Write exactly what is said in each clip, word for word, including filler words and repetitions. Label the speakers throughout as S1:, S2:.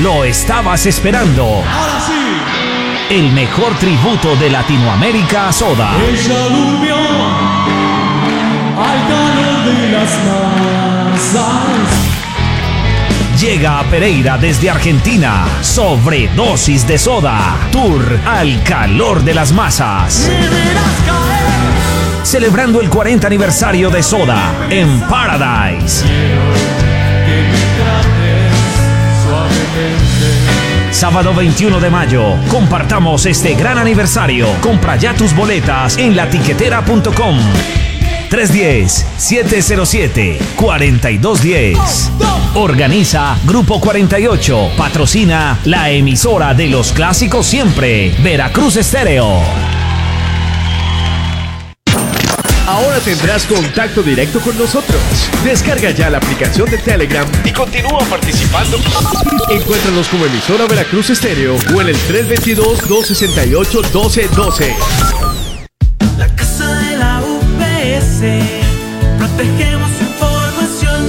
S1: lo estabas esperando.
S2: Ahora sí.
S1: El mejor tributo de Latinoamérica a Soda.
S2: Ella durmió al calor de las masas.
S1: Llega a Pereira desde Argentina. Sobredosis de Soda. Tour al calor de las masas. Celebrando el cuarenta aniversario de Soda en Paradise. Sábado veintiuno de mayo, compartamos este gran aniversario. Compra ya tus boletas en latiquetera punto com. tres uno cero, siete cero siete, cuatro dos uno cero. Organiza Grupo cuarenta y ocho. Patrocina la emisora de los clásicos siempre, Veracruz Estéreo.
S3: Ahora tendrás contacto directo con nosotros. Descarga ya la aplicación de Telegram y continúa participando. Encuéntranos como emisora Veracruz Estéreo o en el tres dos dos, dos seis ocho, uno dos uno dos.
S4: La casa de la U P S, protegemos su información.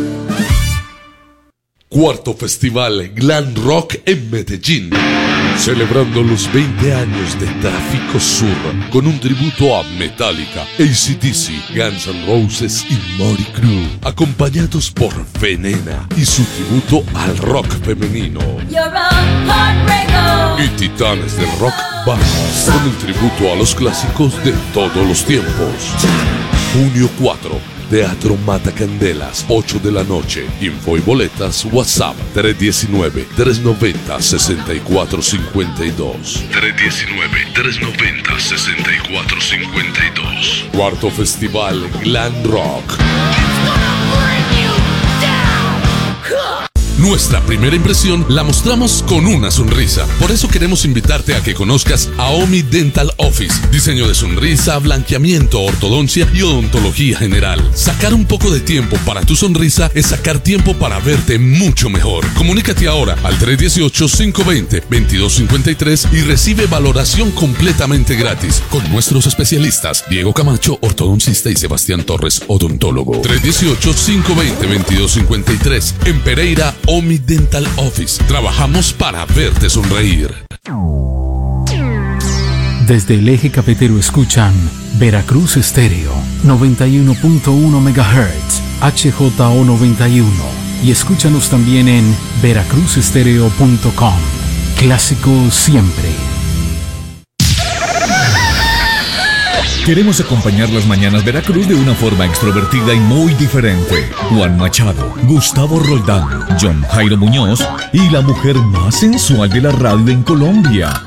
S5: Cuarto Festival Glam Rock en Medellín. Celebrando los veinte años de Tráfico Sur con un tributo a Metallica, A C D C, Guns N' Roses y Mötley Crüe, acompañados por Venena y su tributo al rock femenino. Y Titanes del Rock Band con el tributo a los clásicos de todos los tiempos. junio cuatro. Teatro Mata Candelas, ocho de la noche. Info y boletas, WhatsApp tres uno nueve, tres nueve cero, seis cuatro cinco dos. tres uno nueve, tres nueve cero, seis cuatro cinco dos. Cuarto Festival Glam Rock. Nuestra primera impresión la mostramos con una sonrisa. Por eso queremos invitarte a que conozcas a Omi Dental Office. Diseño de sonrisa, blanqueamiento, ortodoncia y odontología general. Sacar un poco de tiempo para tu sonrisa es sacar tiempo para verte mucho mejor. Comunícate ahora al tres uno ocho, cinco dos cero, dos dos cinco tres y recibe valoración completamente gratis con nuestros especialistas Diego Camacho, ortodoncista, y Sebastián Torres, odontólogo. tres uno ocho, cinco dos cero, dos dos cinco tres. En Pereira, Omi Dental Office. Trabajamos para verte sonreír.
S6: Desde el eje cafetero escuchan Veracruz Estéreo noventa y uno punto uno megahertz, H J O noventa y uno, y escúchanos también en veracruz estéreo punto com. Clásico siempre.
S7: Queremos acompañar las mañanas Veracruz de una forma extrovertida y muy diferente. Juan Machado, Gustavo Roldán, John Jairo Muñoz y la mujer más sensual de la radio en Colombia,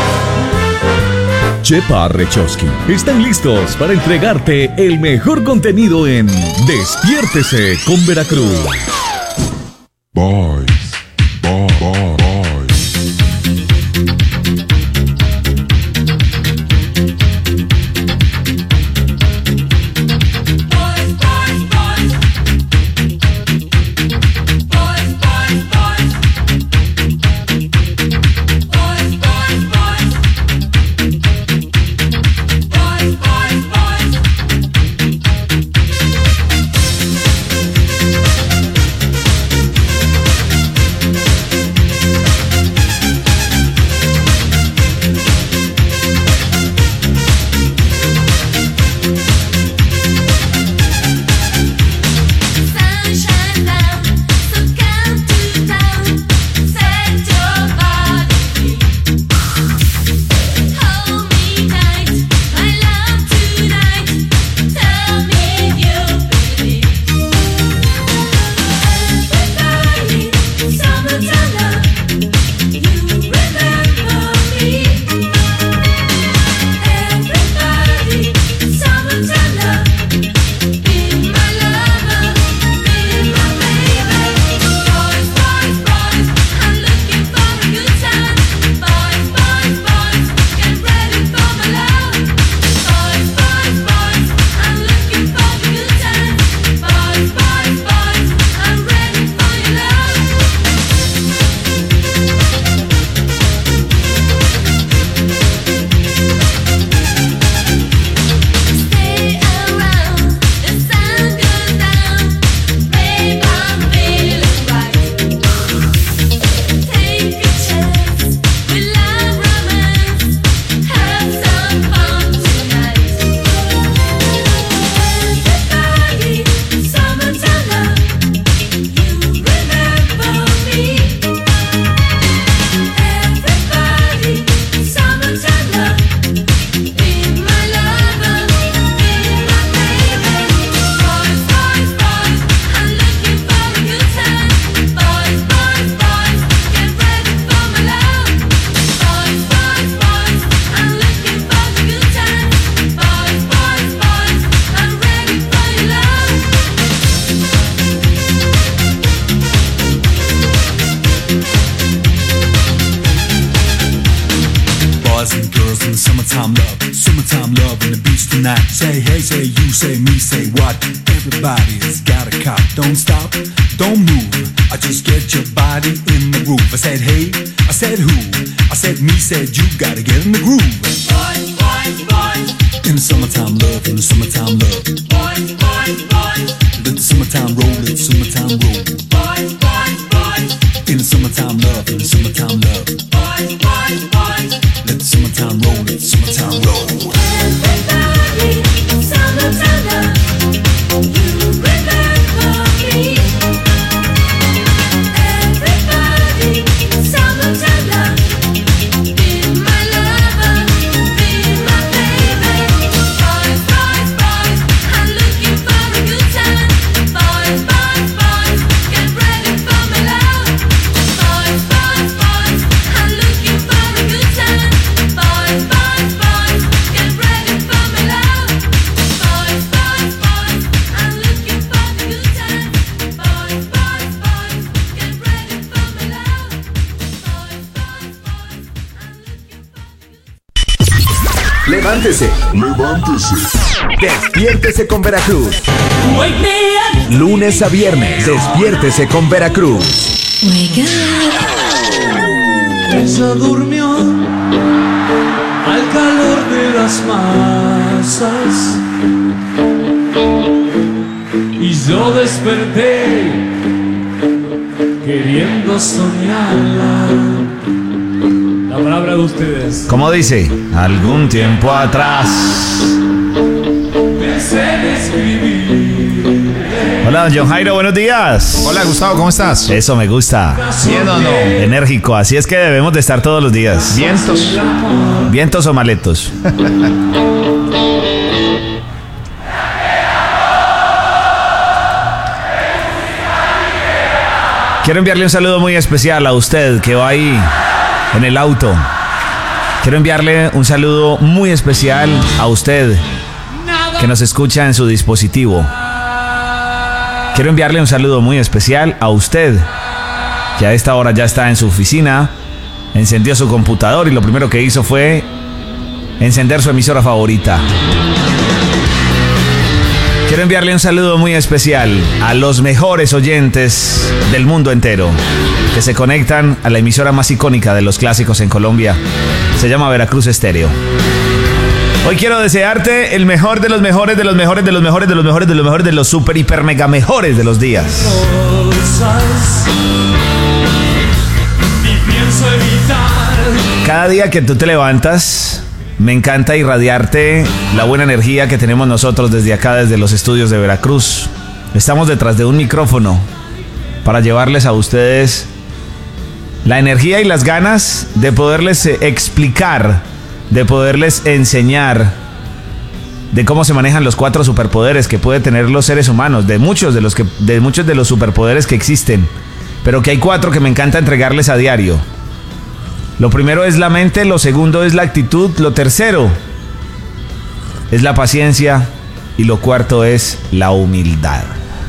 S7: Chepa Rechowski, están listos para entregarte el mejor contenido en Despiértese con Veracruz.
S5: Bye. Bye, bye, bye.
S8: Say hey, say you, say me, say what? Everybody's got a cop. Don't stop, don't move. I just get your body in the groove. I said hey, I said who? I said me, said you. Gotta get in the groove.
S4: Boys, boys, boys.
S8: In the summertime love, in the summertime love.
S4: Boys, boys, boys.
S8: Let the summertime roll, let the summertime roll.
S4: Boys, boys, boys.
S8: In the summertime love, in the summertime love.
S4: Boys, boys, boys.
S8: Let the summertime roll, let the summertime roll.
S4: Everybody, summertime love. You remember me. Everybody, summertime love. Be my lover, be my baby. Boys, boys, boys, I'm looking for a good time. Boys, boys, boys, get ready for my love. Boys, boys, boys, I'm looking for a good time. Boys, boys, boys, get ready for my love. Boys, boys, boys, I'm looking for a good time. Boys, boys, boys, get ready for my love. Boys, boys, boys, I'm looking for.
S3: Levántese. Levántese. Despiértese con Veracruz.
S4: Wake me up.
S3: Lunes a viernes. Despiértese con Veracruz.
S4: Wake up.
S2: Ella durmió al calor de las masas y yo desperté queriendo soñarla. La palabra de ustedes.
S1: ¿Cómo dice? Algún tiempo atrás.
S2: Pensé en escribir.
S1: Hola, don John Jairo, buenos días.
S9: Hola Gustavo, ¿cómo estás?
S1: Eso me gusta.
S9: ¿Bien o no?
S1: Enérgico, así es que debemos de estar todos los días.
S9: Vientos.
S1: Vientos o maletos. Quiero enviarle un saludo muy especial a usted que va ahí en el auto. Quiero enviarle un saludo muy especial a usted que nos escucha en su dispositivo. Quiero enviarle un saludo muy especial a usted que a esta hora ya está en su oficina, encendió su computador y lo primero que hizo fue encender su emisora favorita. Quiero enviarle un saludo muy especial a los mejores oyentes del mundo entero que se conectan a la emisora más icónica de los clásicos en Colombia. Se llama Veracruz Estéreo. Hoy quiero desearte el mejor de los mejores, de los mejores, de los mejores, de los mejores, de los mejores, de los super, hiper, mega mejores de los días. Cada día que tú te levantas, me encanta irradiarte la buena energía que tenemos nosotros desde acá, desde los estudios de Veracruz. Estamos detrás de un micrófono para llevarles a ustedes la energía y las ganas de poderles explicar, de poderles enseñar de cómo se manejan los cuatro superpoderes que pueden tener los seres humanos, de muchos de los que, de muchos de los superpoderes que existen, pero que hay cuatro que me encanta entregarles a diario. Lo primero es la mente, lo segundo es la actitud, lo tercero es la paciencia y lo cuarto es la humildad.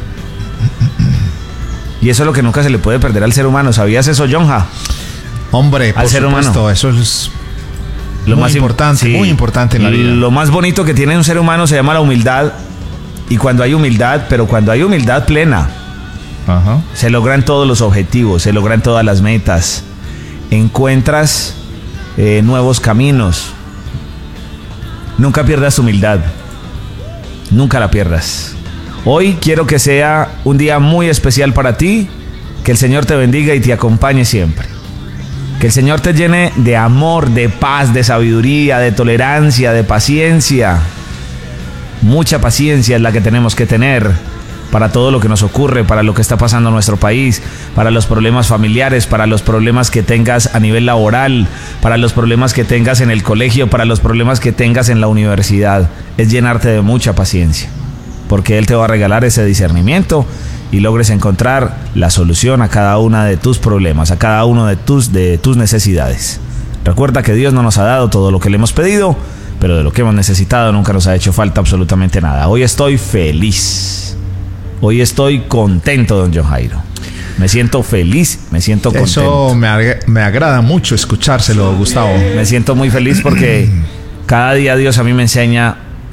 S1: Y eso es lo que nunca se le puede perder al ser humano. ¿Sabías eso, Jonja?
S9: Hombre, por
S1: al ser
S9: supuesto,
S1: humano.
S9: eso es
S1: Lo
S9: muy
S1: más
S9: importante,
S1: sí,
S9: muy importante en la vida.
S1: Lo más bonito que tiene un ser humano se llama la humildad. Y cuando hay humildad, pero cuando hay humildad plena,
S9: Ajá.
S1: se logran todos los objetivos, se logran todas las metas. Encuentras eh, nuevos caminos. Nunca pierdas tu humildad. Nunca la pierdas. Hoy quiero que sea un día muy especial para ti. Que el Señor te bendiga y te acompañe siempre. Que el Señor te llene de amor, de paz, de sabiduría, de tolerancia, de paciencia. Mucha paciencia es la que tenemos que tener para todo lo que nos ocurre, para lo que está pasando en nuestro país, para los problemas familiares, para los problemas que tengas a nivel laboral, para los problemas que tengas en el colegio, para los problemas que tengas en la universidad. Es llenarte de mucha paciencia, porque Él te va a regalar ese discernimiento y logres encontrar la solución a cada una de tus problemas, a cada uno de tus, de tus necesidades. Recuerda que Dios no nos ha dado todo lo que le hemos pedido, pero de lo que hemos necesitado nunca nos ha hecho falta absolutamente nada. Hoy estoy feliz. Hoy estoy contento, don John Jairo. Me siento feliz, me siento contento.
S9: Eso me, ag- me agrada mucho escuchárselo, Gustavo.
S1: Me siento muy feliz porque cada día Dios a mí me enseña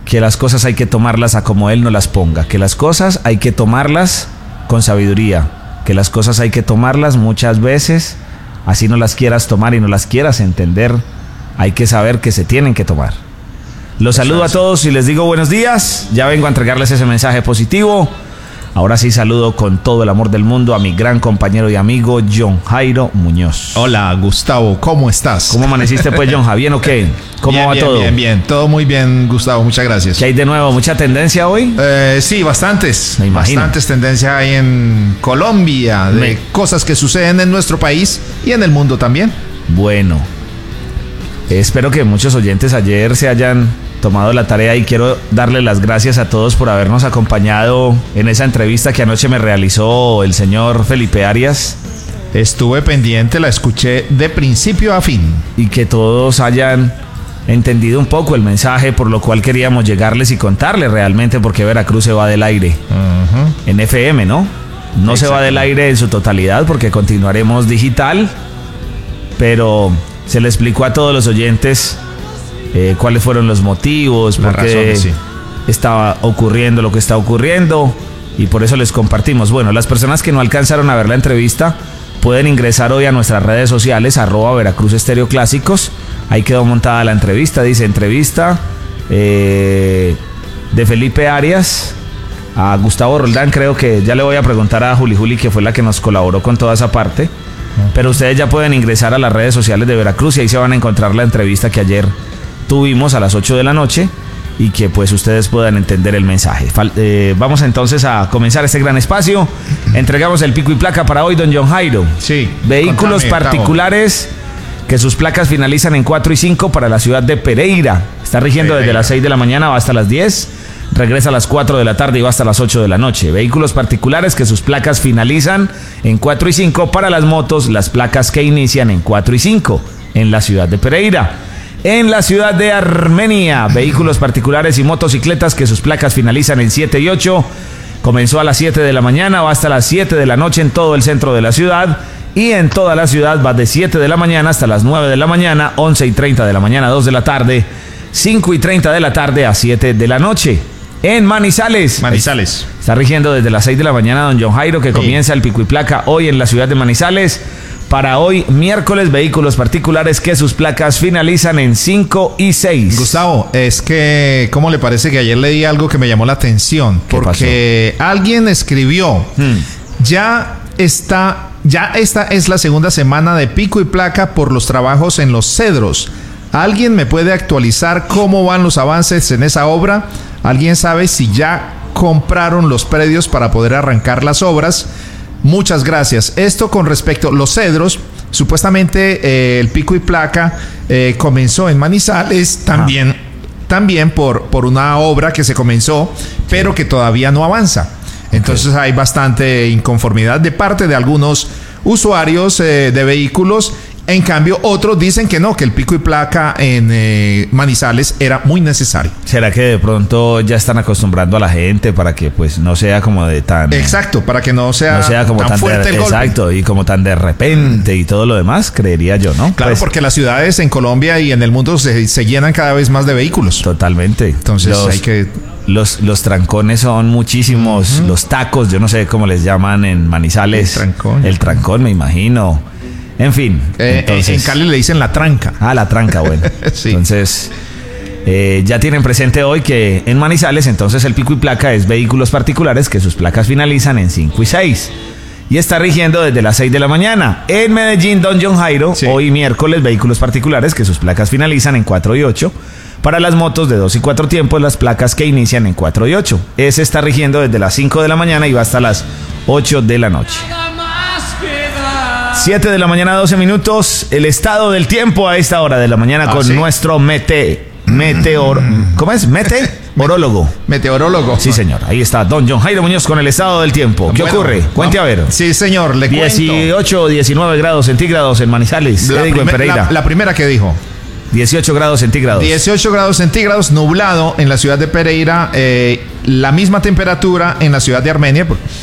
S1: que las cosas hay que tomarlas a como Él nos las ponga, que las cosas hay que tomarlas con sabiduría, que las cosas hay que tomarlas muchas veces, así no las quieras tomar y no las quieras entender, hay que saber que se tienen que tomar. Los saludo a todos y les digo buenos días, ya vengo a entregarles ese mensaje positivo. Ahora sí saludo con todo el amor del mundo a mi gran compañero y amigo John Jairo Muñoz.
S9: Hola, Gustavo, ¿cómo estás?
S1: ¿Cómo amaneciste pues, John? ¿Bien o qué? ¿Cómo
S9: bien,
S1: va
S9: bien,
S1: todo?
S9: Bien, bien, todo muy bien, Gustavo, muchas gracias.
S1: ¿Qué hay de nuevo? ¿Mucha tendencia hoy?
S9: Eh, sí, bastantes.
S1: Me imagino.
S9: Bastantes tendencias hay en Colombia, de
S1: Me-
S9: cosas que suceden en nuestro país y en el mundo también.
S1: Bueno, espero que muchos oyentes ayer se hayan tomado la tarea y quiero darle las gracias a todos por habernos acompañado en esa entrevista que anoche me realizó el señor Felipe Arias
S9: Estuve pendiente, la escuché de principio a fin.
S1: y que todos hayan entendido un poco el mensaje por lo cual queríamos llegarles y contarles realmente por qué Veracruz se va del aire
S9: Ujú.
S1: en F M, ¿no? No se va
S9: Exacto.
S1: del aire en su totalidad porque continuaremos digital, pero se le explicó a todos los oyentes eh, cuáles fueron los motivos,
S9: Las
S1: por qué
S9: razones, sí.
S1: estaba ocurriendo lo que está ocurriendo y por eso les compartimos. Bueno, las personas que no alcanzaron a ver la entrevista pueden ingresar hoy a nuestras redes sociales, arroba Veracruz Estéreo Clásicos. Ahí quedó montada la entrevista, dice entrevista eh, de Felipe Arias a Gustavo Roldán. Creo que ya le voy a preguntar a Juli Juli, que fue la que nos colaboró con toda esa parte. Pero ustedes ya pueden ingresar a las redes sociales de Veracruz y ahí se van a encontrar la entrevista que ayer tuvimos a las ocho de la noche y que pues ustedes puedan entender el mensaje. Fal- eh, vamos entonces a comenzar este gran espacio. Entregamos el pico y placa para hoy, don John Jairo.
S9: Sí.
S1: Vehículos
S9: contame,
S1: particulares que sus placas finalizan en cuatro y cinco para la ciudad de Pereira. Está rigiendo desde
S9: Pereira.
S1: las seis de la mañana va hasta las diez. Regresa a las cuatro de la tarde y va hasta las ocho de la noche. Vehículos particulares que sus placas finalizan en cuatro y cinco para las motos, las placas que inician en cuatro y cinco en la ciudad de Pereira. En la ciudad de Armenia, vehículos particulares y motocicletas que sus placas finalizan en siete y ocho. Comenzó a las siete de la mañana, va hasta las siete de la noche en todo el centro de la ciudad. Y en toda la ciudad va de siete de la mañana hasta las nueve de la mañana, once y treinta de la mañana, dos de la tarde, cinco y treinta de la tarde a siete de la noche. En Manizales.
S9: Manizales.
S1: Está rigiendo desde las seis de la mañana don John Jairo, que
S9: Sí.
S1: comienza el pico y placa hoy en la ciudad de Manizales. Para hoy, miércoles, vehículos particulares que sus placas finalizan en cinco y seis.
S9: Gustavo, es que, ¿cómo le parece que ayer leí algo que me llamó la atención?
S1: ¿Qué
S9: Porque alguien escribió,
S1: Hmm.
S9: ya está, ya esta es la segunda semana de pico y placa por los trabajos en Los Cedros. ¿Alguien me puede actualizar cómo van los avances en esa obra? ¿Alguien sabe si ya compraron los predios para poder arrancar las obras? Muchas gracias. Esto con respecto a Los Cedros, supuestamente eh, el pico y placa eh, comenzó en Manizales, también, también por, por una obra que se comenzó, pero que todavía no avanza. Entonces hay bastante inconformidad de parte de algunos usuarios eh, de vehículos. En cambio, otros dicen que no, que el pico y placa en eh, Manizales era muy necesario.
S1: ¿Será que de pronto ya están acostumbrando a la gente para que pues no sea como de tan...
S9: Exacto, para que no sea,
S1: No sea como
S9: tan,
S1: tan,
S9: fuerte
S1: de,
S9: el golpe.
S1: exacto, y como tan de repente y todo lo demás, creería yo, ¿no?
S9: Claro,
S1: Pues,
S9: porque las ciudades en Colombia y en el mundo se, se llenan cada vez más de vehículos.
S1: totalmente.
S9: Entonces
S1: los,
S9: hay que...
S1: los, los trancones son muchísimos, los tacos, yo no sé cómo les llaman en Manizales.
S9: El trancón.
S1: El trancón, me imagino. En fin.
S9: Eh,
S1: entonces,
S9: en Cali le dicen la tranca.
S1: Ah, la tranca, bueno.
S9: Sí.
S1: Entonces, eh, ya tienen presente hoy que en Manizales, entonces el pico y placa es vehículos particulares que sus placas finalizan en cinco y seis. Y está rigiendo desde las seis de la mañana. En Medellín, don John Jairo,
S9: Sí.
S1: hoy miércoles, vehículos particulares que sus placas finalizan en cuatro y ocho. Para las motos de dos y cuatro tiempos, las placas que inician en cuatro y ocho. Ese está rigiendo desde las cinco de la mañana y va hasta las ocho de la noche.
S2: Nada más queda.
S1: siete de la mañana, doce minutos. El estado del tiempo a esta hora de la mañana
S9: Ah,
S1: con
S9: ¿sí?
S1: nuestro mete, meteor, ¿cómo es? Meteorólogo.
S9: Meteorólogo.
S1: Sí, señor. Ahí está don John Jairo Muñoz con el estado del tiempo. ¿Qué
S9: Bueno,
S1: ocurre? Cuente a ver.
S9: Sí, señor, le cuento.
S1: dieciocho, diecinueve grados centígrados en Manizales.
S9: La,
S1: ¿Qué digo en
S9: primer-
S1: Pereira?
S9: la- la primera que dijo.
S1: dieciocho grados centígrados.
S9: dieciocho grados centígrados, nublado en la ciudad de Pereira. eh, la misma temperatura en la ciudad de Armenia. por-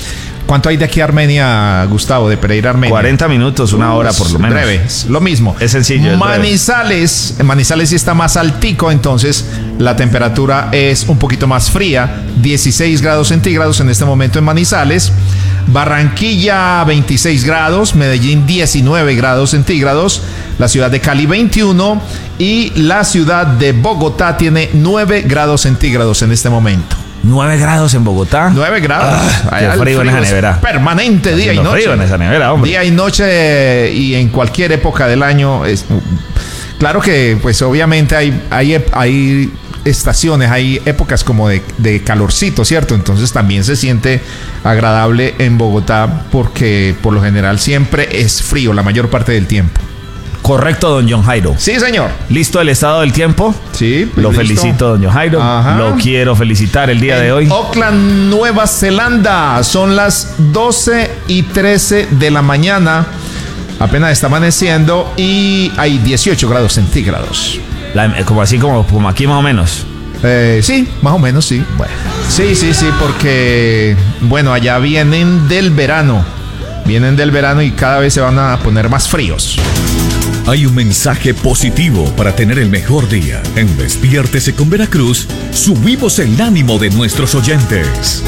S9: ¿Cuánto hay de aquí a Armenia, Gustavo, de Pereira a Armenia?
S1: cuarenta minutos, una hora por lo menos.
S9: Breve, es lo mismo.
S1: Es sencillo. Es
S9: Manizales, breve. Manizales sí está más altico, entonces la temperatura es un poquito más fría, dieciséis grados centígrados en este momento en Manizales. Barranquilla veintiséis grados, Medellín diecinueve grados centígrados, la ciudad de Cali veintiuno y la ciudad de Bogotá tiene nueve grados centígrados en este momento.
S1: nueve grados en Bogotá.
S9: nueve grados.
S1: Ah, qué frío en esa nevera.
S9: Permanente, día y noche.
S1: Frío en esa nevera, hombre.
S9: Día y noche y en cualquier época del año. Es, claro que, pues obviamente hay, hay, hay estaciones, hay épocas como de, de calorcito, ¿cierto? Entonces también se siente agradable en Bogotá porque por lo general siempre es frío la mayor parte del tiempo.
S1: Correcto, don John Jairo.
S9: Sí, señor.
S1: ¿Listo el estado del tiempo?
S9: Sí.
S1: Lo
S9: listo.
S1: felicito, don John Jairo.
S9: Ajá.
S1: Lo quiero felicitar el día
S9: en
S1: de hoy.
S9: Auckland, Nueva Zelanda. Son las doce y trece de la mañana. Apenas está amaneciendo y hay dieciocho grados centígrados.
S1: La, como así como, como aquí más o menos.
S9: Eh, sí, más o menos, sí. Bueno. Sí, sí, sí, porque, bueno, allá vienen del verano. Vienen del verano y cada vez se van a poner más fríos.
S7: Hay un mensaje positivo para tener el mejor día. En Despiértese con Veracruz, subimos el ánimo de nuestros oyentes.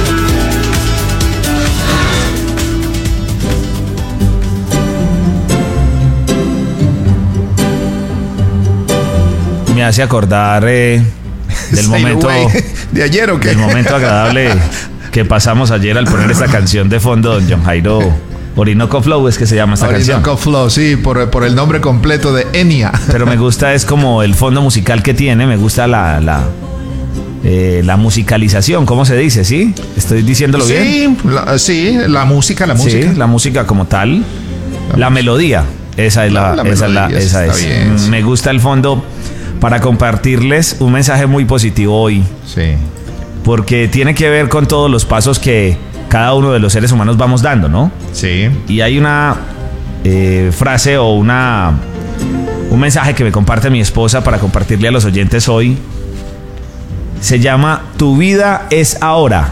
S1: Me hace acordar eh, del
S9: Sail
S1: momento
S9: away. ¿De ayer o qué?
S1: del momento agradable que pasamos ayer al poner esta canción de fondo, don John Jairo. Orinoco Flow es que se llama esta
S9: Orinoco
S1: canción.
S9: Flow, sí, por, por el nombre completo de Enya.
S1: Pero me gusta, es como el fondo musical que tiene, me gusta la la, eh, la musicalización, ¿cómo se dice? ¿Sí? ¿Estoy diciéndolo
S9: sí,
S1: bien?
S9: La, sí, la música, la música.
S1: Sí, la música como tal. La, la melodía, esa es la,
S9: la, la
S1: esa
S9: melodía,
S1: es la, esa
S9: está
S1: es.
S9: bien, sí.
S1: Me gusta el fondo para compartirles un mensaje muy positivo hoy.
S9: Sí.
S1: Porque tiene que ver con todos los pasos que cada uno de los seres humanos vamos dando, ¿no?
S9: Sí.
S1: Y hay una eh, frase o una un mensaje que me comparte mi esposa para compartirle a los oyentes hoy. Se llama Tu vida es ahora.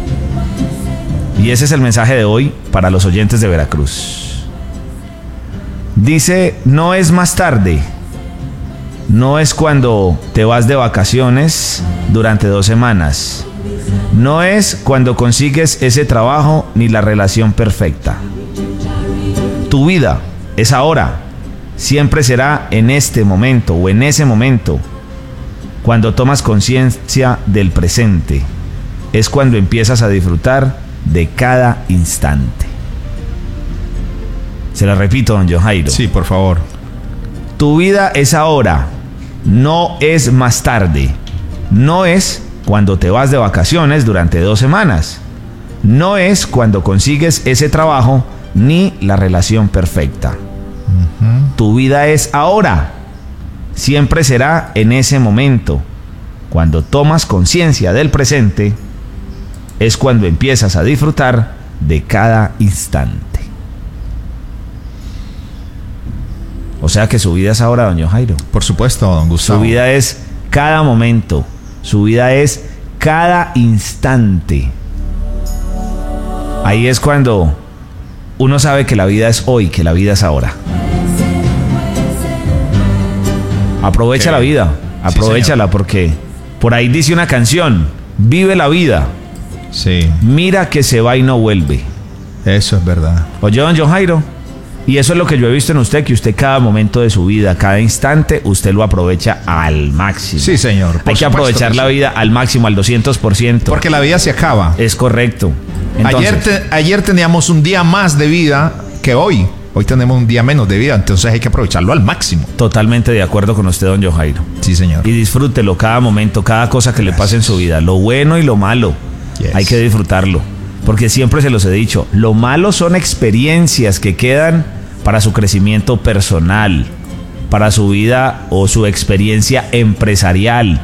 S1: Y ese es el mensaje de hoy para los oyentes de Veracruz. Dice, no es más tarde. No es cuando te vas de vacaciones durante dos semanas. No es cuando consigues ese trabajo ni la relación perfecta. Tu vida es ahora. Siempre será en este momento o en ese momento. Cuando tomas conciencia del presente. Es cuando empiezas a disfrutar de cada instante. Se lo repito, don John Jairo.
S9: Sí, por favor.
S1: Tu vida es ahora. No es más tarde. No es cuando te vas de vacaciones durante dos semanas. No es cuando consigues ese trabajo ni la relación perfecta. Uh-huh. Tu vida es ahora. Siempre será en ese momento. Cuando tomas conciencia del presente, es cuando empiezas a disfrutar de cada instante. O sea que su vida es ahora, don Jairo.
S9: Por supuesto, don Gustavo.
S1: Su vida es cada momento. Su vida es cada instante. Ahí es cuando uno sabe que la vida es hoy, que la vida es ahora. Aprovecha
S9: Okay.
S1: la vida, aprovechala,
S9: Sí,
S1: porque por ahí dice una canción, vive la vida,
S9: Sí,
S1: mira que se va y no vuelve.
S9: eso es verdad.
S1: Oye, don John Jairo, y eso es lo que yo he visto en usted, que usted cada momento de su vida, cada instante, usted lo aprovecha al máximo.
S9: Sí, señor. por
S1: Hay que
S9: supuesto
S1: aprovechar
S9: que
S1: la
S9: sí.
S1: vida al máximo, al doscientos por ciento.
S9: Porque la vida se acaba.
S1: Es correcto. Entonces,
S9: Ayer, te- ayer teníamos un día más de vida que hoy. Hoy tenemos un día menos de vida, entonces hay que aprovecharlo al máximo.
S1: totalmente de acuerdo con usted, don John Jairo.
S9: Sí, señor.
S1: Y disfrútelo cada momento, cada cosa que le pase en su vida, lo bueno y lo malo.
S9: Yes.
S1: Hay que disfrutarlo. Porque siempre se los he dicho, lo malo son experiencias que quedan para su crecimiento personal, para su vida o su experiencia empresarial,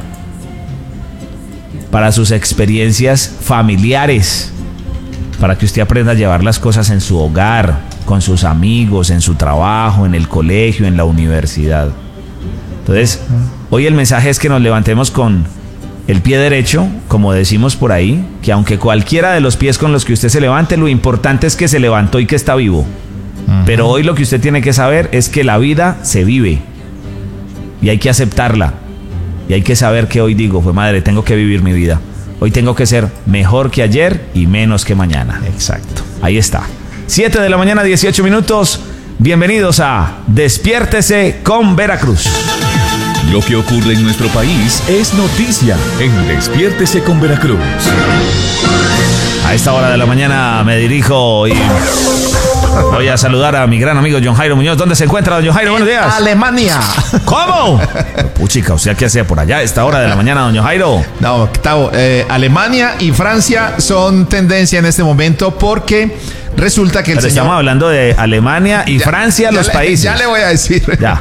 S1: para sus experiencias familiares, para que usted aprenda a llevar las cosas en su hogar, con sus amigos, en su trabajo, en el colegio, en la universidad. Entonces, hoy el mensaje es que nos levantemos con el pie derecho, como decimos por ahí, que aunque cualquiera de los pies con los que usted se levante, lo importante es que se levantó y que está vivo. Uh-huh. Pero hoy lo que usted tiene que saber es que la vida se vive y hay que aceptarla. Y hay que saber que hoy digo, pues madre, tengo que vivir mi vida. Hoy tengo que ser mejor que ayer y menos que mañana.
S9: Exacto.
S1: Ahí está. siete de la mañana, dieciocho minutos. Bienvenidos a Despiértese con Veracruz.
S7: Lo que ocurre en nuestro país es noticia en Despiértese con Veracruz.
S1: A esta hora de la mañana me dirijo y voy a saludar a mi gran amigo John Jairo Muñoz. ¿Dónde se encuentra, don John Jairo? Buenos días.
S9: Alemania.
S1: ¿Cómo? Puchica, ¿o sea qué hacía por allá a esta hora de la mañana, don John Jairo?
S9: No, Octavo, eh, Alemania y Francia son tendencia en este momento porque resulta que el
S1: Pero
S9: señor...
S1: estamos hablando de Alemania y
S9: Ya-
S1: Francia,
S9: ya
S1: los
S9: le-
S1: países.
S9: Ya le voy a decir.
S1: Ya.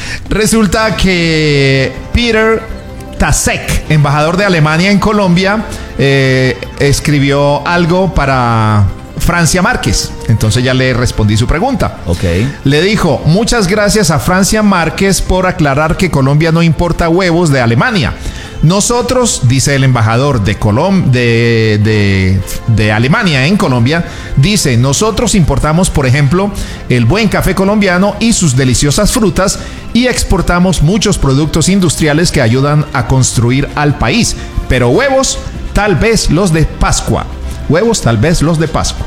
S9: Resulta que Peter Tasek, embajador de Alemania en Colombia, eh, escribió algo para Francia Márquez. Entonces ya le respondí su pregunta.
S1: Ok.
S9: Le dijo, muchas gracias a Francia Márquez por aclarar que Colombia no importa huevos de Alemania. Nosotros, dice el embajador de, Colom de, de, de Alemania en Colombia, dice, nosotros importamos, por ejemplo, el buen café colombiano y sus deliciosas frutas y exportamos muchos productos industriales que ayudan a construir al país. Pero huevos, tal vez los de Pascua. Huevos, tal vez los de Pascua.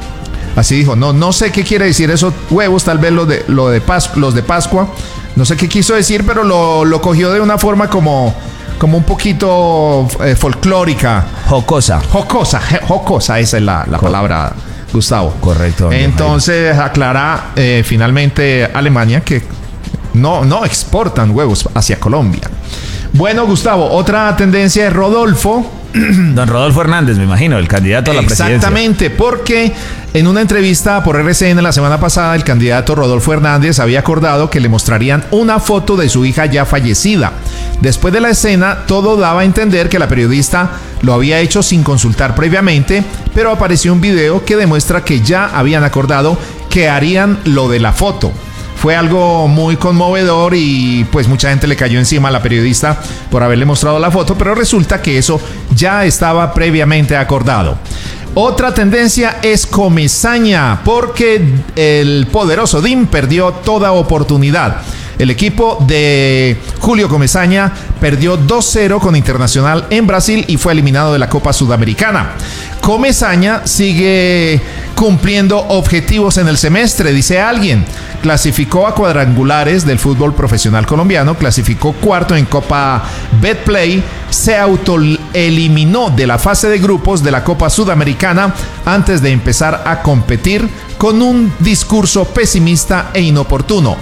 S9: Así dijo, no, no sé qué quiere decir eso, huevos, tal vez lo de, lo de Pas los de Pascua. No sé qué quiso decir, pero lo, lo cogió de una forma como, como un poquito eh, folclórica.
S1: Jocosa.
S9: Jocosa, je- jocosa, esa es la, la palabra, Gustavo.
S1: Correcto, don
S9: Entonces aclara eh, finalmente Alemania que no, no exportan huevos hacia Colombia. Bueno, Gustavo, otra tendencia es Rodolfo.
S1: Don Rodolfo Hernández, me imagino, el candidato a la presidencia.
S9: Exactamente, porque en una entrevista por R C N la semana pasada, el candidato Rodolfo Hernández había acordado que le mostrarían una foto de su hija ya fallecida. Después de la escena, todo daba a entender que la periodista lo había hecho sin consultar previamente, pero apareció un video que demuestra que ya habían acordado que harían lo de la foto. Fue algo muy conmovedor y pues mucha gente le cayó encima a la periodista por haberle mostrado la foto, pero resulta que eso ya estaba previamente acordado. Otra tendencia es Comesaña, porque el poderoso D I M perdió toda oportunidad. El equipo de Julio Comesaña perdió dos cero con Internacional en Brasil y fue eliminado de la Copa Sudamericana. Comesaña sigue cumpliendo objetivos en el semestre, dice alguien. Clasificó a cuadrangulares del fútbol profesional colombiano, clasificó cuarto en Copa Betplay, se autoeliminó de la fase de grupos de la Copa Sudamericana antes de empezar a competir con un discurso pesimista e inoportuno.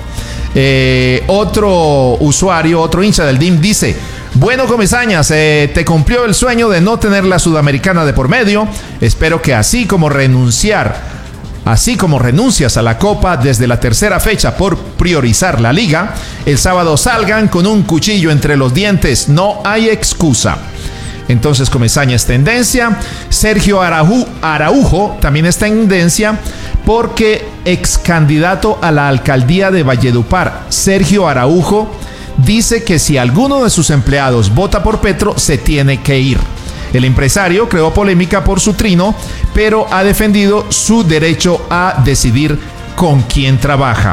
S9: Eh, otro usuario, otro hincha del D I M dice: bueno, Comesaña, se te cumplió el sueño de no tener la Sudamericana de por medio. Espero que así como renunciar Así como renuncias a la Copa desde la tercera fecha por priorizar la Liga, el sábado salgan con un cuchillo entre los dientes. No hay excusa. Entonces Comesaña es tendencia. Sergio Araujo, Araujo también es tendencia porque ex candidato a la alcaldía de Valledupar, Sergio Araujo, dice que si alguno de sus empleados vota por Petro, se tiene que ir. El empresario creó polémica por su trino, pero ha defendido su derecho a decidir con quién trabaja.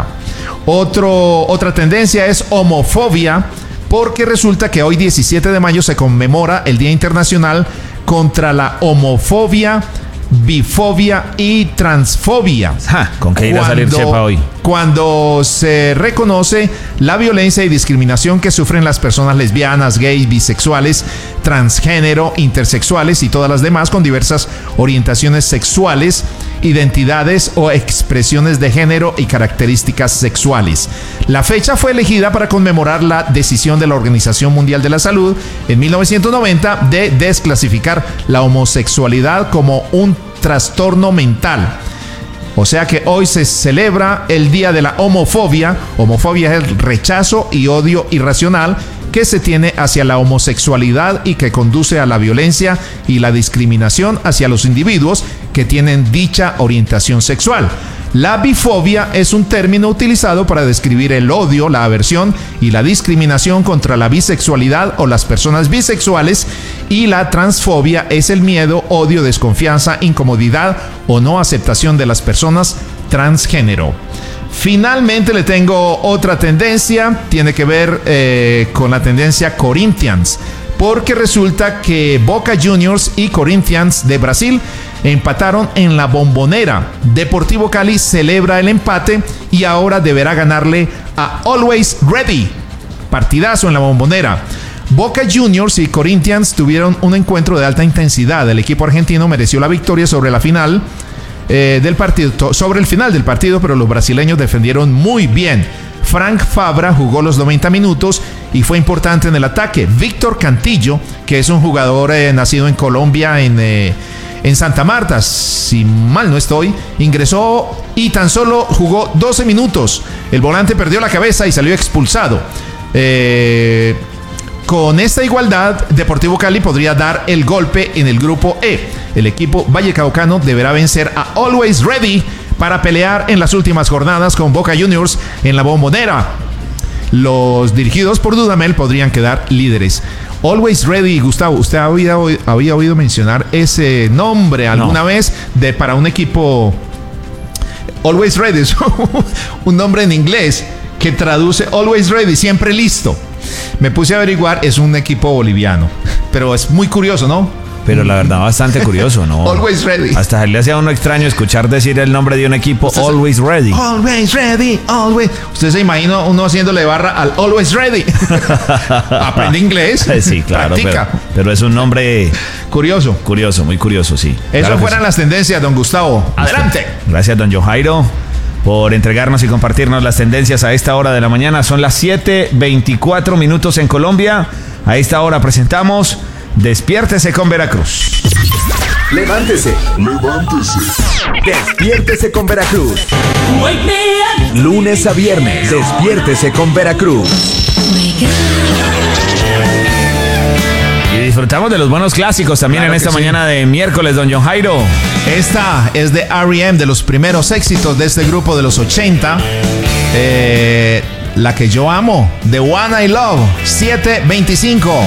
S9: Otro, otra tendencia es homofobia, porque resulta que hoy diecisiete de mayo se conmemora el Día Internacional contra la Homofobia, Bifobia y Transfobia.
S1: Ja, ¿con qué irá a salir
S9: Cuando-
S1: Chepa hoy?
S9: Cuando se reconoce la violencia y discriminación que sufren las personas lesbianas, gays, bisexuales, transgénero, intersexuales y todas las demás con diversas orientaciones sexuales, identidades o expresiones de género y características sexuales. La fecha fue elegida para conmemorar la decisión de la Organización Mundial de la Salud en mil novecientos noventa de desclasificar la homosexualidad como un trastorno mental. O sea que hoy se celebra el Día de la Homofobia. Homofobia es el rechazo y odio irracional que se tiene hacia la homosexualidad y que conduce a la violencia y la discriminación hacia los individuos que tienen dicha orientación sexual. La bifobia es un término utilizado para describir el odio, la aversión y la discriminación contra la bisexualidad o las personas bisexuales, y la transfobia es el miedo, odio, desconfianza, incomodidad o no aceptación de las personas transgénero. Finalmente le tengo otra tendencia, tiene que ver eh, con la tendencia Corinthians, porque resulta que Boca Juniors y Corinthians de Brasil empataron en la Bombonera. Deportivo Cali celebra el empate y ahora deberá ganarle a Always Ready. Partidazo en la Bombonera. Boca Juniors y Corinthians tuvieron un encuentro de alta intensidad. El equipo argentino mereció la victoria sobre la final eh, del partido, sobre el final del partido, pero los brasileños defendieron muy bien. Frank Fabra jugó los noventa minutos y fue importante en el ataque. Víctor Cantillo, que es un jugador eh, nacido en Colombia, en, eh, en Santa Marta, si mal no estoy, ingresó y tan solo jugó doce minutos. El volante perdió la cabeza y salió expulsado. Eh, con esta igualdad, Deportivo Cali podría dar el golpe en el grupo E. El equipo vallecaucano deberá vencer a Always Ready para pelear en las últimas jornadas con Boca Juniors en la Bombonera. Los dirigidos por Dudamel podrían quedar líderes. Always Ready, Gustavo, ¿usted había, había oído mencionar ese nombre alguna no. vez de, para un equipo? Always Ready es un nombre en inglés que traduce Always Ready, siempre listo. Me puse a averiguar, es un equipo boliviano, pero es muy curioso, ¿no?
S10: Pero la verdad, bastante curioso, ¿no?
S9: Always Ready.
S10: Hasta se le hacía a uno extraño escuchar decir el nombre de un equipo, Always Ready.
S9: Always Ready, always. Usted se imagina uno haciéndole barra al Always Ready. Aprende inglés.
S10: Sí, claro. Pero, pero es un nombre
S9: curioso.
S10: Curioso, muy curioso, sí.
S9: Eso
S10: claro
S9: fueran
S10: sí.
S9: las tendencias, don Gustavo. Adelante.
S10: Gracias, don Johairo, por entregarnos y compartirnos las tendencias a esta hora de la mañana. Son las siete veinticuatro minutos en Colombia. A esta hora presentamos Despiértese con Veracruz.
S11: Levántese. Levántese. Despiértese con Veracruz. Lunes a viernes. Despiértese con Veracruz.
S10: Y disfrutamos de los buenos clásicos también claro en esta sí. mañana de miércoles, don Johairo.
S9: Esta es de R E M, de los primeros éxitos de este grupo de los ochenta. Eh, la que yo amo, The One I Love, siete veinticinco.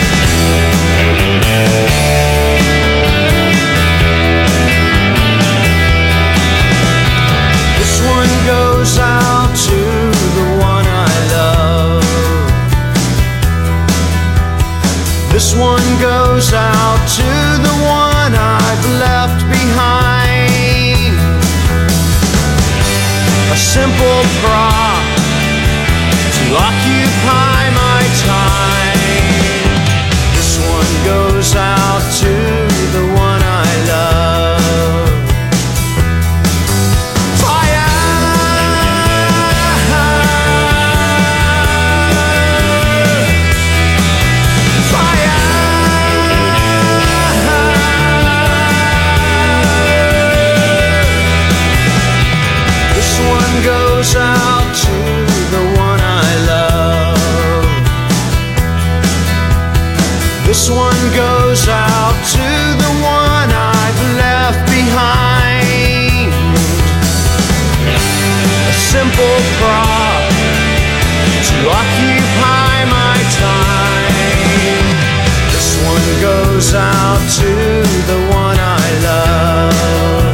S2: This one goes out to the one I love. This one goes out to the one I've left behind. A simple prop to occupy my time. This one goes out to the one I love. Fire! Fire! This one goes out to the one I love. This one goes out to the one I've left behind. A simple prop to occupy my time. This one goes out to the one I love.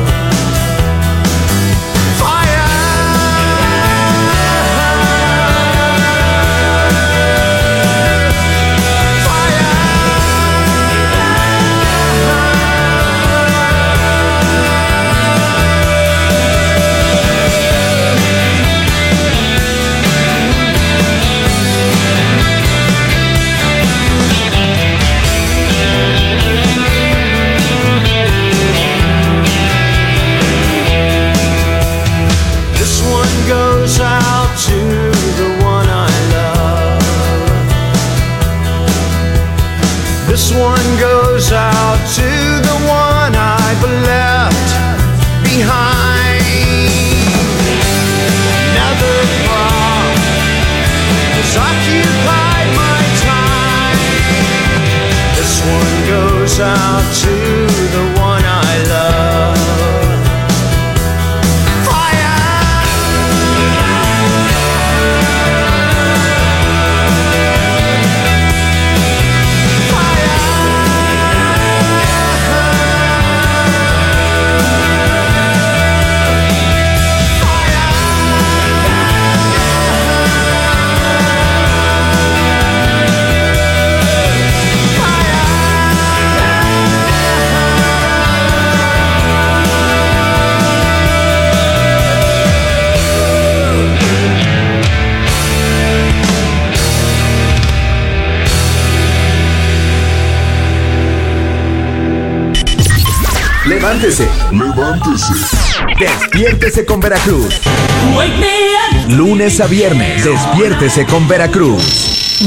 S11: Levántese. Levántese. Despiértese con Veracruz. Lunes a viernes. Despiértese con Veracruz.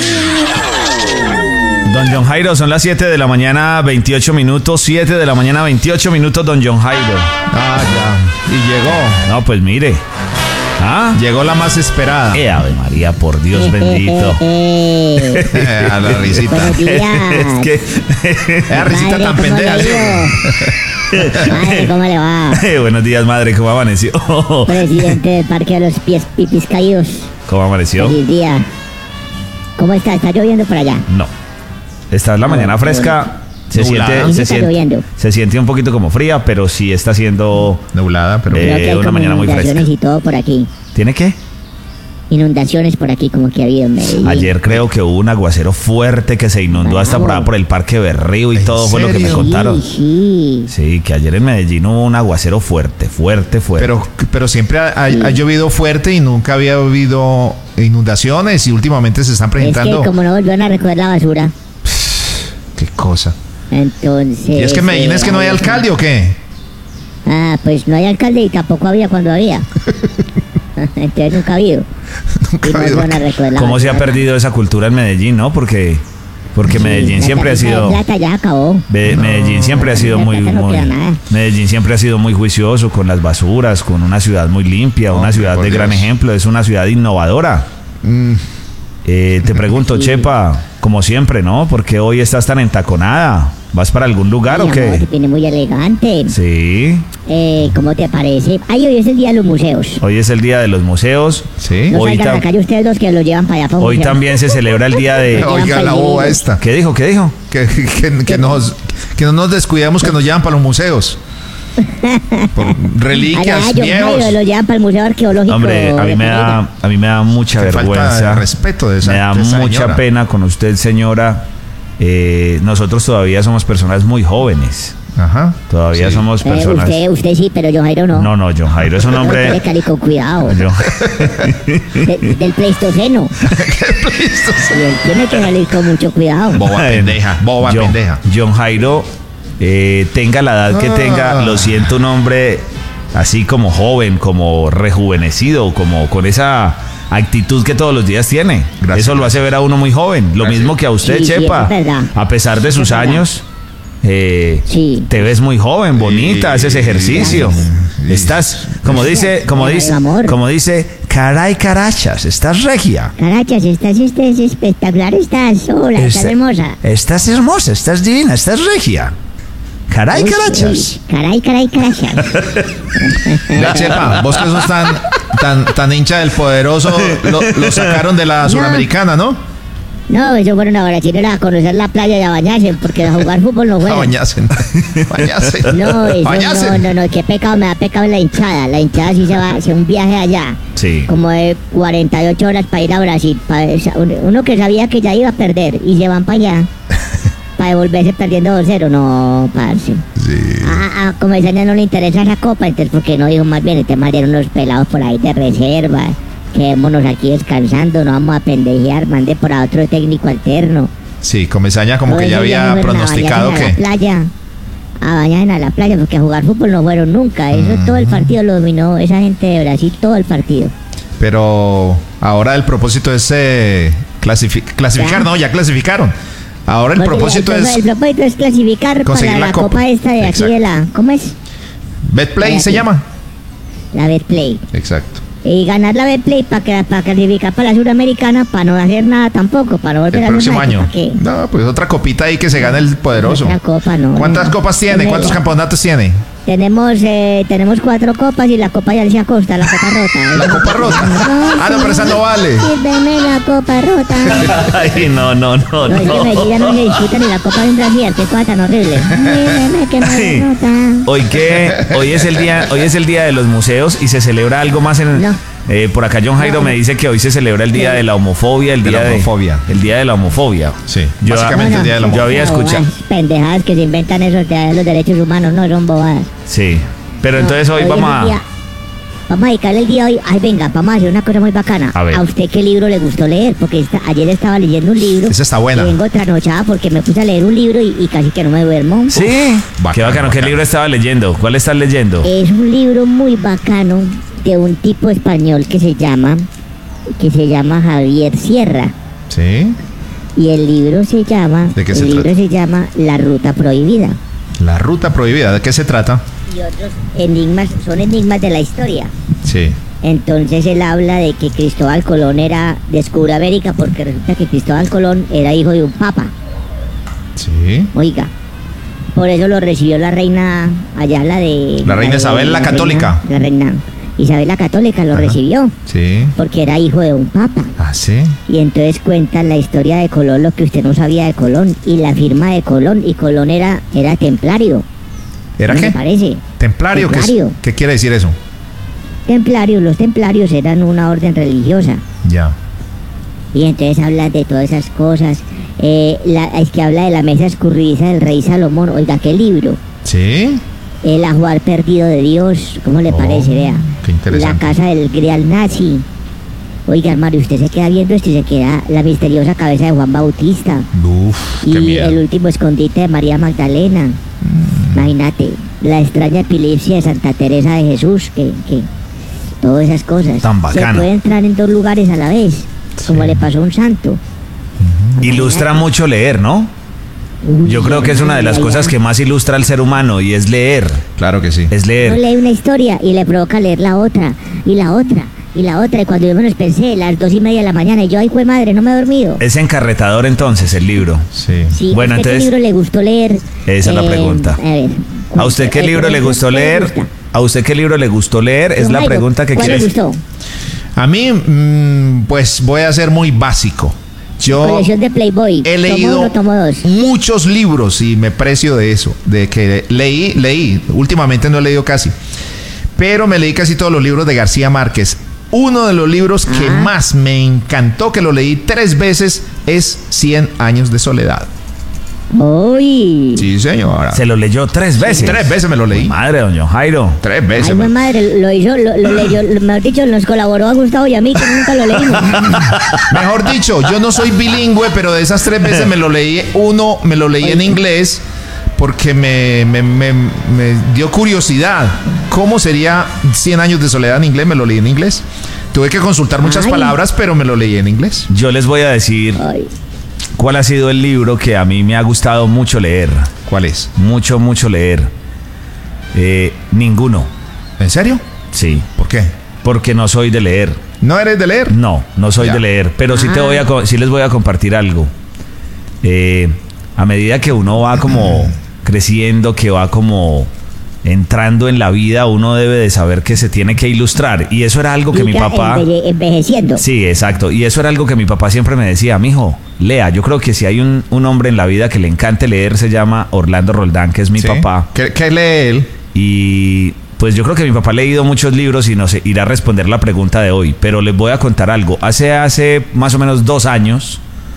S10: Don John Jairo, son las siete de la mañana, veintiocho minutos. siete de la mañana, veintiocho minutos, don John Jairo.
S9: Ah, ya. Y llegó.
S10: No, pues mire. ¿Ah?
S9: Llegó la más esperada.
S10: Eh, Ave María, por Dios bendito.
S9: A la risita.
S12: Buenos días.
S10: Es que.
S9: Esa risita
S12: Madre,
S9: tan
S12: ¿cómo
S9: pendeja.
S12: le
S9: ¿sí?
S12: digo? Madre, ¿cómo le va?
S10: Eh, buenos días, madre, ¿cómo amaneció?
S12: Presidente del Parque de los Pies Pipis Caídos.
S10: ¿Cómo amaneció?
S12: Feliz día. ¿Cómo está? ¿Está lloviendo por allá?
S10: No. Esta es la mañana fresca. Se
S9: Nublada.
S10: siente,
S12: Sí,
S10: se,
S12: está
S10: siente,
S12: lloviendo.
S10: se siente un poquito como fría, pero sí está siendo.
S9: Nublada, pero.
S10: Eh,
S12: Creo que hay
S10: una
S12: como
S10: mañana muy
S12: inundaciones
S10: fresca.
S12: y todo por aquí.
S10: ¿Tiene qué?
S12: Inundaciones por aquí como que ha habido en Medellín.
S10: Ayer creo que hubo un aguacero fuerte que se inundó hasta por, allá por el Parque Berrío y
S9: ¿En
S10: todo fue lo que me
S9: serio?
S10: contaron.
S12: Sí, sí.
S10: Sí, que ayer en Medellín hubo un aguacero fuerte, fuerte, fuerte.
S9: Pero, pero siempre ha, ha- ha llovido fuerte y nunca había habido inundaciones y últimamente se están
S12: Es que
S9: presentando.
S12: como no volvieron a recoger la basura,
S9: Qué cosa.
S12: entonces...
S9: ¿Y es que en Medellín
S12: eh,
S9: es que no hay alcalde o qué?
S12: Ah, pues no hay alcalde y tampoco había cuando había. Entonces nunca ha habido.
S9: Nunca
S12: Y no
S9: ha habido
S12: volvieron a recoger la
S10: ¿Cómo se ha
S12: basura.
S10: perdido esa cultura en Medellín, no? Porque, porque
S12: Sí,
S10: Medellín
S12: la
S10: siempre ha
S12: tarifa de
S10: sido.
S12: plata ya acabó.
S10: Be- Medellín siempre ha sido
S12: de
S10: muy,
S12: plata no
S10: muy-
S12: queda nada.
S10: Medellín siempre ha sido muy juicioso con las basuras, con una ciudad muy limpia, una
S9: Hombre,
S10: ciudad
S9: por
S10: de gran
S9: Dios.
S10: ejemplo, es una ciudad innovadora.
S9: Mm,
S10: Eh, te pregunto,
S12: Sí.
S10: Chepa, como siempre, ¿no? Porque hoy estás tan entaconada. ¿Vas para algún lugar
S12: Mi
S10: o qué?
S12: amor, viene muy elegante.
S10: Sí,
S12: Eh, ¿Cómo te parece? Ay, hoy es el día de los museos.
S10: hoy es el día de los museos.
S9: sí.
S12: No
S10: Hoy,
S12: salgan a
S10: tam-
S12: la calle ustedes dos que los llevan para allá. para un
S10: hoy
S12: museo.
S10: también se celebra el día de.
S9: Oiga la boba esta.
S10: ¿Qué dijo? ¿Qué dijo?
S9: Que, que, que nos, que no nos descuidemos que nos llevan para los museos. Por reliquias,
S12: Allá, John
S9: viejos.
S12: Jairo, los llevan para el Museo Arqueológico.
S10: Hombre, a mí
S12: de
S10: me
S12: Pereira.
S10: da, a mí me da mucha
S9: Qué falta
S10: vergüenza.
S9: de respeto de esa-
S10: me da
S9: de esa
S10: mucha
S9: señora.
S10: pena con usted, señora. Eh, nosotros todavía somos personas muy jóvenes.
S9: Ajá.
S10: Todavía
S9: Sí.
S10: somos
S12: Eh,
S10: personas.
S12: usted, usted sí, pero John Jairo no.
S10: No, no, John Jairo es un
S12: Tiene
S10: hombre.
S12: cali con cuidado.
S10: John-
S12: De- del Pleistoceno. Y él tiene que salir con mucho cuidado.
S9: Boba pendeja, boba
S10: John,
S9: pendeja.
S10: John Jairo, eh, tenga la edad que
S9: Ah.
S10: tenga, lo siento, un hombre así como joven, como rejuvenecido, como con esa actitud que todos los días tiene.
S9: Gracias.
S10: Eso lo hace ver a uno muy joven. Lo
S9: Gracias.
S10: mismo que a usted,
S12: Sí, sí,
S10: Chepa.
S12: eso es verdad.
S10: A pesar de
S12: Eso
S10: sus
S12: es verdad.
S10: años, eh,
S12: Sí.
S10: te ves muy joven, bonita,
S9: Sí.
S10: haces ejercicio.
S9: Sí.
S10: Estás, como dice, como
S12: Ay,
S10: dice,
S12: amor.
S10: como dice, caray carachas, estás regia.
S12: Carachas, estás este, es espectacular, estás sola, estás
S10: Está-
S12: hermosa.
S10: Estás hermosa, estás divina, estás regia. Caray
S12: Uy,
S10: carachas.
S12: uy, Caray, caray, carachas.
S9: Ya, Chepa, vos que sos tan, tan, tan hincha del poderoso, lo, lo sacaron de la
S12: No.
S9: Suramericana, ¿no?
S12: No, ellos fueron a Brasil a conocer la playa y a bañarse, porque a jugar fútbol no
S9: A
S12: juegan.
S9: bañarse. Bañarse.
S12: No, eso
S9: Bañarse.
S12: no, no, no, qué pecado, me da pecado la hinchada. La hinchada sí se va, hace un viaje allá.
S10: Sí.
S12: Como de cuarenta y ocho horas para ir a Brasil. pa- esa- uno que sabía que ya iba a perder y se van para allá. Para devolverse perdiendo dos cero. No, parce.
S9: Sí.
S12: Ah, ah, como esa ya no le interesa la copa, entonces porque no dijo más bien, este más dieron unos pelados por ahí de reserva. Quedémonos aquí descansando, no vamos a pendejear, mande por a otro técnico alterno.
S9: Sí, Comesaña como que ya
S12: Todo ese día
S9: había
S12: fueron a
S9: pronosticado
S12: bañarse a la
S9: que.
S12: playa, a bañar a la playa, porque a jugar fútbol no fueron nunca. Eso todo el partido lo dominó esa gente de Brasil, todo el partido.
S9: Pero ahora el propósito es eh, clasifi- clasificar,
S12: Ya.
S9: no, ya clasificaron. Ahora el
S12: Porque
S9: propósito
S12: el,
S9: es
S12: el propósito es clasificar
S9: conseguir
S12: para
S9: la
S12: la,
S9: copa.
S12: copa. esta de aquí
S9: Exacto.
S12: de la, ¿cómo es?
S9: Betplay, se
S12: Sí.
S9: llama.
S12: La Betplay.
S9: Exacto.
S12: Y ganar la Betplay para que para clasificar para la Suramericana, para no hacer nada tampoco, para no volver
S9: El
S12: a hacer
S9: próximo
S12: nada,
S9: año.
S12: ¿para qué?
S9: No, pues otra copita ahí que se gane el poderoso.
S12: Otra copa, no.
S9: ¿Cuántas
S12: no.
S9: copas tiene? ¿Cuántos
S12: Tenemos-
S9: campeonatos tiene?
S12: Tenemos, eh, tenemos cuatro copas y la copa ya se acosta, la copa rota.
S9: La copa rota. Ah, no, pero esa no vale.
S12: Sírveme la copa rota.
S10: Ay, no, no, no,
S12: No, es que
S10: no.
S12: Medellín ya no se disputa ni la copa de un brasier, qué cosa tan horrible. Sírveme que
S10: Ay.
S12: me rota.
S10: Hoy que hoy es el día, hoy es el día de los museos y se celebra algo más en
S12: No.
S10: eh, por acá John Jairo
S12: No.
S10: me dice que hoy se celebra el día de la homofobia, el
S9: De
S10: día
S9: la homofobia.
S10: de el día de la homofobia.
S9: Sí,
S10: Yo,
S9: básicamente el día de la
S10: yo
S9: homofobia.
S10: había escuchado.
S12: Bobadas, pendejadas que se inventan esos de los derechos humanos, no son bobadas.
S10: Sí. Pero entonces hoy
S12: es
S10: vamos
S12: el
S10: a
S12: día- vamos a dedicarle el día hoy. Ay, venga, vamos a hacer una cosa muy bacana.
S10: A ver.
S12: usted qué libro le gustó leer? Porque esta- ayer estaba leyendo un libro.
S9: Esa está buena.
S12: Y vengo trasnochada porque me puse a leer un libro y, y casi que no me duermo.
S10: Sí.
S9: Bacano,
S10: Qué bacano. ¿Qué
S9: bacano.
S10: libro estaba leyendo? ¿Cuál estás leyendo?
S12: Es un libro muy bacano de un tipo español que se llama, que se llama Javier Sierra.
S9: Sí.
S12: Y el libro se llama,
S9: ¿De qué
S12: el
S9: se
S12: libro
S9: trata?
S12: se llama La Ruta Prohibida.
S9: La ruta prohibida. ¿De qué se trata?
S12: Y otros enigmas, son enigmas de la historia.
S9: Sí.
S12: Entonces él habla de que Cristóbal Colón era, descubrió América porque resulta que Cristóbal Colón era hijo de un papa.
S9: Sí.
S12: Oiga. Por eso lo recibió la reina, allá la de...
S9: La reina
S12: de-
S9: Isabel la
S12: reina-
S9: Católica.
S12: la reina Isabel la Católica lo
S9: Ajá.
S12: recibió
S9: Sí.
S12: porque era hijo de un papa.
S9: Ah, sí.
S12: Y entonces cuentan la historia de Colón, lo que usted no sabía de Colón, y la firma de Colón, y Colón era, era templario.
S9: ¿Era
S12: ¿No
S9: qué?
S12: le parece?
S9: Templario. ¿Qué, es-
S12: Templario.
S9: ¿Qué quiere decir eso?
S12: Templarios, los templarios eran una orden religiosa.
S9: Ya.
S12: Y entonces habla de todas esas cosas. Eh, la, es que habla de la mesa escurridiza del rey Salomón. Oiga, qué libro.
S9: Sí.
S12: El ajuar perdido de Dios. ¿Cómo le
S9: Oh,
S12: parece? Vea.
S9: qué interesante.
S12: La casa del grial nazi. Oiga, Mario, usted se queda viendo esto y se queda la misteriosa cabeza de Juan Bautista.
S9: Uf,
S12: Y
S9: qué miedo.
S12: el último escondite de María Magdalena. Imagínate, la extraña epilepsia de Santa Teresa de Jesús, que, que todas esas cosas.
S10: Tan
S12: Se
S10: bacano.
S12: puede entrar en dos lugares a la vez, como
S9: Sí.
S12: le pasó a un santo.
S10: Ilustra mucho leer, ¿no?
S12: Uy,
S10: Yo creo que es una de las
S12: ay,
S10: cosas
S12: ay.
S10: que más ilustra al ser humano y es leer.
S9: Claro que sí.
S10: Es
S12: Uno
S10: leer.
S12: lee una historia y le provoca leer la otra, y la otra, y la otra, y cuando yo menos pensé, las dos y media de la mañana, y yo, ay, fue madre, no me he dormido.
S10: Es encarretador entonces el libro.
S9: Sí.
S12: Sí,
S10: Bueno,
S12: ¿a usted
S10: entonces-
S12: qué libro le gustó leer?
S10: Esa es la
S12: Eh,
S10: pregunta.
S12: A ver.
S10: ¿A usted qué
S12: eh,
S10: libro le
S12: ¿cuál-
S10: gustó
S12: cuál le
S10: leer?
S12: gusta?
S10: ¿A usted qué libro le gustó leer? Es
S12: Don
S10: la
S12: Jairo,
S10: pregunta que
S12: ¿cuál le
S10: quieres.
S12: gustó?
S9: A mí, mm, pues voy a ser muy básico. Yo
S12: Colección de Playboy.
S9: he
S12: Tomo
S9: leído
S12: uno, tomo dos.
S9: muchos libros y me precio de eso, de que leí, leí, últimamente no he leído casi, pero me leí casi todos los libros de García Márquez. Uno de los libros que
S12: Ah.
S9: más me encantó, que lo leí tres veces, es Cien años de soledad.
S12: Uy.
S9: Sí, señora.
S10: Se lo leyó tres veces.
S9: Tres veces me lo leí.
S10: Madre, doña Jairo.
S9: Tres veces.
S12: Ay,
S9: me-
S12: mi madre, lo hizo, lo, lo leyó, lo- mejor dicho, nos colaboró a Gustavo y a mí, que nunca lo leímos.
S9: Mejor dicho, yo no soy bilingüe, pero de esas tres veces me lo leí. Uno me lo leí en inglés porque me, me- me- me dio curiosidad. ¿Cómo sería Cien años de soledad en inglés? Me lo leí en inglés. Tuve que consultar muchas
S12: Ay.
S9: palabras, pero me lo leí en inglés.
S10: Yo les voy a decir
S12: Ay.
S10: cuál ha sido el libro que a mí me ha gustado mucho leer.
S9: ¿Cuál es?
S10: Mucho, mucho leer. Eh, ninguno.
S9: ¿En serio?
S10: Sí.
S9: ¿Por qué?
S10: Porque no soy de leer.
S9: ¿No eres de leer?
S10: No, no soy
S9: Ya.
S10: de leer. Pero sí, te
S12: Ah.
S10: voy a, co- sí les voy a compartir algo. Eh, a medida que uno va como creciendo, que va como entrando en la vida, uno debe de saber que se tiene que ilustrar. Y eso era algo que mi
S12: Diga,
S10: papá...
S12: enveje- envejeciendo.
S10: Sí, exacto. Y eso era algo que mi papá siempre me decía, mijo, lea. Yo creo que si hay un, un hombre en la vida que le encante leer, se llama Orlando Roldán, que es mi
S9: Sí.
S10: papá.
S9: ¿Qué, qué lee él?
S10: Y pues yo creo que mi papá ha leído muchos libros y no sé, irá a responder la pregunta de hoy. Pero les voy a contar algo. Hace, hace más o menos dos años,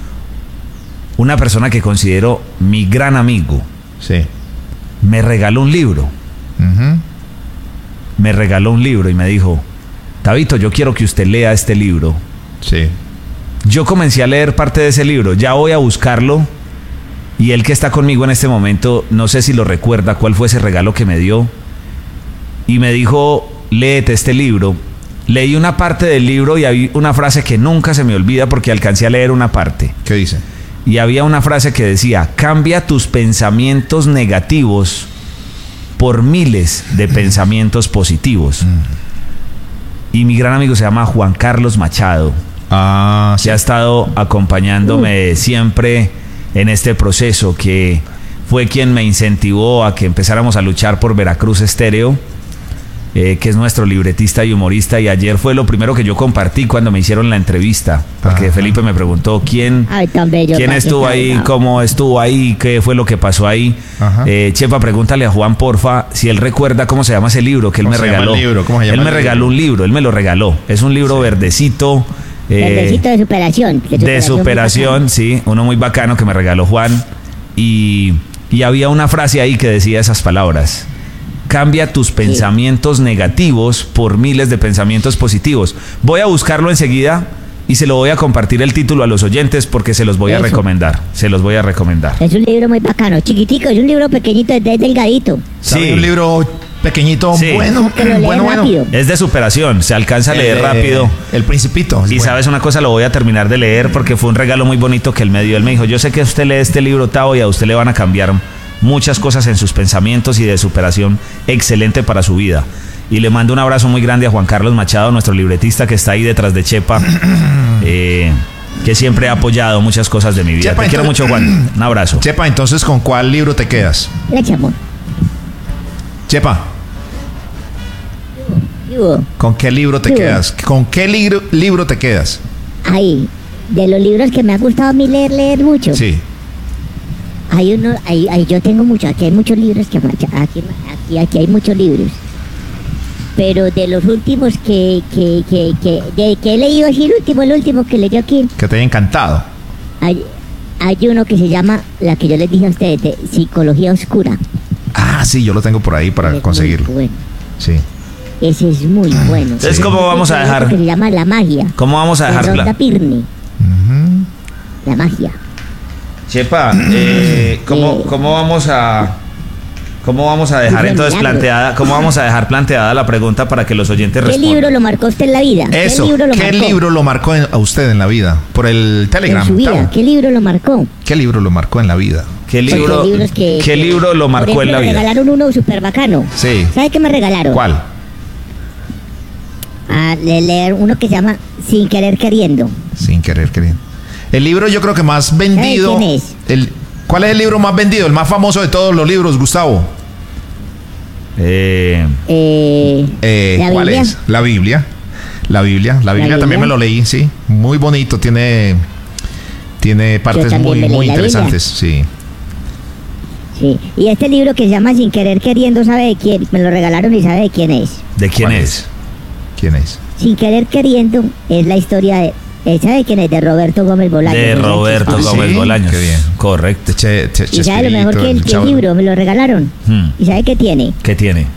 S10: una persona que considero mi gran amigo
S9: Sí.
S10: me regaló un libro.
S9: Ujú.
S10: Me regaló un libro y me dijo, Tabito, yo quiero que usted lea este libro.
S9: Sí.
S10: Yo comencé a leer parte de ese libro, ya voy a buscarlo. Y él que está conmigo en este momento, no sé si lo recuerda, cuál fue ese regalo que me dio. Y me dijo, léete este libro. Leí una parte del libro y había una frase que nunca se me olvida porque alcancé a leer una parte.
S9: ¿Qué dice?
S10: Y había una frase que decía, cambia tus pensamientos negativos por miles de pensamientos positivos. Y mi gran amigo se llama Juan Carlos Machado.
S9: Ah, sí.
S10: Se ha estado acompañándome siempre en este proceso, que fue quien me incentivó a que empezáramos a luchar por Veracruz Estéreo, eh, que es nuestro libretista y humorista, y ayer fue lo primero que yo compartí cuando me hicieron la entrevista, porque
S9: Ajá.
S10: Felipe me preguntó quién,
S12: Ay, tan bello.
S10: quién
S12: pa' que
S10: estuvo ahí,
S12: salga.
S10: cómo estuvo ahí, qué fue lo que pasó ahí.
S9: Ajá.
S10: Eh, Chepa, pregúntale a Juan, porfa, si él recuerda cómo se llama ese libro que él
S9: ¿Cómo
S10: me
S9: se llama el
S10: regaló.
S9: libro? ¿Cómo se llama
S10: él
S9: el
S10: me
S9: libro?
S10: regaló un libro, él me lo regaló. Es un libro verdecito. eh,
S12: Verdecito de superación.
S10: de
S12: muy
S10: superación,
S12: bacana.
S10: sí, uno muy bacano que me regaló Juan. Y, y había una frase ahí que decía esas palabras: cambia tus pensamientos negativos por miles de pensamientos positivos. Voy a buscarlo enseguida y se lo voy a compartir el título a los oyentes porque se los voy a
S12: Eso.
S10: recomendar. Se los voy a recomendar.
S12: Es un libro muy bacano, chiquitico, es un libro pequeñito, es delgadito.
S9: Sí, un libro pequeñito,
S10: Sí.
S9: bueno,
S12: Que lo lees
S9: bueno, bueno.
S12: rápido.
S10: Es de superación, se alcanza a
S9: El
S10: leer
S9: de-
S10: rápido.
S9: El Principito. es
S10: Y
S9: bueno.
S10: sabes una cosa, lo voy a terminar de leer porque fue un regalo muy bonito que él me dio. Él me dijo, yo sé que usted lee este libro, Tavo, y a usted le van a cambiar muchas cosas en sus pensamientos y de superación excelente para su vida. Y le mando un abrazo muy grande a Juan Carlos Machado, nuestro libretista que está ahí detrás de Chepa, eh, que siempre ha apoyado muchas cosas de mi vida.
S9: Chepa,
S10: Te quiero
S9: entonces-
S10: mucho, Juan. Un abrazo.
S9: Chepa, entonces, ¿con cuál libro te quedas?
S12: La chamón.
S9: Chepa,
S12: ¿Qué hubo?
S9: ¿con qué libro te
S12: Sí.
S9: quedas? ¿Con qué libro, libro te quedas?
S12: Ahí, de los libros que me ha gustado a mí leer, leer mucho.
S9: Sí.
S12: Hay uno, ahí, ahí yo tengo mucho, aquí hay muchos libros que macha- aquí, aquí, aquí hay muchos libros. Pero de los últimos que, que, que, que, de, que he leído así, el último, el último que leyó aquí,
S9: Que te haya encantado.
S12: hay, hay uno que se llama, la que yo les dije a ustedes, de Psicología Oscura.
S9: Ah, sí, yo lo tengo por ahí para
S12: Es muy
S9: conseguirlo.
S12: bueno.
S9: Sí.
S12: Ese es muy bueno.
S10: Entonces, ¿cómo vamos a
S12: Hay
S10: dejar?
S12: otro que se llama La Magia.
S10: ¿Cómo vamos a
S12: de
S10: dejar?
S12: Rhonda
S10: pla-
S12: Byrne. La Magia.
S10: Chepa, eh, ¿cómo, ¿cómo vamos a cómo vamos a dejar
S12: Dice
S10: entonces
S12: milagros.
S10: planteada, cómo vamos a dejar planteada la pregunta para que los oyentes
S12: ¿Qué
S10: respondan?
S12: libro lo marcó usted en la vida?
S9: Eso,
S12: ¿Qué libro lo
S9: ¿qué
S12: marcó?
S9: libro lo marcó en- a usted en la vida? Por el Telegram.
S12: En su vida.
S9: Tavo.
S12: ¿Qué libro lo marcó?
S9: ¿Qué libro lo marcó en la vida?
S10: ¿Qué
S12: Porque
S10: libro,
S12: hay libros que-
S10: ¿qué
S12: que-
S10: libro lo
S12: Por
S10: marcó en
S12: ejemplo,
S10: la
S12: me
S10: vida?
S12: regalaron uno súper bacano.
S9: Sí.
S12: ¿Sabe qué me regalaron?
S9: ¿Cuál?
S12: A le- leer uno que se llama Sin Querer Queriendo.
S9: Sin querer queriendo. El libro yo creo que más vendido.
S12: quién es?
S9: El, ¿Cuál es el libro más vendido? El más famoso de todos los libros, Gustavo.
S10: Eh,
S12: Eh,
S9: Eh,
S12: ¿La
S9: ¿Cuál
S12: Biblia?
S9: es? La Biblia. La Biblia. La Biblia también
S12: Biblia?
S9: me lo leí, sí. Muy bonito. Tiene, tiene partes
S12: también
S9: muy,
S12: me leí
S9: muy
S12: la Biblia.
S9: interesantes. Sí.
S12: sí. Y este libro que se llama Sin Querer Queriendo, ¿sabe de quién? Me lo regalaron y sabe de quién es.
S10: ¿De quién
S9: ¿Cuál
S10: es?
S9: ¿Quién es?
S12: Sin Querer Queriendo es la historia de... eh, ¿Sabe de quién es? De Roberto Gómez Bolaños.
S10: De
S12: ¿verdad?
S10: Roberto
S9: Ah,
S10: Gómez
S9: sí,
S10: Bolaños.
S9: qué bien.
S10: Correcto.
S9: Che- che-
S12: Y sabe lo mejor
S9: Chespirito,
S12: que el,
S9: el
S12: que el
S9: chavo.
S12: libro, me lo regalaron.
S10: Hmm.
S12: ¿Y sabe qué tiene?
S10: ¿Qué tiene?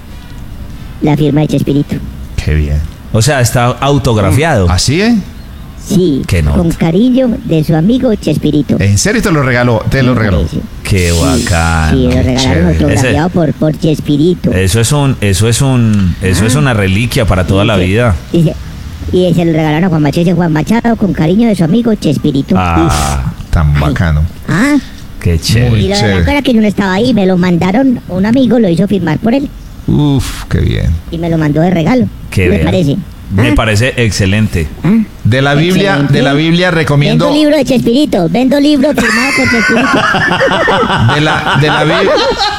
S12: La firma de Chespirito.
S9: Qué bien.
S10: O sea, está autografiado.
S9: ¿Así, eh?
S12: Sí,
S10: Qué nota.
S12: con cariño de su amigo Chespirito.
S9: ¿En serio te lo regaló? Te lo
S12: Me
S9: regaló.
S12: parece.
S10: Qué bacano.
S12: Sí, lo regalaron
S9: chévere.
S12: autografiado por, por Chespirito.
S10: Eso es un, eso es un, eso es una reliquia para toda la
S12: Sí.
S10: vida.
S12: Y se, y se lo regalaron a Juan Machado, dice Juan Machado con cariño de su amigo Chespirito.
S10: Ah,
S9: Tan bacano.
S12: Ah,
S10: qué chévere.
S9: Muy
S12: y lo de
S9: chévere.
S12: la cara que yo no estaba ahí, me lo mandaron, un amigo lo hizo firmar por él
S9: Uf, qué bien.
S12: y me lo mandó de regalo.
S10: Qué
S12: ¿Qué me
S10: bien.
S12: parece?
S10: Me
S12: Ah,
S10: parece excelente.
S12: ah.
S9: De la Biblia,
S12: Excelente.
S9: de la Biblia recomiendo.
S12: Vendo libro de Chespirito, vendo libro firmado por Chespirito.
S9: De la, de la Biblia.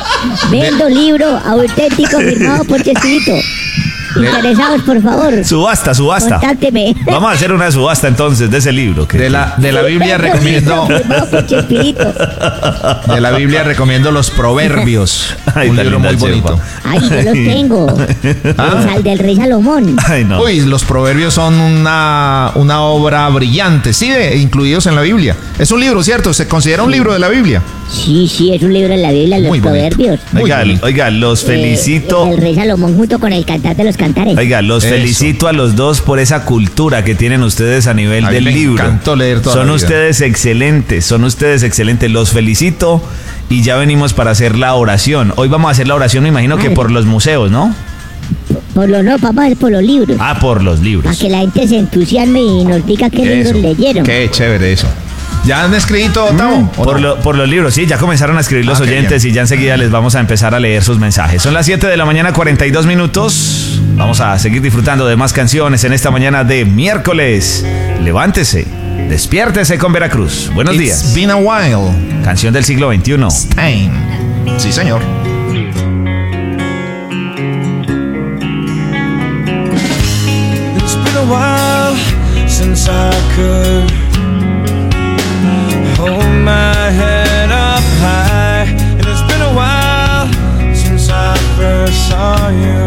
S12: Vendo libro auténtico firmado por Chespirito. Interesados, por favor,
S10: Subasta, subasta.
S12: contácteme.
S10: Vamos a hacer una subasta entonces de ese libro. que-
S9: De la, de la Biblia
S12: Vendo
S9: recomiendo.
S12: libro firmado por Chespirito.
S9: De la Biblia recomiendo los Proverbios.
S10: Ay,
S9: un
S10: tan
S9: libro muy
S10: linda,
S9: bonito.
S10: Chepa.
S12: Ay, yo los tengo.
S9: Ah.
S12: El sal del rey Salomón.
S10: Ay, no.
S9: Uy, los proverbios son una, una obra brillante, sí, de- incluidos en la Biblia. Es un libro, ¿cierto? ¿Se considera un libro de la Biblia?
S12: Sí, sí, es un libro en la Biblia, los
S9: Muy bonito.
S12: proverbios.
S9: Muy
S10: Oiga,
S9: bonito.
S10: oiga, los felicito.
S12: Eh, el rey Salomón junto con el cantar de los cantares.
S10: Oiga, los
S9: Eso.
S10: felicito a los dos por esa cultura que tienen ustedes a nivel
S9: A mí
S10: del
S9: me
S10: libro.
S9: encantó leer toda
S10: Son
S9: la vida.
S10: ustedes excelentes, son ustedes excelentes. Los felicito y ya venimos para hacer la oración. Hoy vamos a hacer la oración, me imagino que
S12: Vale.
S10: por los museos, ¿no?
S12: Por lo no, papá, es por los libros.
S10: Ah, por los
S12: Para
S10: libros.
S12: que la gente se entusiasme y nos diga qué libros
S9: Eso.
S12: leyeron.
S9: Qué chévere eso. ¿Ya han escrito, Tavo? ¿O
S10: Por,
S9: no?
S10: lo- por los libros, sí, ya comenzaron a escribir los
S9: Ah, qué
S10: oyentes
S9: bien.
S10: y ya enseguida les vamos a empezar a leer sus mensajes. Son las siete de la mañana, cuarenta y dos minutos. Vamos a seguir disfrutando de más canciones en esta mañana de miércoles. Levántese, despiértese con Veracruz. Buenos
S9: It's
S10: días.
S9: been a while.
S10: Canción del siglo veintiuno.
S9: Time. Sí, señor.
S2: It's been a while since I could hold my head up high, and it's been a while since I first saw you.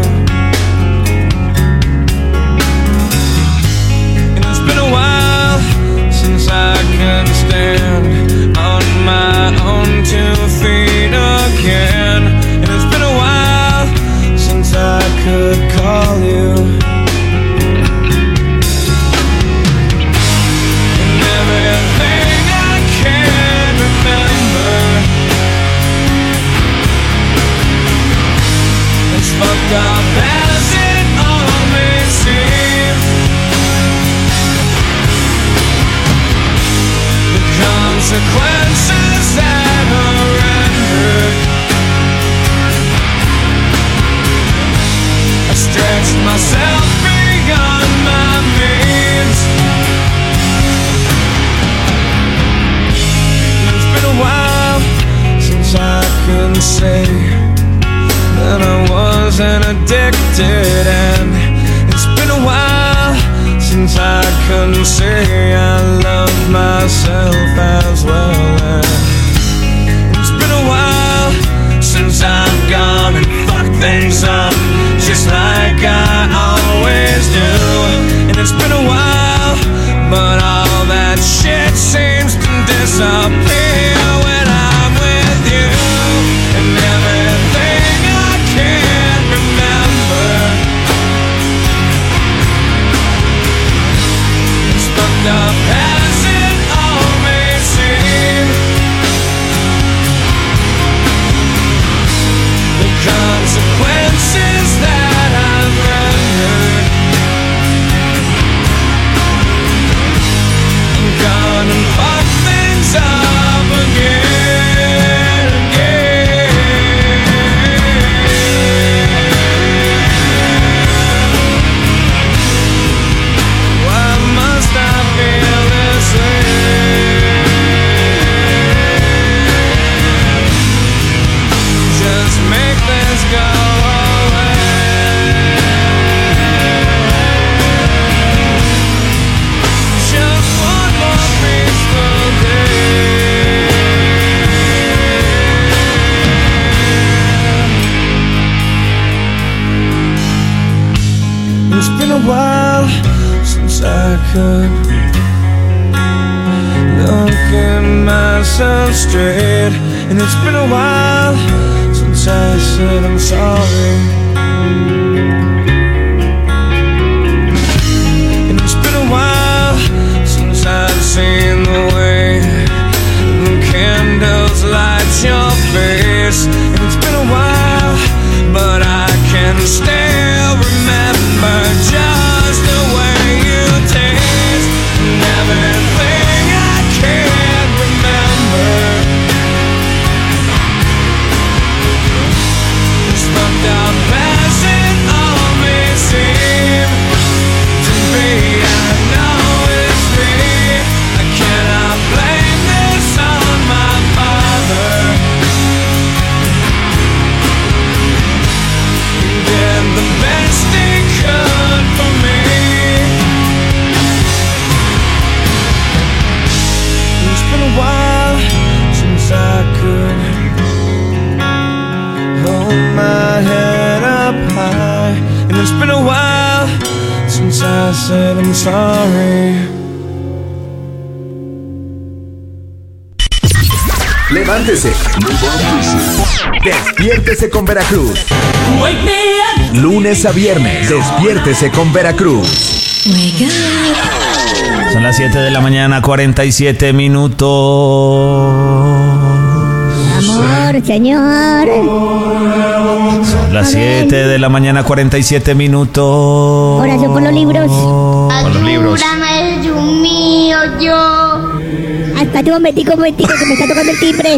S2: And it's been a while since I can stand on my own two feet again. fucked up as it all may seem. The consequences that are rendered, I stretched myself beyond my means. It's been a while since I can say that I wasn't addicted, and it's been a while since I can say I love myself as well. And it's been a while since I've gone and fucked things up just like I always do. And it's been a while, but all that shit seems to disappear when I'm with you. And everything I can't remember, it's fucked up as it all may seem. The consequences that I've rendered, I'm gonna fuck things up again, again. Why must I feel this way? Just make this go away. Just one more peaceful day. It's been a while since I could look at myself straight, and it's been a while since I said I'm sorry. And it's been a while since I've seen the way the candles light your face. And it's been a while, but I can still remember just the way you taste. And everything I can't remember, it's fucked up as it all may seem to me. I know it's me. I cannot blame this on my father. He did the best he could for me. It's been a while since I could hold my head up high, and it's been a while since I said I'm sorry.
S11: Levántese. Despiértese con Veracruz. Lunes a viernes, despiértese con Veracruz.
S10: Son las siete de la mañana, cuarenta y siete minutos.
S12: Amor, señor.
S10: Son las siete de la mañana, cuarenta y siete minutos.
S12: Oración por los libros.
S10: Por los libros.
S12: Ayúdame, Dios mío, yo. Espérate un momentico, un momentico, que me está tocando el timbre.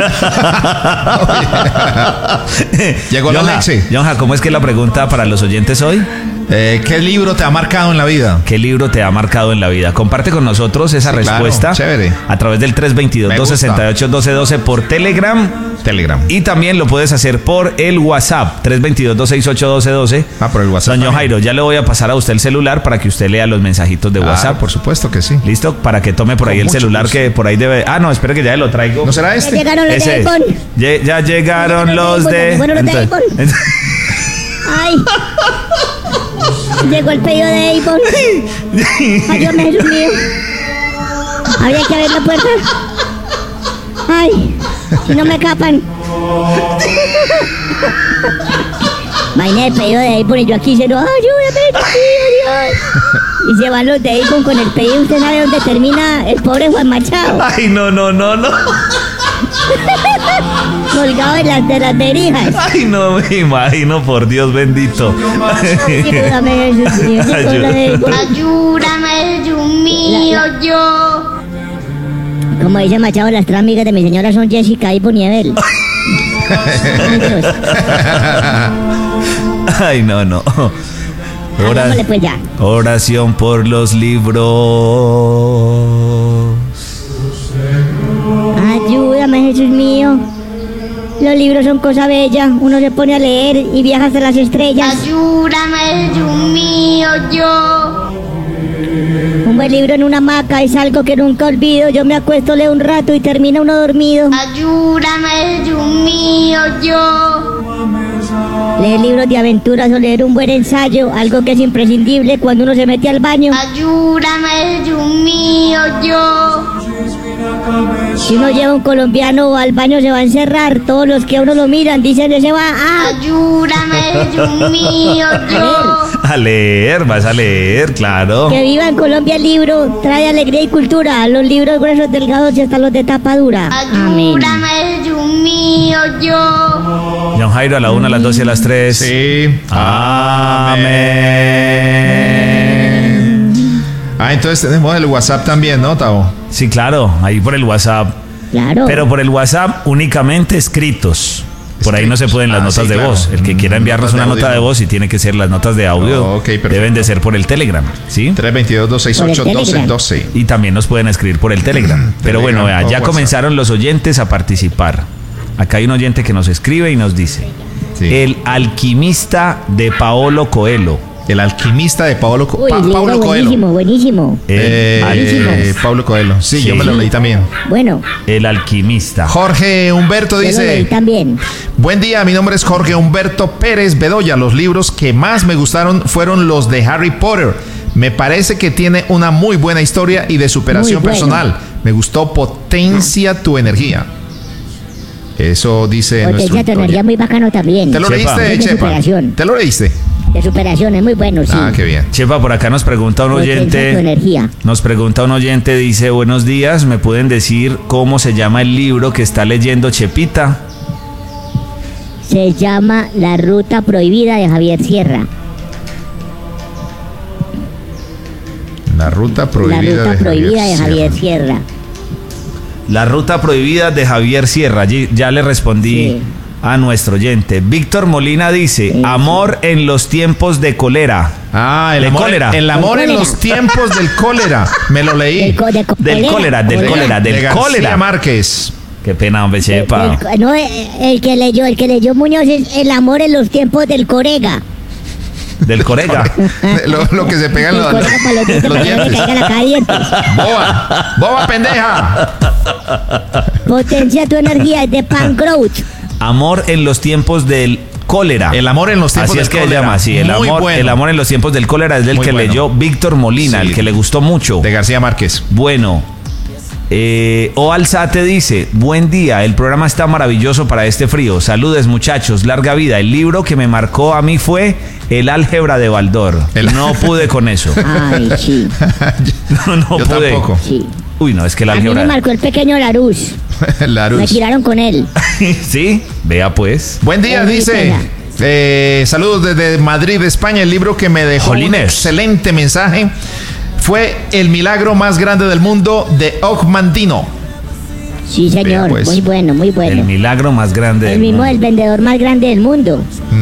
S9: Llegó la Lexi.
S10: Jonja, ¿cómo es que la pregunta para los oyentes hoy?
S9: Eh, ¿Qué libro te ha marcado en la vida?
S10: ¿Qué libro te ha marcado en la vida? Comparte con nosotros esa
S9: Sí,
S10: respuesta.
S9: claro, chévere.
S10: A través del tres dos dos, dos seis ocho, uno dos uno dos por Telegram.
S9: Telegram.
S10: Y también lo puedes hacer por el WhatsApp, tres dos dos, dos seis ocho, uno dos uno dos.
S9: Ah, por el WhatsApp.
S10: Doña
S9: también.
S10: Jairo, ya le voy a pasar a usted el celular para que usted lea los mensajitos de
S9: Ah,
S10: WhatsApp.
S9: por supuesto que sí.
S10: ¿Listo? Para que tome por
S9: Con
S10: ahí el
S9: mucho
S10: celular
S9: gusto.
S10: que por ahí debe... Ah, no, espere que ya lo traigo.
S9: ¿No será
S12: Ya
S9: este?
S12: llegaron los de
S10: Ese es.
S12: iPhone.
S10: Ye- Ya llegaron los de...
S12: Bueno, los de
S10: Entonces-
S12: iPhone. Ay. Llegó el pedido de iPhone. Ay, Dios mío, Jesús mío. Habría que abrir la puerta. Ay, si no me capan. Vaina el pedido de iPhone y yo aquí diciendo, ayúdame, Dios Dios. Y se van los de iPhone con el pedido. ¿Usted sabe dónde termina el pobre Juan Machado?
S10: Ay, no, no, no, no.
S12: Colgado en las de las verijas.
S10: Ay, no me imagino, por Dios bendito.
S12: Ayúdame, Jesús mío.
S10: Ayuda.
S4: Ayúdame, Dios mío, yo.
S12: Como dice Machado, las tres amigas de mi señora son Jessica y Boniebel.
S10: Ay, no, no. Ora-
S12: Hagámosle pues ya.
S10: Oración por los libros.
S12: Ayúdame, Jesús mío. Los libros son cosa bella. Uno se pone a leer y viaja hasta las estrellas.
S4: Ayúdame, Dios mío, yo.
S12: Un buen libro en una hamaca es algo que nunca olvido. Yo me acuesto, leo un rato y termina uno dormido.
S4: Ayúdame, Dios mío, yo.
S12: Leer libros de aventuras o leer un buen ensayo, algo que es imprescindible cuando uno se mete al baño.
S4: Ayúdame, Dios mío, yo.
S12: Si uno lleva un colombiano al baño se va a encerrar. Todos los que a uno lo miran dicen ese va a...
S4: Ayúdame, Dios mío, yo.
S10: A leer, vas a leer, claro.
S12: Que viva en Colombia el libro, trae alegría y cultura. Los libros gruesos, delgados y hasta los de tapa dura. Amén.
S4: Ayúdame, Dios mío, yo.
S10: John Jairo, a la una, a las dos y a las tres.
S9: Sí.
S10: Amén.
S9: Ah, entonces tenemos el WhatsApp también, ¿no, Tavo?
S10: Sí, claro, ahí por el WhatsApp.
S12: Claro.
S10: Pero por el WhatsApp únicamente escritos. Por ahí no se pueden las
S9: Ah,
S10: notas
S9: sí,
S10: de
S9: claro.
S10: voz. El que quiera enviarnos
S9: Notas de
S10: una nota
S9: audio.
S10: de voz y tiene que ser las notas de audio.
S9: Oh, ok, perfecto.
S10: Deben de ser por el Telegram, ¿sí?
S9: tres dos dos, dos seis ocho, uno dos uno dos.
S10: Y también nos pueden escribir por el Telegram. Pero bueno,
S9: Telegram
S10: vea,
S9: o
S10: ya
S9: WhatsApp.
S10: comenzaron los oyentes a participar. Acá hay un oyente que nos escribe y nos dice:
S9: Sí.
S10: El alquimista de Paolo Coelho.
S9: El alquimista de Paolo, Co-
S12: Uy,
S9: Pa-
S12: libro
S9: Paulo Coelho.
S12: buenísimo, buenísimo.
S10: El,
S9: Eh,
S10: al-
S9: Paulo Coelho. Sí,
S10: Sí.
S9: yo me lo leí también.
S12: Bueno,
S10: el alquimista.
S9: Jorge Humberto
S12: yo lo leí
S9: dice:
S12: también.
S9: Buen día, mi nombre es Jorge Humberto Pérez Bedoya. Los libros que más me gustaron fueron los de Harry Potter. Me parece que tiene una muy buena historia y de superación
S12: Muy bueno.
S9: personal. Me gustó Potencia tu energía. Eso dice
S12: Potencia
S9: nuestro
S12: tu energía muy bacano también.
S9: ¿Te lo
S10: Chepa.
S9: leíste,
S12: Es de
S9: Chepa?
S12: superación.
S9: ¿Te lo leíste?
S12: De superación, es muy bueno, sí.
S9: Ah, qué bien.
S10: Chepa, por acá nos pregunta un
S12: Potencia tu
S10: oyente.
S12: energía.
S10: Nos pregunta un oyente, dice: buenos días, ¿me pueden decir cómo se llama el libro que está leyendo Chepita?
S12: Se llama La Ruta Prohibida de Javier Sierra.
S9: La ruta prohibida,
S12: La Ruta
S9: de,
S12: Prohibida
S9: Javier
S12: de Javier
S9: Sierra.
S12: Sierra.
S10: La ruta prohibida de Javier Sierra. Allí ya le respondí
S12: Sí.
S10: a nuestro oyente. Víctor Molina dice:
S12: Sí.
S10: amor en los tiempos de cólera.
S9: Ah, el
S10: De
S9: amor,
S10: cólera.
S9: el amor
S12: Del
S9: en
S12: cólera.
S9: los tiempos del cólera. Me lo leí.
S12: Del, co- de co-
S10: Del cólera, del
S12: Cólera.
S10: cólera,
S9: de
S10: del
S9: García
S10: cólera.
S9: Márquez.
S10: Qué pena, hombre, Chepa.
S12: El co- no, eh, el que leyó, el que leyó Muñoz es El amor en los tiempos del corega.
S10: Del corega.
S9: lo, lo que se pegan
S12: El
S9: los,
S12: corega para los dientes,
S9: los
S12: para que no le
S9: dientes.
S12: caigan acá dientes.
S9: Boba, boba pendeja.
S12: Potencia tu energía es de Pan Growth.
S10: Amor en los tiempos del cólera.
S9: El amor en los tiempos
S10: Así
S9: del
S10: es que se
S9: cólera.
S10: llama, sí. El
S9: Muy
S10: amor,
S9: bueno.
S10: el amor en los tiempos del cólera es del
S9: Muy
S10: que
S9: bueno.
S10: leyó Víctor Molina,
S9: Sí.
S10: el que le gustó mucho.
S9: De García Márquez.
S10: Bueno, eh, O Alzate dice: buen día, el programa está maravilloso para este frío. Saludes, muchachos, larga vida. El libro que me marcó a mí fue El álgebra de Baldor.
S9: El-
S10: No pude con eso.
S12: Ay, sí,
S10: No, no
S9: Yo
S10: pude.
S9: tampoco.
S12: sí.
S10: Uy, no, es que el
S12: A mí me
S10: álgebra.
S12: marcó el pequeño Larus.
S9: Larus.
S12: Me tiraron con él.
S10: Sí, vea pues.
S9: Buen día,
S12: Es muy
S9: dice.
S12: pena.
S9: Eh, saludos desde Madrid, España. El libro que me dejó un
S10: Jolines.
S9: excelente mensaje fue El milagro más grande del mundo de Ogmandino.
S12: Sí, señor.
S9: pues.
S12: Muy bueno, muy
S10: El
S12: bueno.
S10: milagro más grande
S12: El
S10: del
S12: mismo,
S10: mundo.
S12: el vendedor más grande del mundo.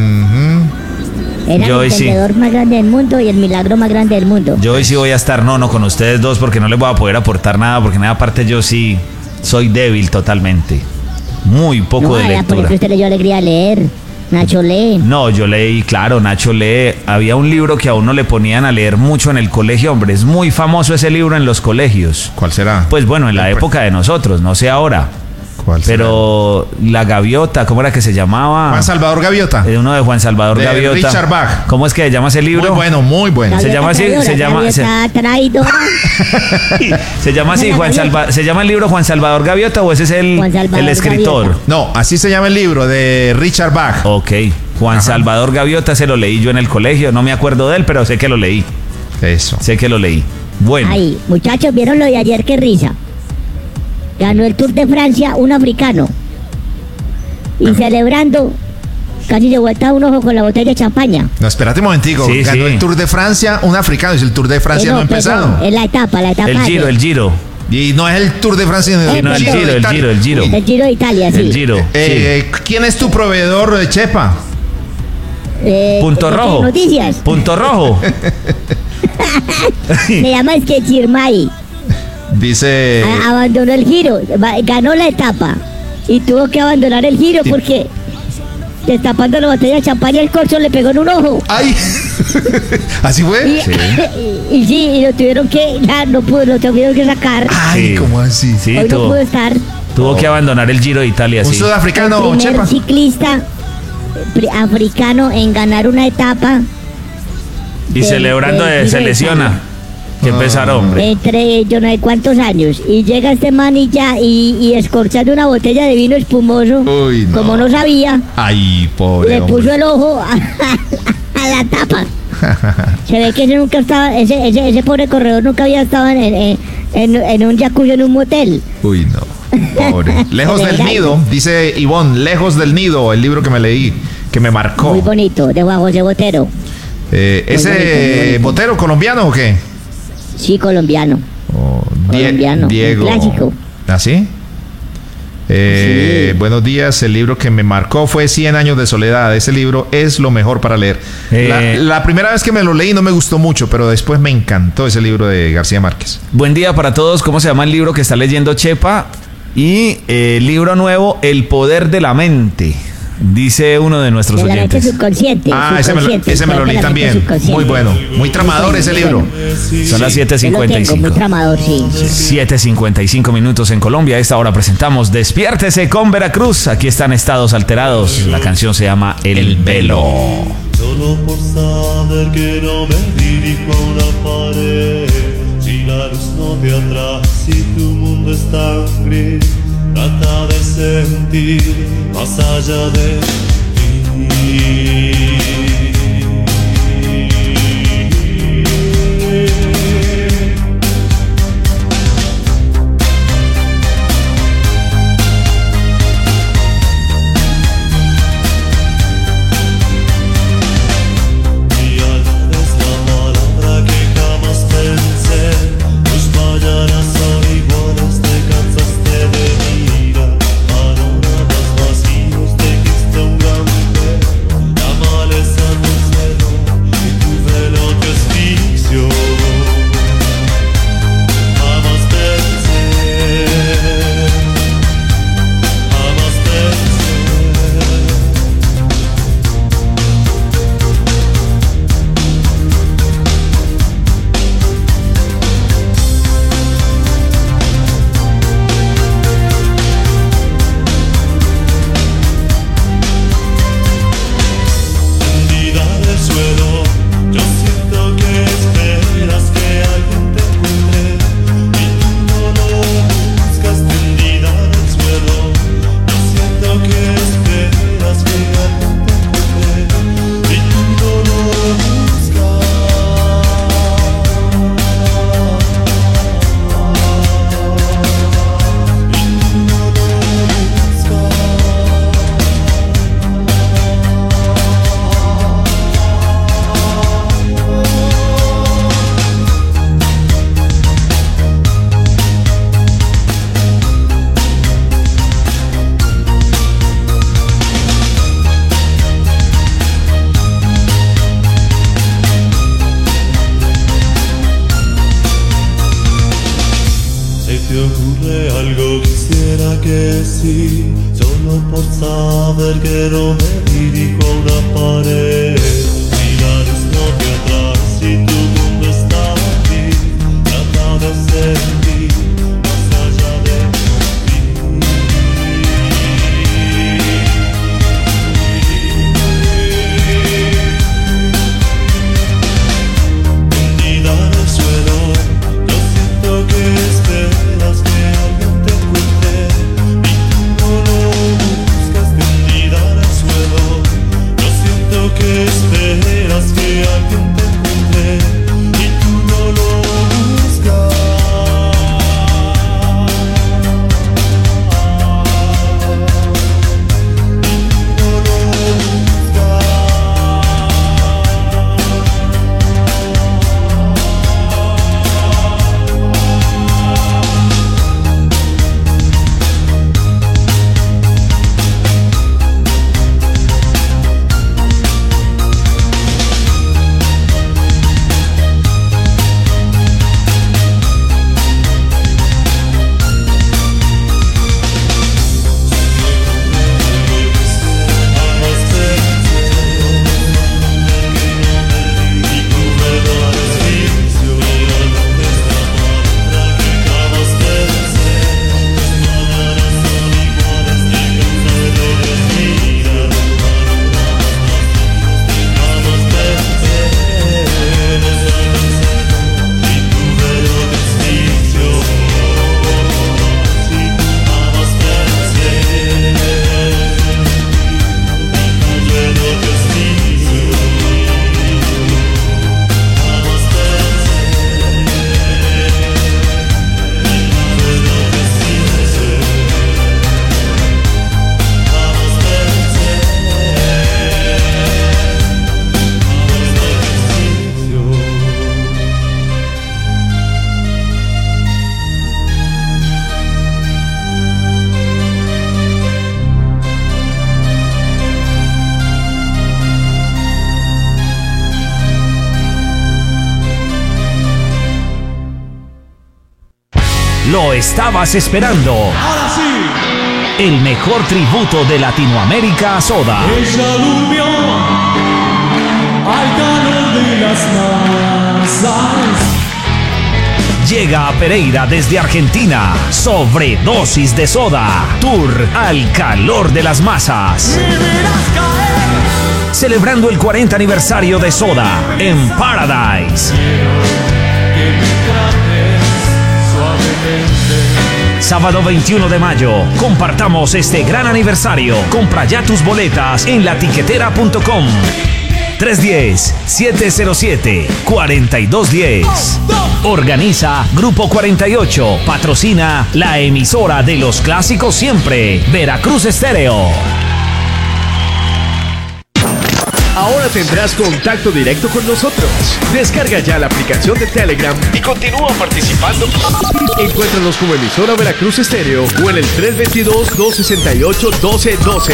S12: Era
S10: Yo hoy
S12: el
S10: sí.
S12: vendedor más grande del mundo y el milagro más grande del mundo.
S10: Yo hoy sí voy a estar nono con ustedes dos porque no les voy a poder aportar nada, porque nada aparte yo sí soy débil totalmente. Muy poco
S12: no,
S10: de
S12: era por
S10: lectura.
S12: eso usted leyó Alegría de Leer. Nacho lee.
S10: No, yo leí, claro, Nacho lee. Había un libro que a uno le ponían a leer mucho en el colegio, hombre. Es muy famoso ese libro en los colegios.
S9: ¿Cuál será?
S10: Pues bueno, en la
S9: El-
S10: época de nosotros, no sé ahora.
S9: ¿Cuál será?
S10: Pero La Gaviota, ¿cómo era que se llamaba?
S9: Juan Salvador Gaviota.
S10: Eh, Uno de Juan Salvador
S9: De
S10: Gaviota.
S9: Richard Bach.
S10: ¿Cómo es que se llama ese libro?
S9: Muy bueno, muy bueno.
S10: Se
S12: Gaviota
S10: llama así,
S12: traidora,
S10: se llama- se-
S12: Gaviota traidora.
S10: Se llama así,
S12: La
S10: Juan
S12: Gaviota.
S10: Salva, ¿se llama el libro Juan Salvador Gaviota o ese es el,
S12: Juan Salvador
S10: el escritor?
S12: Gaviota.
S9: No, así se llama el libro de Richard Bach.
S10: Ok, Juan Salvador Gaviota se lo leí yo en el colegio, no me acuerdo de él, pero sé que lo leí,
S9: Eso.
S10: sé que lo leí. Bueno,
S12: Ay, muchachos, ¿vieron lo de ayer? Qué risa. Ganó el Tour de Francia un africano. Y celebrando, casi se vuelta un ojo con la botella de champaña.
S9: No, espérate un momentico.
S10: Sí,
S9: Ganó
S10: sí.
S9: el Tour de Francia un africano. Y el Tour de Francia
S12: Eh,
S9: no, ha
S12: perdón,
S9: empezado.
S12: Es la etapa, la etapa.
S10: El
S12: de-
S10: Giro, el Giro.
S9: Y no es el Tour de Francia, sino
S12: Eh,
S9: el
S10: No, el
S9: Giro
S10: Giro,
S9: de
S10: el
S9: Italia.
S10: Giro, el Giro.
S12: El Giro de Italia, sí.
S10: El Giro.
S9: Eh, ¿Quién es tu proveedor de Chepa?
S12: Eh,
S10: Punto
S12: ¿de qué
S10: rojo.
S12: Noticias.
S10: Punto rojo.
S12: Se llama es que Chirmay
S9: Dice.
S12: a- abandonó el Giro, va- ganó la etapa y tuvo que abandonar el Giro
S9: Sí.
S12: porque destapando la botella de champaña el corcho le pegó en un ojo.
S9: ¡Ay! ¿Así
S12: Y,
S9: fue?
S12: y, y sí, y lo tuvieron que, ya, no pudo, lo tuvieron que sacar.
S9: ¡Ay!
S10: Sí.
S9: ¿Cómo así?
S10: Sí,
S12: Hoy no
S10: tuvo,
S12: pudo estar.
S10: tuvo que abandonar el Giro de Italia,
S9: Un
S10: sí.
S9: sudafricano,
S12: el primer
S9: Chepa.
S12: ciclista eh, pri- africano en ganar una etapa
S10: Y
S12: del-
S10: celebrando
S12: del
S10: de, se
S12: Giro de
S10: lesiona.
S12: Italia.
S10: Que pesar, hombre.
S12: Entre yo no sé cuántos años. Y llega este man y ya, y, y escorchando una botella de vino espumoso,
S9: Uy, no.
S12: como no sabía,
S9: ¡Ay, pobre
S12: le
S9: hombre!
S12: puso el ojo a, a la tapa. Se ve que ese nunca estaba, ese, ese, ese pobre corredor nunca había estado en, en, en, en un jacuzzi en un motel.
S9: Uy, no. Pobre. Lejos del nido, dice Ivonne, Lejos del nido, el libro que me leí, que me marcó.
S12: Muy bonito, de Juan José Botero.
S9: Eh,
S12: Muy
S9: ¿Ese
S12: bonito, muy bonito.
S9: botero colombiano o qué?
S12: Sí, colombiano.
S9: Oh, Die-
S12: Colombiano,
S9: Diego.
S12: un clásico.
S9: ¿Así? Eh,
S12: Sí.
S9: Buenos días, el libro que me marcó fue Cien años de soledad. Ese libro es lo mejor para leer.
S10: Eh.
S9: La, la primera vez que me lo leí no me gustó mucho, pero después me encantó ese libro de García Márquez.
S10: Buen día para todos. ¿Cómo se llama el libro que está leyendo Chepa? Y eh, libro nuevo, El poder de la mente. Dice uno de nuestros
S12: De la mente
S10: oyentes.
S12: subconsciente.
S9: Ah, ese me lo,
S12: subconsciente,
S9: ese me lo
S12: de
S9: leí
S12: la mente
S9: también.
S12: subconsciente.
S9: Muy bueno. Muy tramador ese libro.
S10: Son las siete
S12: Yo lo
S10: cincuenta y
S12: tengo, muy
S10: cinco.
S12: tramador, sí.
S10: siete cincuenta y cinco minutos en Colombia. A esta hora presentamos Despiértese con Veracruz. Aquí están Estados Alterados. La canción se llama El Velo.
S2: Solo por saber que no me dirijo a una pared. Si la luz no te atrae, si tu mundo es tan gris, trata de sentir más allá de ti. te ocurre algo, quisiera que sí, solo por saber que no me dirijo a una pared. Si la luz no te atrae, si tu mundo está aquí, trata de sentir más allá de ti. Hundida en el suelo, yo siento que esperas que alguien te cuente y tú no lo buscas. Tendida en el suelo,
S1: lo estabas esperando.
S2: Ahora sí.
S1: El mejor tributo de Latinoamérica a Soda.
S2: Ella durmió al calor de las masas.
S1: Llega a Pereira desde Argentina. Sobredosis de Soda. Tour al calor de las masas. Celebrando el cuarenta aniversario de Soda en Paradise. Sábado veintiuno de mayo, compartamos este gran aniversario. Compra ya tus boletas en la tiquetera punto com. tres uno cero, siete cero siete, cuatro dos uno cero. Organiza Grupo cuarenta y ocho. Patrocina la emisora de los clásicos siempre, Veracruz Estéreo.
S3: Ahora tendrás contacto directo con nosotros. Descarga ya la aplicación de Telegram y continúa participando. Encuéntranos como emisora Veracruz Estéreo o en el tres dos dos, dos seis ocho, uno dos uno dos.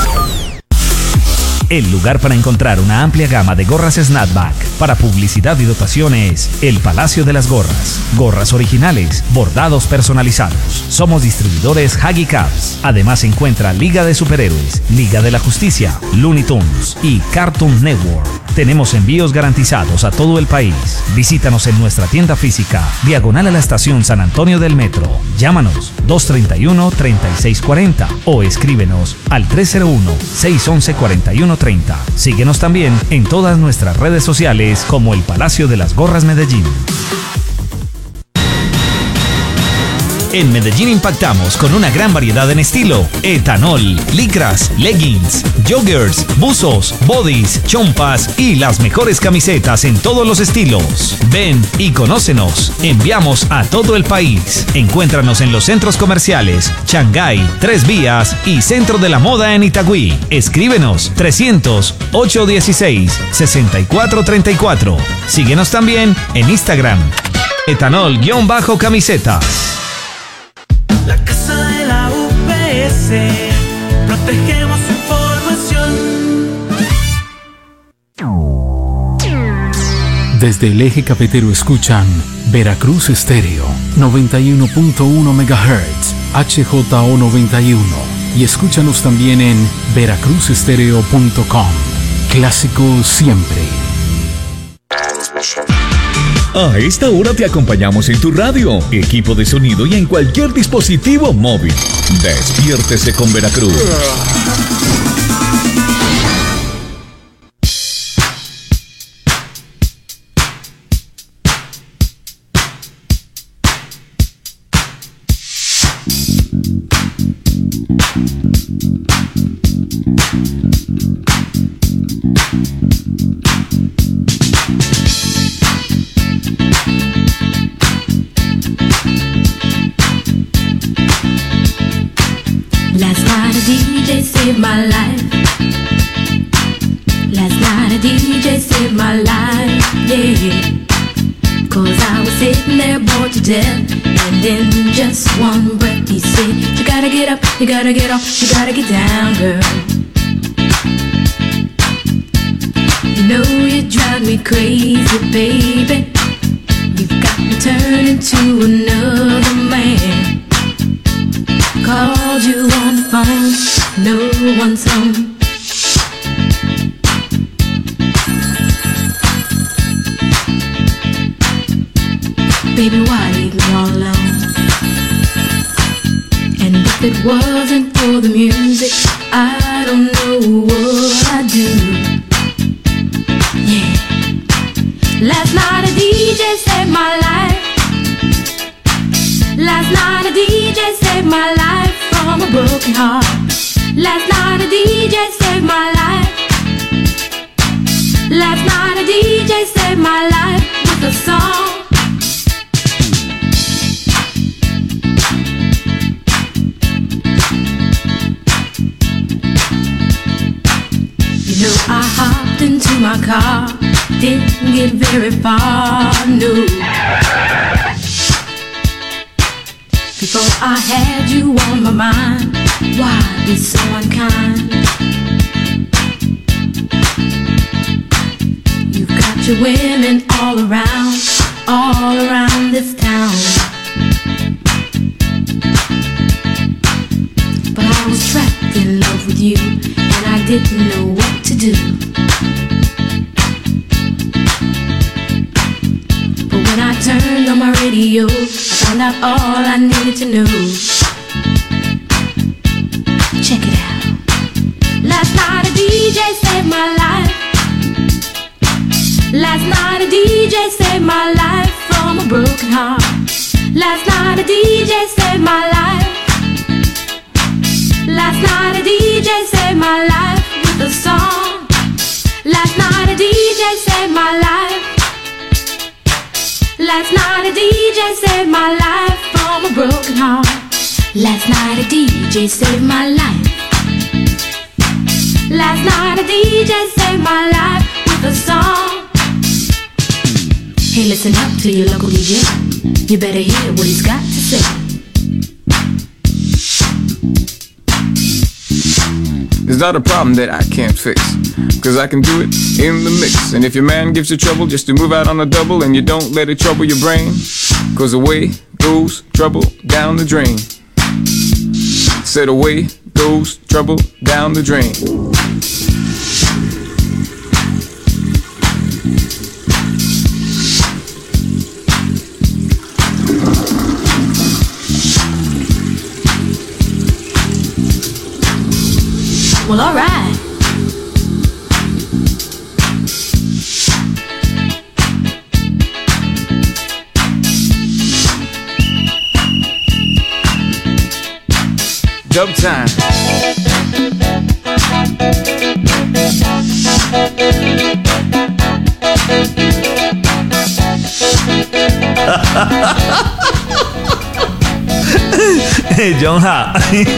S1: El lugar para encontrar una amplia gama de gorras Snapback para publicidad y dotaciones, El Palacio de las Gorras. Gorras originales, bordados personalizados. Somos distribuidores Huggy Caps. Además se encuentra Liga de Superhéroes, Liga de la Justicia, Looney Tunes y Cartoon Network. Tenemos envíos garantizados a todo el país. Visítanos en nuestra tienda física, diagonal a la estación San Antonio del Metro. Llámanos dos tres uno, tres seis cuatro cero o escríbenos al tres cero uno, seis uno uno, cuatro uno tres cero. Síguenos también en todas nuestras redes sociales como El Palacio de las Gorras Medellín. En Medellín impactamos con una gran variedad en estilo: etanol, licras, leggings, joggers, buzos, bodies, chompas y las mejores camisetas en todos los estilos. Ven y conócenos. Enviamos a todo el país. Encuéntranos en los centros comerciales Shanghái, Tres Vías y Centro de la Moda en Itagüí. Escríbenos trescientos, ochocientos dieciséis, sesenta y cuatro treinta y cuatro. Síguenos también en Instagram. Etanol-camisetas.
S2: La casa de la U P S, protegemos información.
S6: Desde el eje cafetero escuchan Veracruz Estéreo noventa y uno punto uno megahertz, H J O noventa y uno, y escúchanos también en veracruz estéreo punto com. Clásico siempre.
S7: A esta hora te acompañamos en tu radio, equipo de sonido y en cualquier dispositivo móvil. Despiértese con Veracruz.
S4: Last night a D J saved my life. Last night a D J saved my life, yeah. Cause I was sitting there bored to death, and in just one breath he said, you gotta get up, you gotta get off, you gotta get down, girl. You know you drive me crazy, baby. You've got me turning to another man. Called you on the phone, no one's home. Baby, why leave me all alone? And if it wasn't for the music, I don't know what I'd do. Yeah. Last night a D J saved my life. Last night a D J saved my life from a broken heart. Last night a D J saved my life. Last night a D J saved my life with a song. You know I hopped into my car, didn't get very far, no. Before I had you on my mind, why be so unkind? You've got your women all around, all around this town. you, and I didn't know what to do. But when I turned on my radio, I found out all I needed to know. Check it out. Last night a D J saved my life. Last night a D J saved my life from a broken heart. Last night a D J saved my life. Last night a D J saved my life with a song. Last night a D J saved my life. Last night a D J saved my life from a broken heart. Last night a D J saved my life. Last night a D J saved my life with a song. Hey, listen up to your local D J. You better hear what he's got to say.
S2: It's not a problem that I can't fix, cause I can do it in the mix. And if your man gives you trouble just to move out on the double, and you don't let it trouble your brain, cause away goes trouble down the drain. Said away goes trouble down the drain.
S4: Well, alright.
S2: Dub time.
S10: John Ha.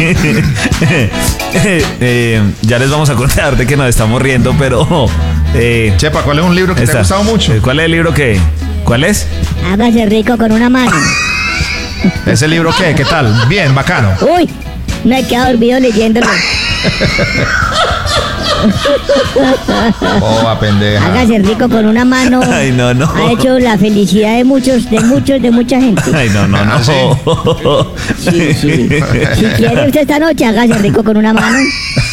S10: eh, ya les vamos a contar de que nos estamos riendo, pero eh,
S9: Chepa, ¿cuál es un libro que
S10: esta.
S9: te ha gustado mucho?
S10: ¿Cuál es el libro que? ¿Cuál es?
S12: Hágase rico con una mano.
S9: ¿Ese libro qué? ¿Qué tal? Bien, bacano.
S12: Uy, me he quedado dormido leyéndolo.
S9: Oh, pendeja.
S12: Hágase rico con una mano.
S10: Ay, no, no.
S12: Ha hecho la felicidad de muchos, de muchos, de mucha gente.
S10: Ay, no, no, no.
S9: Ah, ¿sí?
S12: Sí, sí. Si quiere usted esta noche, hágase rico con una mano.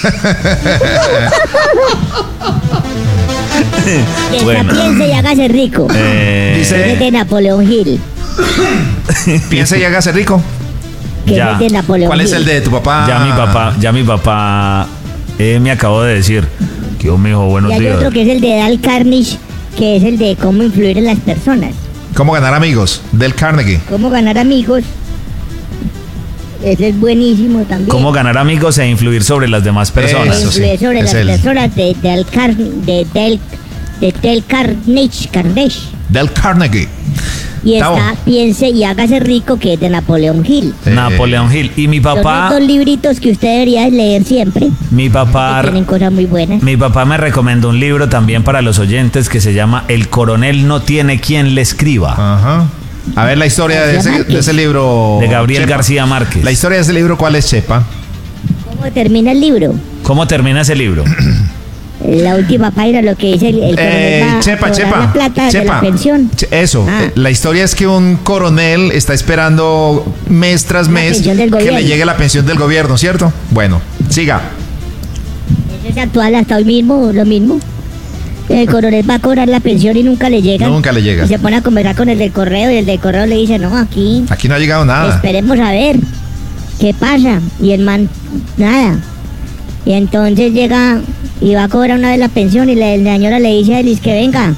S12: Que
S10: Bueno.
S12: piense y hágase rico.
S10: Eh,
S12: Ese es
S9: Dice,
S12: de Napoleón Hill.
S9: piense y hágase rico.
S12: Que
S10: Ya.
S12: es de Napoleón
S9: ¿Cuál es
S12: Hill.
S9: el de tu papá?
S10: ya mi papá, ya mi papá eh, me acabó de decir que yo, mijo, buenos
S12: Y hay
S10: días.
S12: otro que es el de Dale Carnegie, que es el de cómo influir en las personas.
S9: ¿Cómo ganar amigos? Del Carnegie.
S12: Cómo ganar amigos. Ese es buenísimo también.
S10: Cómo ganar amigos e influir sobre las demás personas.
S9: Eso sí,
S12: Influir sobre
S9: es
S12: las
S9: él.
S12: personas de Dale Carnegie. De Dale, de Dale Carnegie. Carnegie.
S9: Del Carnegie.
S12: Y
S9: Tavo.
S12: está Piense y hágase rico, que es de Napoleón Hill.
S9: Eh,
S10: Napoleón Hill. Y mi
S12: Son
S10: papá,
S12: dos libritos que usted debería leer siempre.
S10: mi papá,
S12: Que tienen cosas muy buenas.
S10: mi papá me recomendó un libro también para los oyentes que se llama El coronel no tiene quien le escriba,
S9: Ajá. A ver la historia de ese, de ese libro.
S10: de Gabriel
S9: Chepa.
S10: García Márquez.
S9: La historia de ese libro, ¿cuál es, Chepa?
S12: ¿Cómo termina el libro?
S10: ¿Cómo termina ese libro?
S12: La última página, lo que dice el, el
S9: Eh,
S12: coronel va a
S9: Chepa,
S12: cobrar
S9: Chepa.
S12: la plata de
S9: Chepa.
S12: la pensión.
S9: Che- Eso,
S12: Ah.
S9: eh, la historia es que un coronel está esperando mes tras
S12: La
S9: mes
S12: pensión del
S9: que le
S12: gobierno.
S9: llegue la pensión del gobierno, ¿cierto? Bueno, siga.
S12: Eso es actual hasta hoy mismo, lo mismo. El coronel va a cobrar la pensión y nunca le llega.
S9: Nunca le llega.
S12: Y se pone a conversar con el del correo y el del correo le dice, no, aquí
S9: Aquí no ha llegado nada.
S12: esperemos a ver qué pasa. Y el man, nada. Y entonces llega y va a cobrar una vez la pensión y la, la señora le dice a él, es que venga.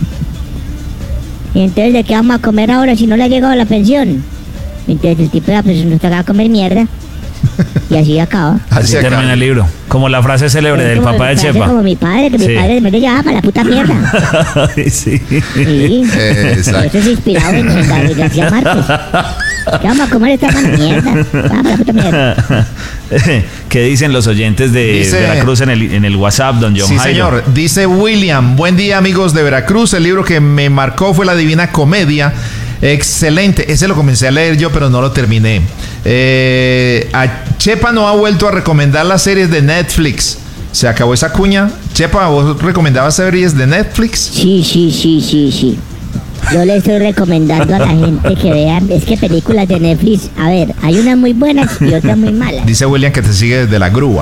S12: Y entonces, ¿de qué vamos a comer ahora si no le ha llegado la pensión? Y entonces el tipo, pues nos toca comer mierda. Y así acaba.
S10: Así
S9: Así acaba.
S10: termina el libro. Como la frase célebre
S12: Es
S10: del
S12: como-
S10: papá de
S12: parece
S10: Chepa.
S12: como mi padre, que
S10: Sí.
S12: mi padre me llevaba para la puta mierda.
S10: Ay, sí.
S12: Sí.
S9: Exacto.
S12: Eso es inspirado en, en Gabriel García Márquez. ¿Qué vamos a comer esta mierda? Vamos a la puta mierda.
S10: ¿Qué dicen los oyentes de
S9: Dice-
S10: Veracruz en el, en el WhatsApp, don John
S9: Sí,
S10: Jairo?
S9: señor. Dice William, buen día amigos de Veracruz. El libro que me marcó fue La Divina Comedia. Excelente. Ese lo comencé a leer yo, pero no lo terminé. Eh, a Chepa no ha vuelto a recomendar las series de Netflix. Se acabó esa cuña. Chepa, ¿vos recomendabas series de Netflix?
S12: Sí, sí, sí, sí, sí. Yo le estoy recomendando a la gente que vean, es que películas de Netflix, a ver, hay unas muy buenas y otras muy malas.
S9: Dice William que te sigue desde la grúa.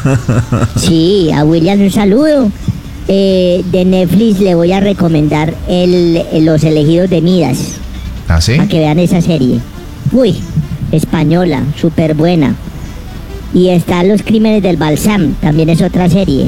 S12: Sí, a William un saludo. Eh, de Netflix le voy a recomendar el, el Los Elegidos de Midas.
S9: ¿Ah, sí?
S12: Para que vean esa serie. Uy, española, súper buena. Y está Los Crímenes del Balsam, también es otra serie.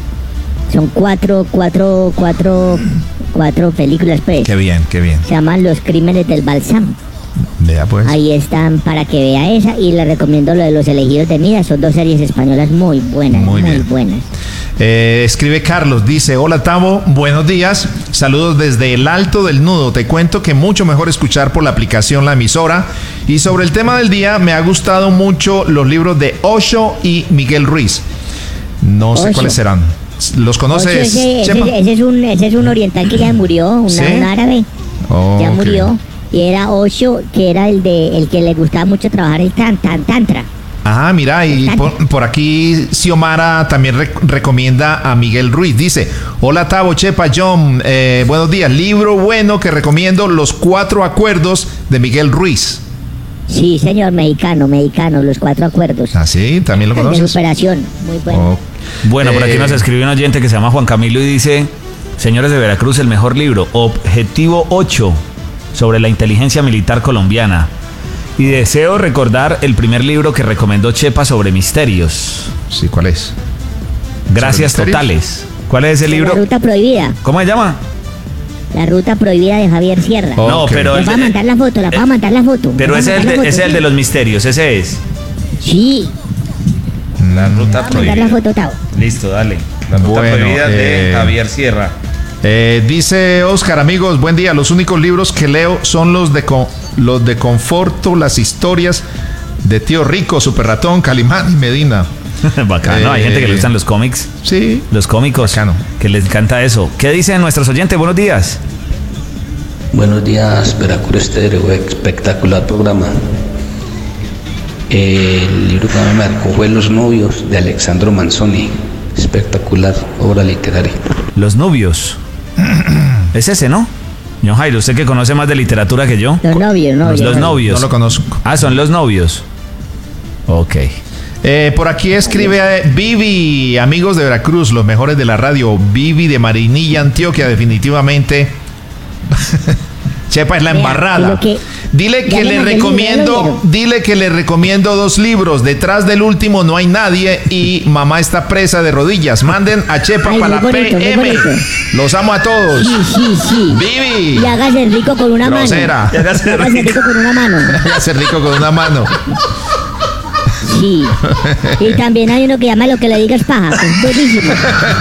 S12: Son cuatro, cuatro, cuatro, cuatro películas, pues.
S9: Qué bien, qué bien.
S12: Se llaman Los Crímenes del Balsam.
S9: Vea pues.
S12: Ahí están para que vea esa y le recomiendo lo de Los Elegidos de Midas. Son dos series españolas muy buenas,
S9: Muy
S12: muy,
S9: bien.
S12: buenas.
S9: Eh, escribe Carlos, dice, hola Tavo, buenos días, saludos desde el Alto del Nudo, te cuento que mucho mejor escuchar por la aplicación La Emisora, y sobre el tema del día me ha gustado mucho los libros de Osho y Miguel Ruiz, no sé
S12: Osho.
S9: cuáles serán, ¿los
S12: Ocho,
S9: conoces,
S12: ese, ese-
S9: Chepa?
S12: ese es un, ese es un oriental que ya murió, una-
S9: ¿Sí?
S12: un árabe,
S9: Oh,
S12: ya
S9: ok.
S12: murió. Y era Osho, que era el de el que le gustaba mucho trabajar el tan, tan, tantra.
S9: Ah, mira, y por, por aquí Xiomara también rec- recomienda a Miguel Ruiz. Dice, hola Tavo, Chepa, John, eh, buenos días. Libro bueno que recomiendo, Los Cuatro Acuerdos de Miguel Ruiz.
S12: Sí, señor, mexicano, mexicano, los cuatro acuerdos.
S9: Ah, sí, también lo
S12: De
S9: conoces.
S12: superación, muy bueno.
S9: Oh,
S10: Bueno, por aquí
S9: Eh,
S10: nos escribió un oyente que se llama Juan Camilo y dice, señores de Veracruz, el mejor libro, Objetivo ocho, sobre la inteligencia militar colombiana. Y deseo recordar el primer libro que recomendó Chepa sobre misterios.
S9: Sí, ¿cuál es?
S10: Gracias
S9: ¿Sobre misterios?
S10: totales. ¿Cuál es ese
S12: La
S10: libro?
S12: ruta prohibida,
S10: ¿Cómo se llama?
S12: la ruta prohibida de Javier Sierra.
S9: Oh,
S10: No,
S9: ok.
S10: pero
S12: Les
S10: el,
S12: voy a mandar la foto, la voy a mandar la foto.
S10: pero
S12: les voy
S10: ese
S12: a
S10: es el
S12: mandar
S10: de,
S12: la foto,
S10: ese es el
S12: sí.
S10: de los misterios, ese es.
S12: Sí,
S10: La ruta
S12: voy a mandar la foto, Tavo.
S10: Listo, dale. La ruta
S9: Bueno,
S10: prohibida de
S9: eh,
S10: Javier Sierra.
S9: Eh, dice Oscar, amigos, buen día. Los únicos libros que leo son los de con- los de Conforto, las historias de Tío Rico, Super Ratón, Calimán y Medina.
S10: Bacano, hay
S9: Eh,
S10: gente que le gustan los cómics.
S9: Sí.
S10: Los cómicos,
S9: Bacano.
S10: que les encanta eso. ¿Qué dicen nuestros oyentes? Buenos días.
S13: Buenos días, Veracruz Estéreo, espectacular programa. El libro que me marcó fue Los Novios de Alexandro Manzoni, espectacular obra literaria.
S10: Los novios. Es ese, ¿no? John Jairo, usted que conoce más de literatura que yo.
S12: Los novios, novios.
S10: Los novios.
S9: No lo conozco.
S10: Ah, son los novios. Ok.
S9: Eh, por aquí escribe eh, Vivi, amigos de Veracruz, los mejores de la radio. Vivi de Marinilla, Antioquia, definitivamente. Chepa es la
S12: Vea,
S9: embarrada.
S12: lo que-
S9: Dile
S12: ya
S9: que
S12: le
S9: le
S12: mandé el libro,
S9: recomiendo,
S12: ¿ya lo vieron?
S9: dile que le recomiendo dos libros. Detrás del último no hay nadie y Mamá está presa de rodillas. Manden a Chepa
S12: Ay,
S9: para
S12: muy
S9: la
S12: bonito, muy
S9: P M.
S12: bonito.
S9: Los amo a todos.
S12: Sí, sí, sí.
S9: Vivi.
S12: Y hágase rico con una
S9: Grosera.
S12: mano.
S9: Hágase
S12: Hágase rico con una mano.
S9: Hace rico con una mano.
S12: Sí. Y también hay uno que llama Lo que le digas paja, que es buenísimo.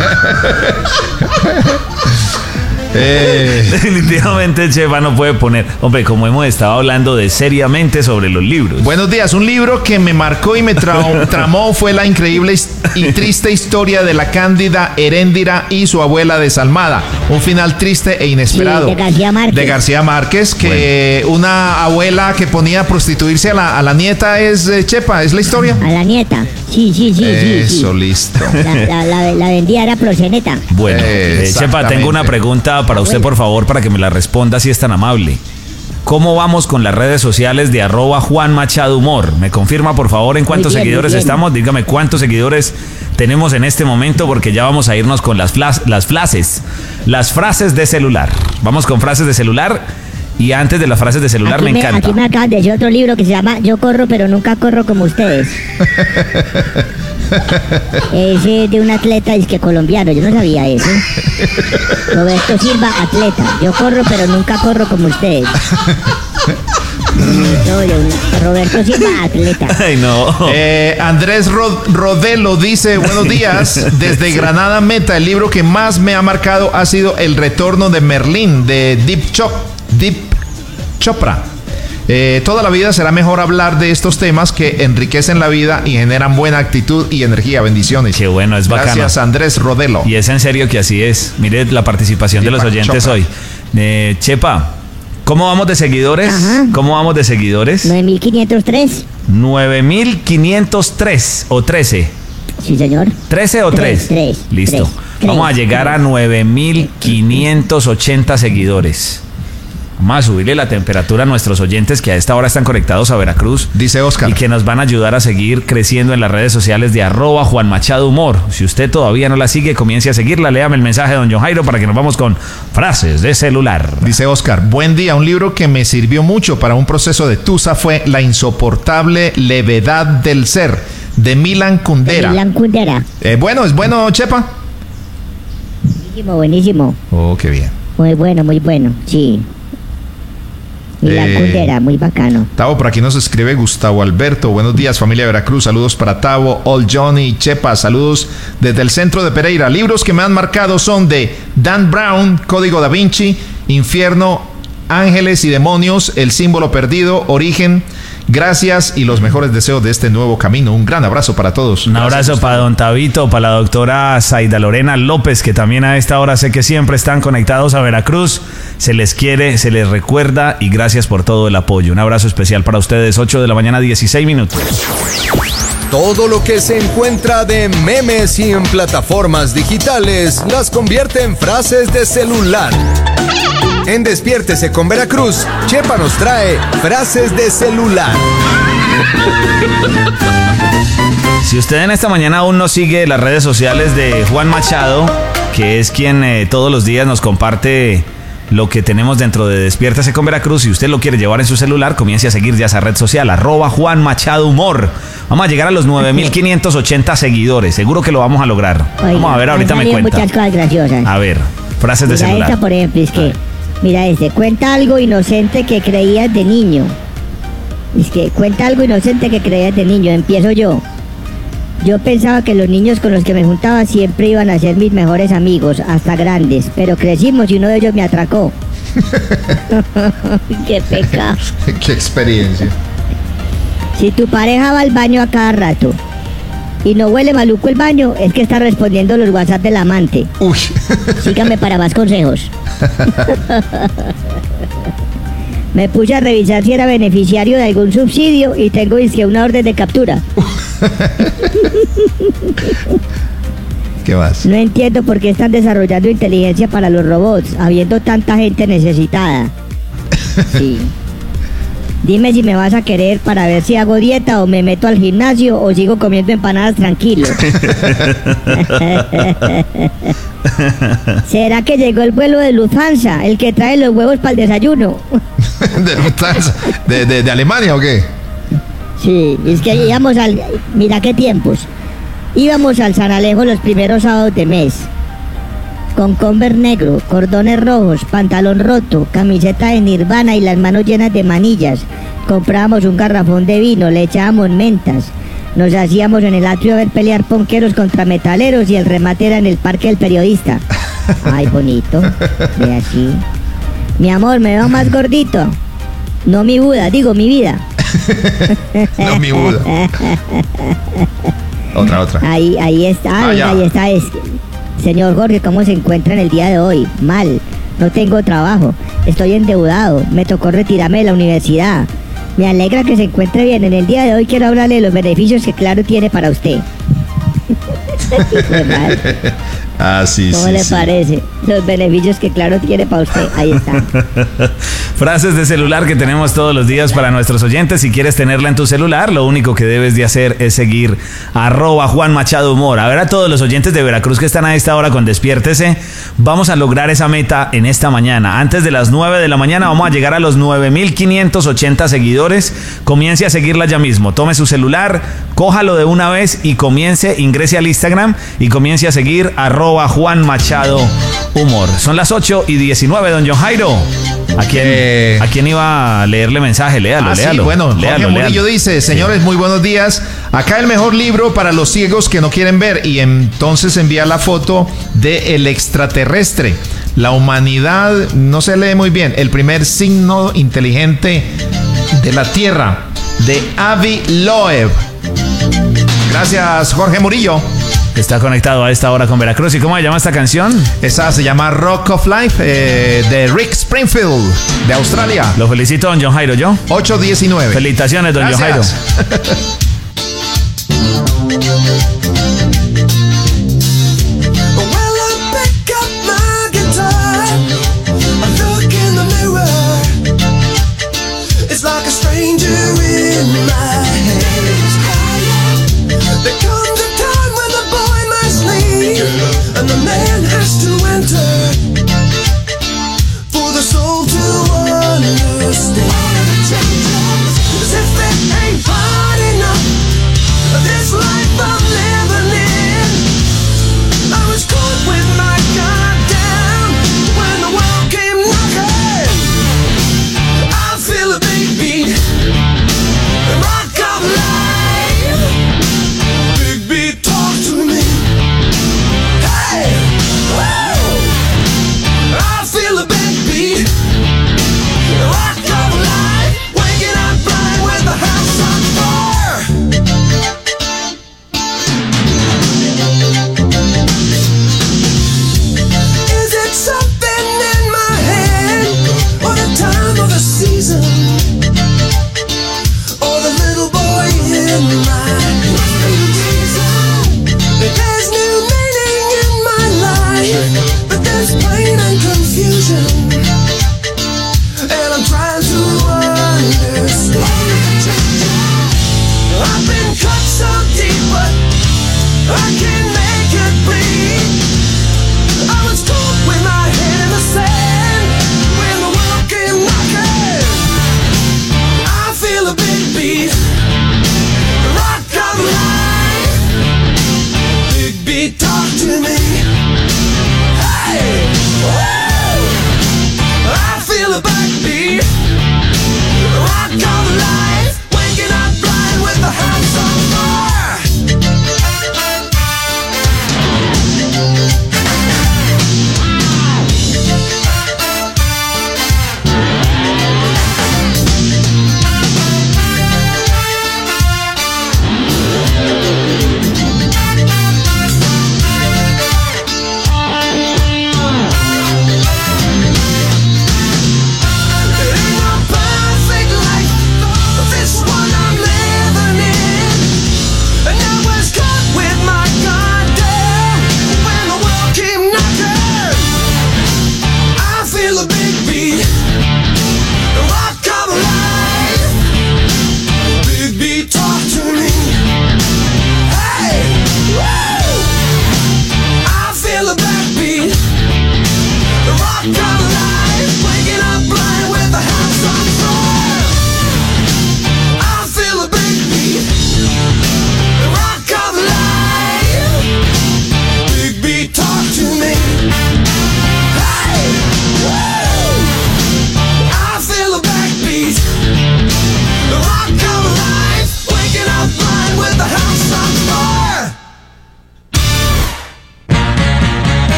S9: Eh,
S10: Definitivamente Chepa no puede poner. Hombre, como hemos estado hablando de seriamente sobre los libros.
S9: Buenos días. Un libro que me marcó y me tra- tramó fue la increíble his- y triste historia de la cándida Heréndira y su abuela desalmada. Un final triste e inesperado.
S12: Sí, de García Márquez.
S9: De García Márquez, que una abuela que ponía a prostituirse a la, a la nieta es eh, Chepa, es la historia.
S12: A la nieta. Sí, sí, sí, sí. sí.
S9: Eso, listo.
S12: La, la, la, la vendía era proxeneta.
S10: Bueno,
S9: Eh,
S10: eh, Chepa, tengo una
S9: exactamente.
S10: pregunta para usted, por favor, para que me la responda si es tan amable. ¿Cómo vamos con las redes sociales de arroba Juan Machado Humor? ¿Me confirma, por favor, en cuántos
S12: bien, muy
S10: seguidores
S12: bien.
S10: estamos? Dígame cuántos seguidores tenemos en este momento, porque ya vamos a irnos con las, flas- las frases, las frases de celular. Vamos con frases de celular, y antes de las frases de celular
S12: Aquí
S10: me
S12: me,
S10: encanta.
S12: aquí me acaban de decir otro libro que se llama Yo corro pero nunca corro como ustedes. Ese es de un atleta disque colombiano, yo no sabía eso. Roberto Silva, atleta. Yo corro pero nunca corro como ustedes. No, de una- Roberto Silva, atleta.
S10: Ay, no.
S9: Eh, Andrés Ro- Rodelo dice, buenos días, desde Granada Meta, el libro que más me ha marcado ha sido El retorno de Merlín, de Deep, Chop, Deep Chopra. Eh, toda la vida será mejor hablar de estos temas que enriquecen la vida y generan buena actitud y energía. Bendiciones.
S10: Qué bueno, es bacano.
S9: Gracias, Andrés Rodelo.
S10: Y es en serio que así es. Mire la participación de los
S9: Deepak
S10: oyentes
S9: Chopra.
S10: hoy. Eh, Chepa, ¿cómo vamos de seguidores?
S12: Ajá.
S10: ¿Cómo vamos de seguidores?
S12: nueve mil quinientos tres.
S10: nueve mil quinientos tres o trece.
S12: Sí, señor.
S10: ¿trece o
S12: Tres,
S10: tres?
S12: tres,
S10: Listo.
S12: tres,
S10: Vamos a
S12: tres,
S10: llegar a nueve mil quinientos ochenta seguidores. Vamos a subirle la temperatura a nuestros oyentes que a esta hora están conectados a Veracruz.
S9: Dice Oscar.
S10: Y que nos van a ayudar a seguir creciendo en las redes sociales de arroba Juan Machado Humor. Si usted todavía no la sigue, comience a seguirla. Léame el mensaje de don John Jairo para que nos vamos con frases de celular.
S9: Dice Oscar, buen día. Un libro que me sirvió mucho para un proceso de tusa fue La insoportable levedad del ser, de Milan Kundera.
S12: De Milan Kundera.
S9: Eh, bueno, ¿es bueno, Chepa?
S12: Buenísimo, buenísimo.
S9: Oh, qué bien.
S12: Muy bueno, muy bueno, sí. Milan
S9: Eh,
S12: Kundera, muy bacano.
S9: Tavo, por aquí nos escribe Gustavo Alberto. Buenos días, familia de Veracruz. Saludos para Tavo, All Johnny y Chepa. Saludos desde el centro de Pereira. Libros que me han marcado son de Dan Brown, Código Da Vinci, Infierno, Ángeles y Demonios, El símbolo perdido, Origen. Gracias y los mejores deseos de este nuevo camino. Un gran abrazo para todos.
S10: Un
S9: Gracias,
S10: abrazo
S9: Gustavo.
S10: para don Tabito, para la doctora Zaida Lorena López, que también a esta hora sé que siempre están conectados a Veracruz. Se les quiere, se les recuerda y gracias por todo el apoyo. Un abrazo especial para ustedes. ocho de la mañana, dieciséis minutos.
S14: Todo lo que se encuentra de memes y en plataformas digitales las convierte en frases de celular. En Despiértese con Veracruz, Chepa nos trae frases de celular.
S10: Si usted en esta mañana aún no sigue las redes sociales de Juan Machado, que es quien eh, todos los días nos comparte lo que tenemos dentro de Despiértese con Veracruz, si usted lo quiere llevar en su celular, comience a seguir ya esa red social, arroba Juan Machado Humor. Vamos a llegar a los nueve mil quinientos ochenta seguidores, seguro que lo vamos a lograr.
S12: Oiga,
S10: vamos a ver, ahorita
S12: han
S10: me
S12: salido
S10: cuenta.
S12: muchas cosas graciosas.
S10: A ver, frases de
S12: Mira
S10: celular.
S12: esta, por ejemplo, es que, mira este, cuenta algo inocente que creías de niño. Es que cuenta algo inocente que creías de niño. Empiezo yo. Yo pensaba que los niños con los que me juntaba siempre iban a ser mis mejores amigos, hasta grandes, pero crecimos y uno de ellos me atracó. Qué pecado.
S9: Qué experiencia.
S12: Si tu pareja va al baño a cada rato y no huele maluco el baño, es que está respondiendo los WhatsApp del amante.
S9: Uy.
S12: Síganme para más consejos. Me puse a revisar si era beneficiario de algún subsidio y tengo es que una orden de captura.
S9: ¿Qué más?
S12: No entiendo por qué están desarrollando inteligencia para los robots, habiendo tanta gente necesitada. Sí. Dime si me vas a querer para ver si hago dieta o me meto al gimnasio o sigo comiendo empanadas tranquilo. ¿Será que llegó el vuelo de Lufthansa, el que trae los huevos para el desayuno?
S9: ¿De, Lufthansa? ¿De, de, de Alemania o qué?
S12: Sí, es que íbamos al... Mira qué tiempos. Íbamos al San Alejo los primeros sábados de mes. Con Converse negro, cordones rojos, pantalón roto, camiseta de Nirvana y las manos llenas de manillas. Comprábamos un garrafón de vino, le echábamos mentas. Nos hacíamos en el atrio a ver pelear ponqueros contra metaleros y el remate era en el Parque del Periodista. Ay, bonito. Ve así. Mi amor, me veo más gordito. No mi Buda, digo mi vida.
S9: No mi Buda. Otra, otra.
S12: Ahí, ahí está,
S9: Ah,
S12: venga,
S9: ya.
S12: ahí está. Es... Señor Jorge, ¿cómo se encuentra en el día de hoy? Mal. No tengo trabajo. Estoy endeudado. Me tocó retirarme de la universidad. Me alegra que se encuentre bien. En el día de hoy quiero hablarle de los beneficios que Claro tiene para usted.
S9: Ah, sí,
S12: ¿Cómo
S9: sí,
S12: le
S9: sí.
S12: parece? Los beneficios que Claro tiene para usted. Ahí está.
S10: Frases de celular que tenemos todos los días para nuestros oyentes. Si quieres tenerla en tu celular, lo único que debes de hacer es seguir arroba Juan Machado Humor. A ver, a todos los oyentes de Veracruz que están a esta hora con Despiértese, vamos a lograr esa meta en esta mañana. Antes de las nueve de la mañana vamos a llegar a los nueve mil quinientos ochenta seguidores. Comience a seguirla ya mismo. Tome su celular, cójalo de una vez y comience, ingrese al Instagram y comience a seguir arroba Juan Machado Humor. Son las ocho y diecinueve, don John Jairo. ¿A quién,
S9: Eh.
S10: ¿A quién iba a leerle mensaje? Léalo,
S9: Ah, sí,
S10: léalo.
S9: bueno, Jorge
S10: léalo,
S9: Murillo
S10: léalo.
S9: dice, señores, muy buenos días. Acá el mejor libro para los ciegos que no quieren ver. Y entonces envía la foto de El extraterrestre. La humanidad, no se lee muy bien. El primer signo inteligente de la Tierra, de Avi Loeb. Gracias, Jorge Murillo.
S10: Está conectado a esta hora con Veracruz. ¿Y cómo se llama esta canción?
S9: Esa se llama Rock of Life, eh, de Rick Springfield, de Australia.
S10: Lo felicito, don John Jairo, ¿yo?
S9: ocho diecinueve.
S10: Felicitaciones, don John Jairo.
S9: Gracias.
S2: Well, I pick up my guitar, I look in the mirror,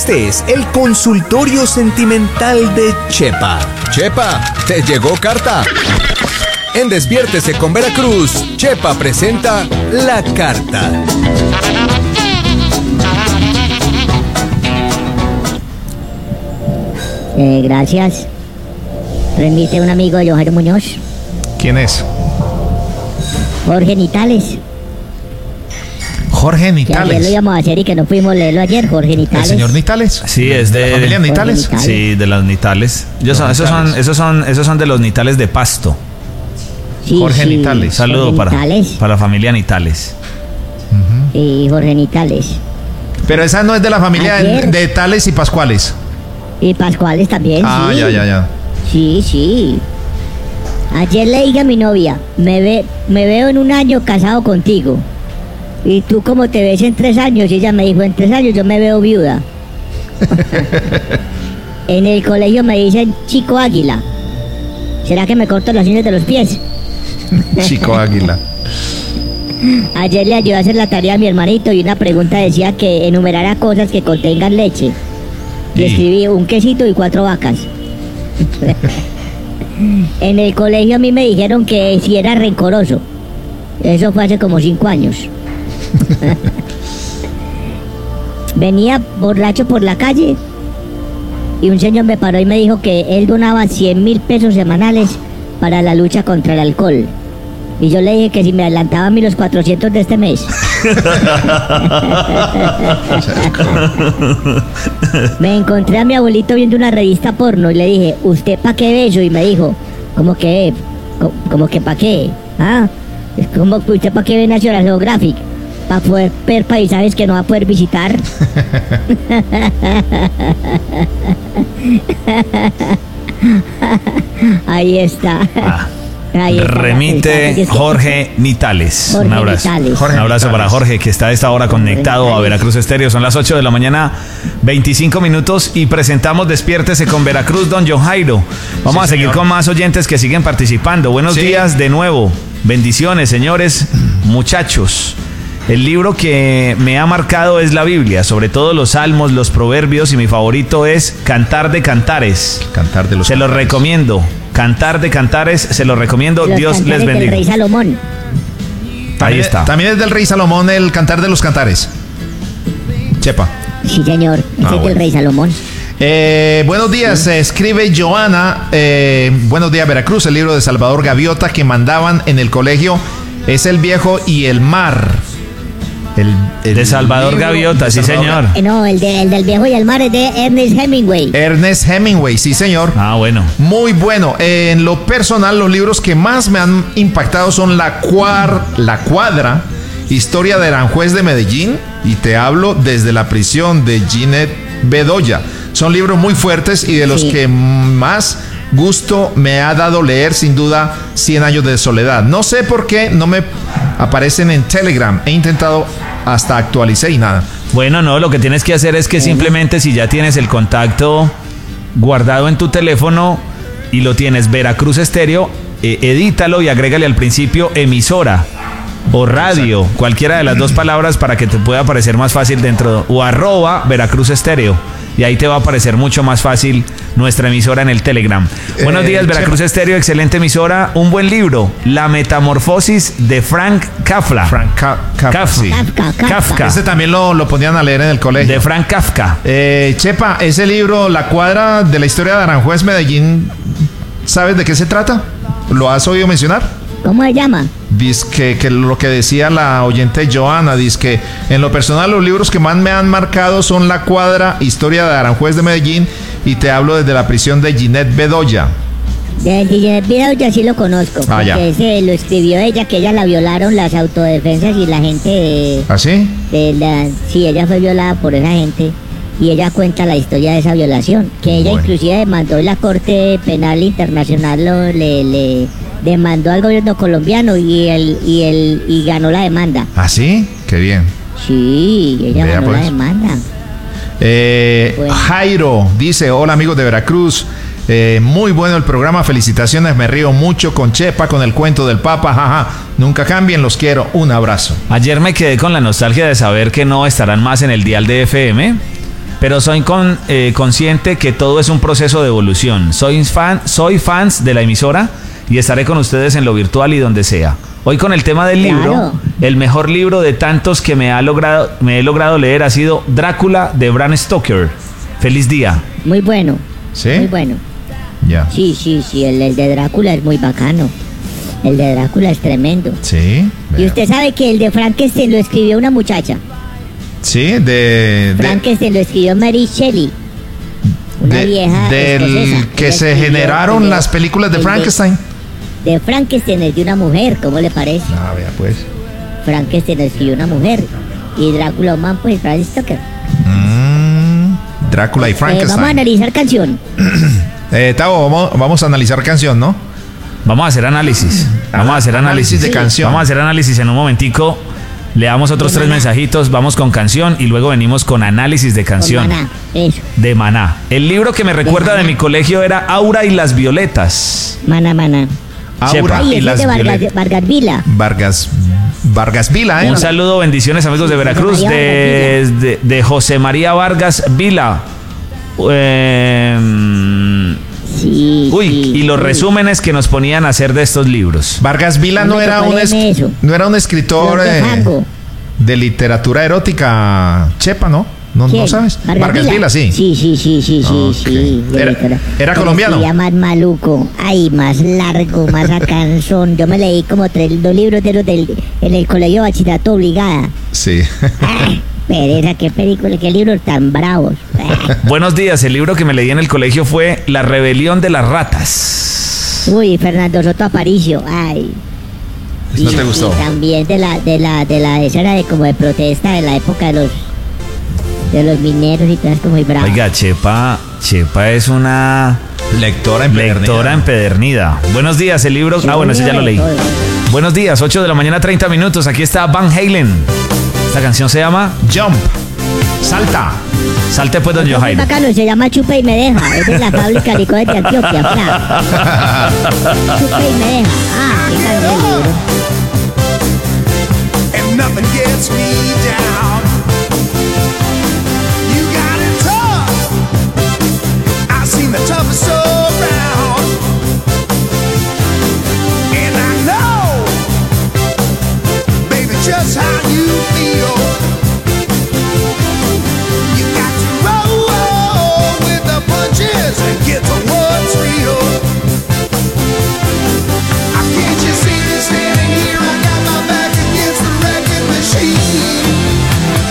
S14: Este es el consultorio sentimental de Chepa. Chepa, te llegó carta. En Despiértese con Veracruz, Chepa presenta la carta.
S12: Eh, gracias. Remite un amigo de Jairo Muñoz,
S9: ¿Quién es?
S12: Jorge Nitales.
S9: Jorge
S12: Que ayer
S9: Nitales.
S12: lo íbamos a hacer y que no pudimos leerlo ayer, Jorge
S9: ¿El
S12: Nitales.
S9: señor Nitales?
S10: Sí, es de,
S9: ¿La familia Nitales?
S12: Nitales.
S10: Sí, de las Nitales. Ellos son- esos, son, esos, son, esos son de los Nitales de Pasto.
S12: Sí,
S9: Jorge
S12: sí,
S9: Nitales.
S10: Saludo
S12: Jorge
S10: para,
S12: Nitales.
S10: para la familia Nitales.
S12: Sí, Jorge Nitales.
S9: Pero esa no es de la familia
S12: Ayer.
S9: de Tales y Pascuales.
S12: Y Pascuales también,
S9: Ah,
S12: sí.
S9: ya, ya, ya.
S12: Sí, sí. Ayer le dije a mi novia, me, ve, me veo en un año casado contigo. ¿Y tú cómo te ves en tres años? Y ella me dijo, en tres años yo me veo viuda. En el colegio me dicen Chico Águila. ¿Será que me corto las uñas de los pies?
S9: Chico Águila.
S12: Ayer le ayudé a hacer la tarea a mi hermanito y una pregunta decía que enumerara cosas que contengan leche. Y
S9: Sí.
S12: escribí un quesito y cuatro vacas. En el colegio a mí me dijeron que si era rencoroso. Eso fue hace como cinco años. Venía borracho por la calle y un señor me paró y me dijo que él donaba cien mil pesos semanales para la lucha contra el alcohol. Y yo le dije que si me adelantaba a mí los cuatrocientos de este mes. Me encontré a mi abuelito viendo una revista porno y le dije, ¿usted pa' qué ve eso? Y me dijo, ¿cómo que? ¿Cómo, cómo que pa' qué? ¿Ah? Es como que usted pa' qué ve National Geographic, para poder ver paisajes que no va a poder visitar. Ahí está. Ahí está la
S10: Remite
S12: fecha.
S10: Jorge Nitales.
S12: Jorge
S10: Un abrazo.
S12: Nitales.
S10: Un abrazo para Jorge, que está a esta hora conectado a
S12: Nitales.
S10: Veracruz Estéreo. Son las ocho de la mañana, veinticinco minutos, y presentamos Despiértese con Veracruz, don John Jairo. Vamos
S9: Sí,
S10: a seguir
S9: señor.
S10: con más oyentes que siguen participando. Buenos
S9: Sí.
S10: días de nuevo. Bendiciones, señores, muchachos. El libro que me ha marcado es la Biblia, sobre todo los salmos, los proverbios, y mi favorito es Cantar de Cantares.
S9: Cantar de los
S10: Se los
S9: Cantares.
S10: recomiendo. Cantar de Cantares, se los recomiendo.
S12: Los
S10: Dios les
S12: cantares del
S10: bendiga.
S12: Rey Salomón.
S10: Ahí
S9: También-
S10: está.
S9: También es del Rey Salomón el Cantar de los Cantares. Chepa.
S12: Sí, señor. Ese
S9: Ah,
S12: es del
S9: bueno.
S12: Rey Salomón.
S9: Eh, buenos días, eh, escribe Joana. eh, buenos días, Veracruz. El libro de Salvador Gaviota que mandaban en el colegio es El Viejo y el Mar. El, el
S10: De Salvador
S9: libro
S10: Gaviota,
S9: de
S10: sí,
S9: Salvador
S10: señor.
S12: Eh, No, el, de- el del Viejo y el Mar es de Ernest Hemingway.
S9: Ernest Hemingway, sí, señor.
S10: Ah, bueno.
S9: Muy bueno. Eh, en lo personal, los libros que más me han impactado son La, Cuar, La Cuadra, Historia de Aranjuez de Medellín, y te hablo desde la prisión, de Ginette Bedoya. Son libros muy fuertes y de los
S12: Sí.
S9: que más gusto me ha dado leer, sin duda, Cien años de soledad. No sé por qué no me aparecen en Telegram. He intentado hasta actualicé y nada.
S10: Bueno, no, lo que tienes que hacer es que simplemente, si ya tienes el contacto guardado en tu teléfono y lo tienes Veracruz Estéreo, eh, edítalo y agrégale al principio emisora o radio, cualquiera de las dos palabras, para que te pueda aparecer más fácil dentro, o arroba Veracruz Estéreo, y ahí te va a aparecer mucho más fácil nuestra emisora en el Telegram.
S9: Eh,
S10: Buenos días, Veracruz
S9: Chema.
S10: Estéreo, excelente emisora, un buen libro, La Metamorfosis de Frank Kafka.
S9: Frank Ka- Kafka,
S10: Kafka.
S9: sí.
S12: Kafka, Kafka.
S10: Kafka.
S9: Este también lo, lo ponían a leer en el colegio.
S10: De Frank Kafka.
S9: Eh, Chepa, ese libro, La Cuadra de la historia de Aranjuez Medellín, ¿sabes de qué se trata? ¿Lo has oído mencionar?
S12: ¿Cómo se llama?
S9: Dice que, que lo que decía la oyente Joana, dice que en lo personal los libros que más me han marcado son La Cuadra, Historia de Aranjuez de Medellín, y te hablo desde la prisión de Ginette Bedoya.
S12: De Ginette Bedoya sí lo conozco.
S9: Ah, ya.
S12: Porque ese lo escribió ella, que ella la violaron las autodefensas y la gente de,
S9: ¿Así?
S12: de la... Sí, ella fue violada por esa gente. Y ella cuenta la historia de esa violación. Que ella
S9: Bueno.
S12: inclusive demandó, la Corte Penal Internacional lo, le, le demandó al gobierno colombiano y el, y el y ganó la demanda.
S9: ¿Así? Qué bien.
S12: Sí, ella
S9: Vea,
S12: ganó
S9: pues.
S12: la demanda.
S9: Eh,
S12: Bueno.
S9: Jairo dice, hola amigos de Veracruz, eh, muy bueno el programa, felicitaciones, me río mucho con Chepa, con el cuento del Papa, jaja, nunca cambien, los quiero, un abrazo.
S10: Ayer me quedé con la nostalgia de saber que no estarán más en el dial de F M. pero soy con, eh, consciente que todo es un proceso de evolución. Soy fan, soy fans de la emisora y estaré con ustedes en lo virtual y donde sea. Hoy con el tema del libro,
S12: Claro.
S10: el mejor libro de tantos que me ha logrado, me he logrado leer ha sido Drácula de Bram Stoker. Feliz día.
S12: Muy bueno.
S9: ¿Sí?
S12: Muy bueno.
S9: Ya.
S12: Sí, sí, sí, el, el de Drácula es muy bacano. El de Drácula es tremendo.
S9: Sí.
S12: Y usted sabe que el de Frankenstein lo escribió una muchacha.
S9: Sí, de, de,
S12: Frankenstein lo escribió Mary Shelley. Una
S9: de-
S12: vieja
S9: del
S12: escocesa.
S9: que
S12: Ella
S9: se
S12: escribió
S9: generaron
S12: el
S9: las películas de
S12: el
S9: Frankenstein.
S12: De Frankenstein es de una mujer, ¿cómo le parece?
S9: Ah, vea pues.
S12: Frankenstein lo escribió una mujer. Y Drácula man, pues Bram Stoker.
S9: Mm, Drácula y
S12: Eh, vamos a
S9: Frankenstein.
S12: analizar canción.
S9: Eh, Tavo, vamos, vamos a analizar canción, ¿no?
S10: Vamos a hacer análisis. Vamos a hacer análisis
S9: Análisis de canción.
S10: Vamos a hacer análisis en un momentico. Le damos otros
S12: De
S10: tres
S12: Maná.
S10: mensajitos, vamos con canción y luego venimos con análisis de canción.
S12: Con Maná, eso.
S10: De Maná. El libro que me recuerda de,
S12: Maná.
S10: mi colegio era Aura y las Violetas.
S12: Maná, maná.
S9: Aura
S12: Ay,
S9: y
S12: ese
S9: las
S12: es de Vargas,
S9: Violetas.
S12: Vargas Vila.
S9: Vargas, Vargas Vila, ¿eh?
S10: Un saludo, bendiciones amigos de
S12: Sí,
S10: Veracruz,
S12: José María
S10: de, de, de José María Vargas Vila. Eh,
S12: Sí.
S10: uy,
S12: sí,
S10: y los
S12: sí.
S10: resúmenes que nos ponían a hacer de estos libros.
S9: Vargas Vila no
S12: ¿Dónde
S9: era,
S12: tocó
S9: un es-
S12: leerme eso?
S9: no era un escritor
S12: Los de
S9: eh,
S12: Fango.
S9: de literatura erótica chepa, ¿no? ¿No, no
S12: ¿Quién?
S9: sabes? Vargas, Vila, sí.
S12: Sí, sí, sí, sí, sí,
S9: Ok.
S12: sí. de
S9: Era-
S12: literatura.
S9: era
S12: Pero
S9: colombiano.
S12: Se llama maluco. Ay, más largo, más a canzón. Yo me leí como tres, dos libros de los del, en el colegio de bachillerato obligada.
S9: Sí.
S12: Ay, pereza, qué película, qué libros tan bravos. Ay.
S10: Buenos días, el libro que me leí en el colegio fue La rebelión de las ratas.
S12: Uy, Fernando Soto Aparicio. Ay.
S9: ¿No
S12: Y-
S9: te gustó?
S12: Y también de la, de la, de la, esa era de como de protesta de la época de los, de los mineros y todas como muy bravas.
S10: Oiga, Chepa, Chepa es una
S9: Lectora
S10: lectora empedernida. Buenos días, el libro. Ah, bueno, ese ya lo leí.
S12: Todo.
S10: Buenos días, ocho de la mañana, treinta minutos. Aquí está Van Halen. Esta canción se llama
S9: Jump. Salta.
S10: Salte pues, don
S12: Es muy
S10: Johairo.
S12: bacano, se llama Chupa y me deja. Es de la fábrica de licores de Antioquia, Fla. Chupa y me deja. Ah, qué canción, libro.
S2: And nothing gets me down. You got it tough. I've seen the toughest around. And I know, baby, just how you feel. You got to roll with the punches and get to what's real. I can't you see me standing here? I got my back against the wrecking machine.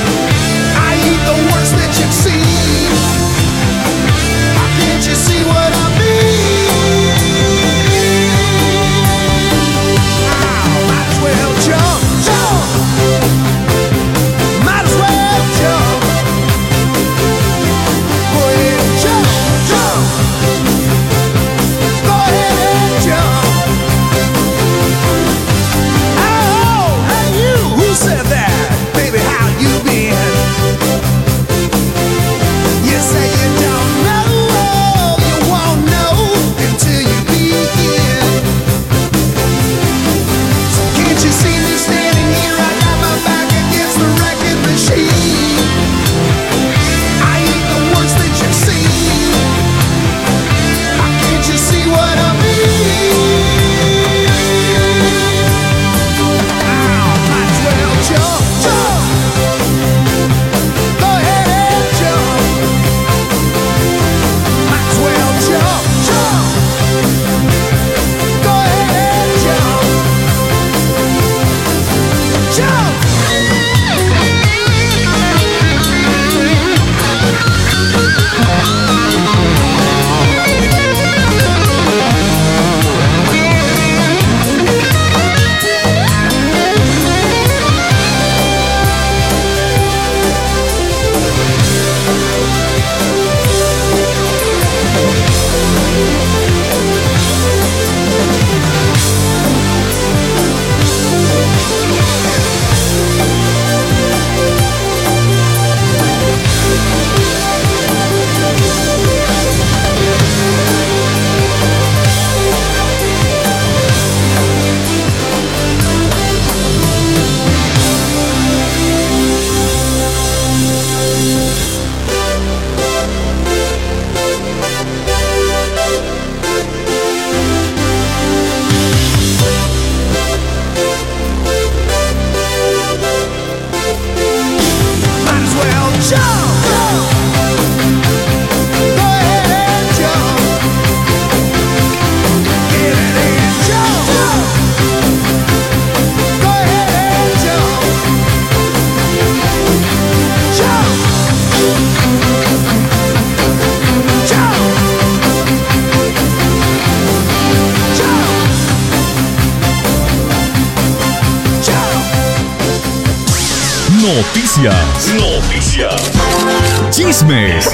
S7: Noticias. Noticias. Chismes.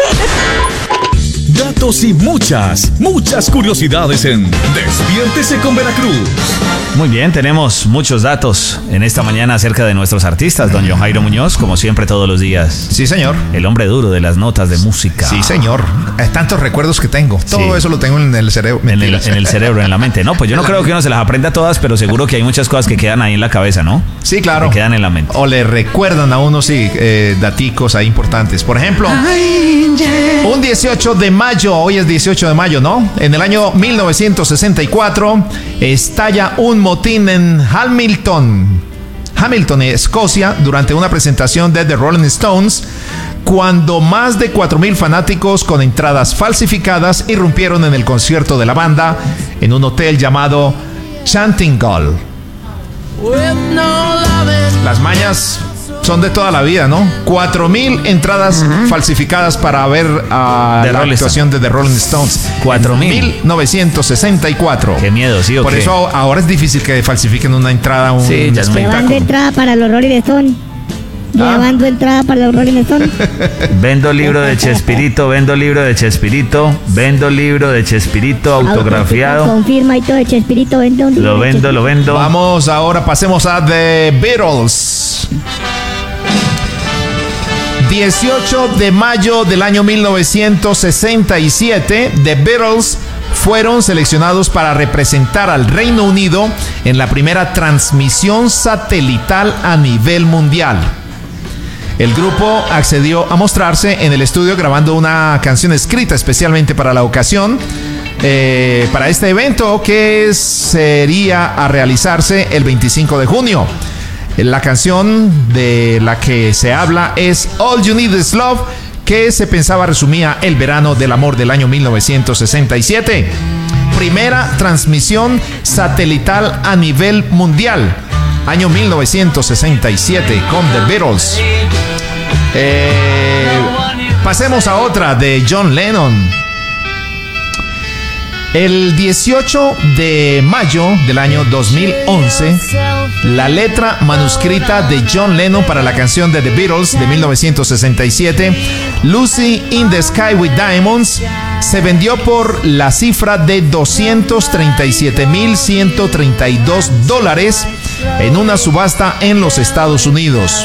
S7: Datos y muchas, muchas curiosidades en Despiértese con Veracruz.
S10: Muy bien, tenemos muchos datos en esta mañana acerca de nuestros artistas. Don John Jairo Muñoz, como siempre todos los días.
S9: Sí, señor.
S10: El hombre duro de las notas de música.
S9: Sí, señor. Hay tantos recuerdos que tengo. Todo
S10: Sí.
S9: eso lo tengo en el cerebro.
S10: En el, en el cerebro, en la mente. No, pues yo no creo que uno se las aprenda todas, pero seguro que hay muchas cosas que quedan ahí en la cabeza, ¿no?
S9: Sí, claro.
S10: Que quedan en la mente.
S9: O le recuerdan a uno, sí, eh, daticos ahí importantes. Por ejemplo, un dieciocho de mayo, hoy es dieciocho de mayo, ¿no? En el año mil novecientos sesenta y cuatro estalla un motín en Hamilton, Hamilton, Escocia, durante una presentación de The Rolling Stones, cuando más de cuatro mil fanáticos con entradas falsificadas irrumpieron en el concierto de la banda en un hotel llamado Chantingal. Las mañas son de toda la vida, ¿no? cuatro mil entradas uh-huh. falsificadas para ver uh, la actuación de The Rolling Stones.
S10: cuatro mil.
S9: mil novecientos sesenta y cuatro.
S10: Qué miedo, ¿sí o
S9: Por
S10: qué?
S9: eso ahora es difícil que falsifiquen una entrada a un
S10: Sí, ya es muy-
S9: espectáculo.
S12: Llevando entrada para los Rolling Stones.
S9: Ah.
S12: Llevando entrada para los Rolling Stones.
S10: Vendo libro de Chespirito, vendo libro de Chespirito, vendo libro de Chespirito autografiado.
S12: Confirma y todo de Chespirito. Vende un libro
S10: Lo
S12: de
S10: vendo,
S12: Chespirito.
S10: lo vendo.
S9: Vamos ahora, pasemos a The Beatles. dieciocho de mayo del año mil novecientos sesenta y siete, The Beatles fueron seleccionados para representar al Reino Unido en la primera transmisión satelital a nivel mundial. El grupo accedió a mostrarse en el estudio grabando una canción escrita especialmente para la ocasión, eh, para este evento que sería a realizarse el veinticinco de junio. La canción de la que se habla es All You Need Is Love, que se pensaba resumía el verano del amor del año mil novecientos sesenta y siete. Primera transmisión satelital a nivel mundial, año mil novecientos sesenta y siete, con The Beatles. Eh, pasemos a otra de John Lennon. El dieciocho de mayo del año dos mil once, la letra manuscrita de John Lennon para la canción de The Beatles de mil novecientos sesenta y siete, Lucy in the Sky with Diamonds, se vendió por la cifra de doscientos treinta y siete mil ciento treinta y dos dólares en una subasta en los Estados Unidos.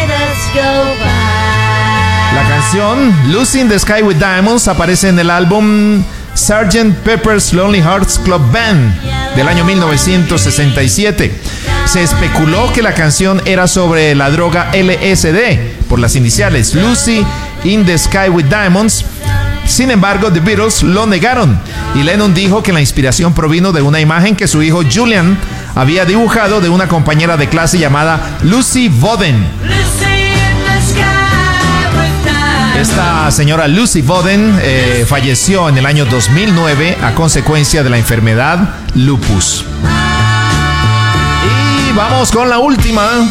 S9: La canción Lucy in the Sky with Diamonds aparece en el álbum sergeant Pepper's Lonely Hearts Club Band del año mil novecientos sesenta y siete. Se especuló que la canción era sobre la droga L S D por las iniciales Lucy in the Sky with Diamonds. Sin embargo, The Beatles lo negaron y Lennon dijo que la inspiración provino de una imagen que su hijo Julian había dibujado de una compañera de clase llamada Lucy Voden. Esta señora Lucy Voden eh, falleció en el año dos mil nueve a consecuencia de la enfermedad lupus. Y vamos con la última.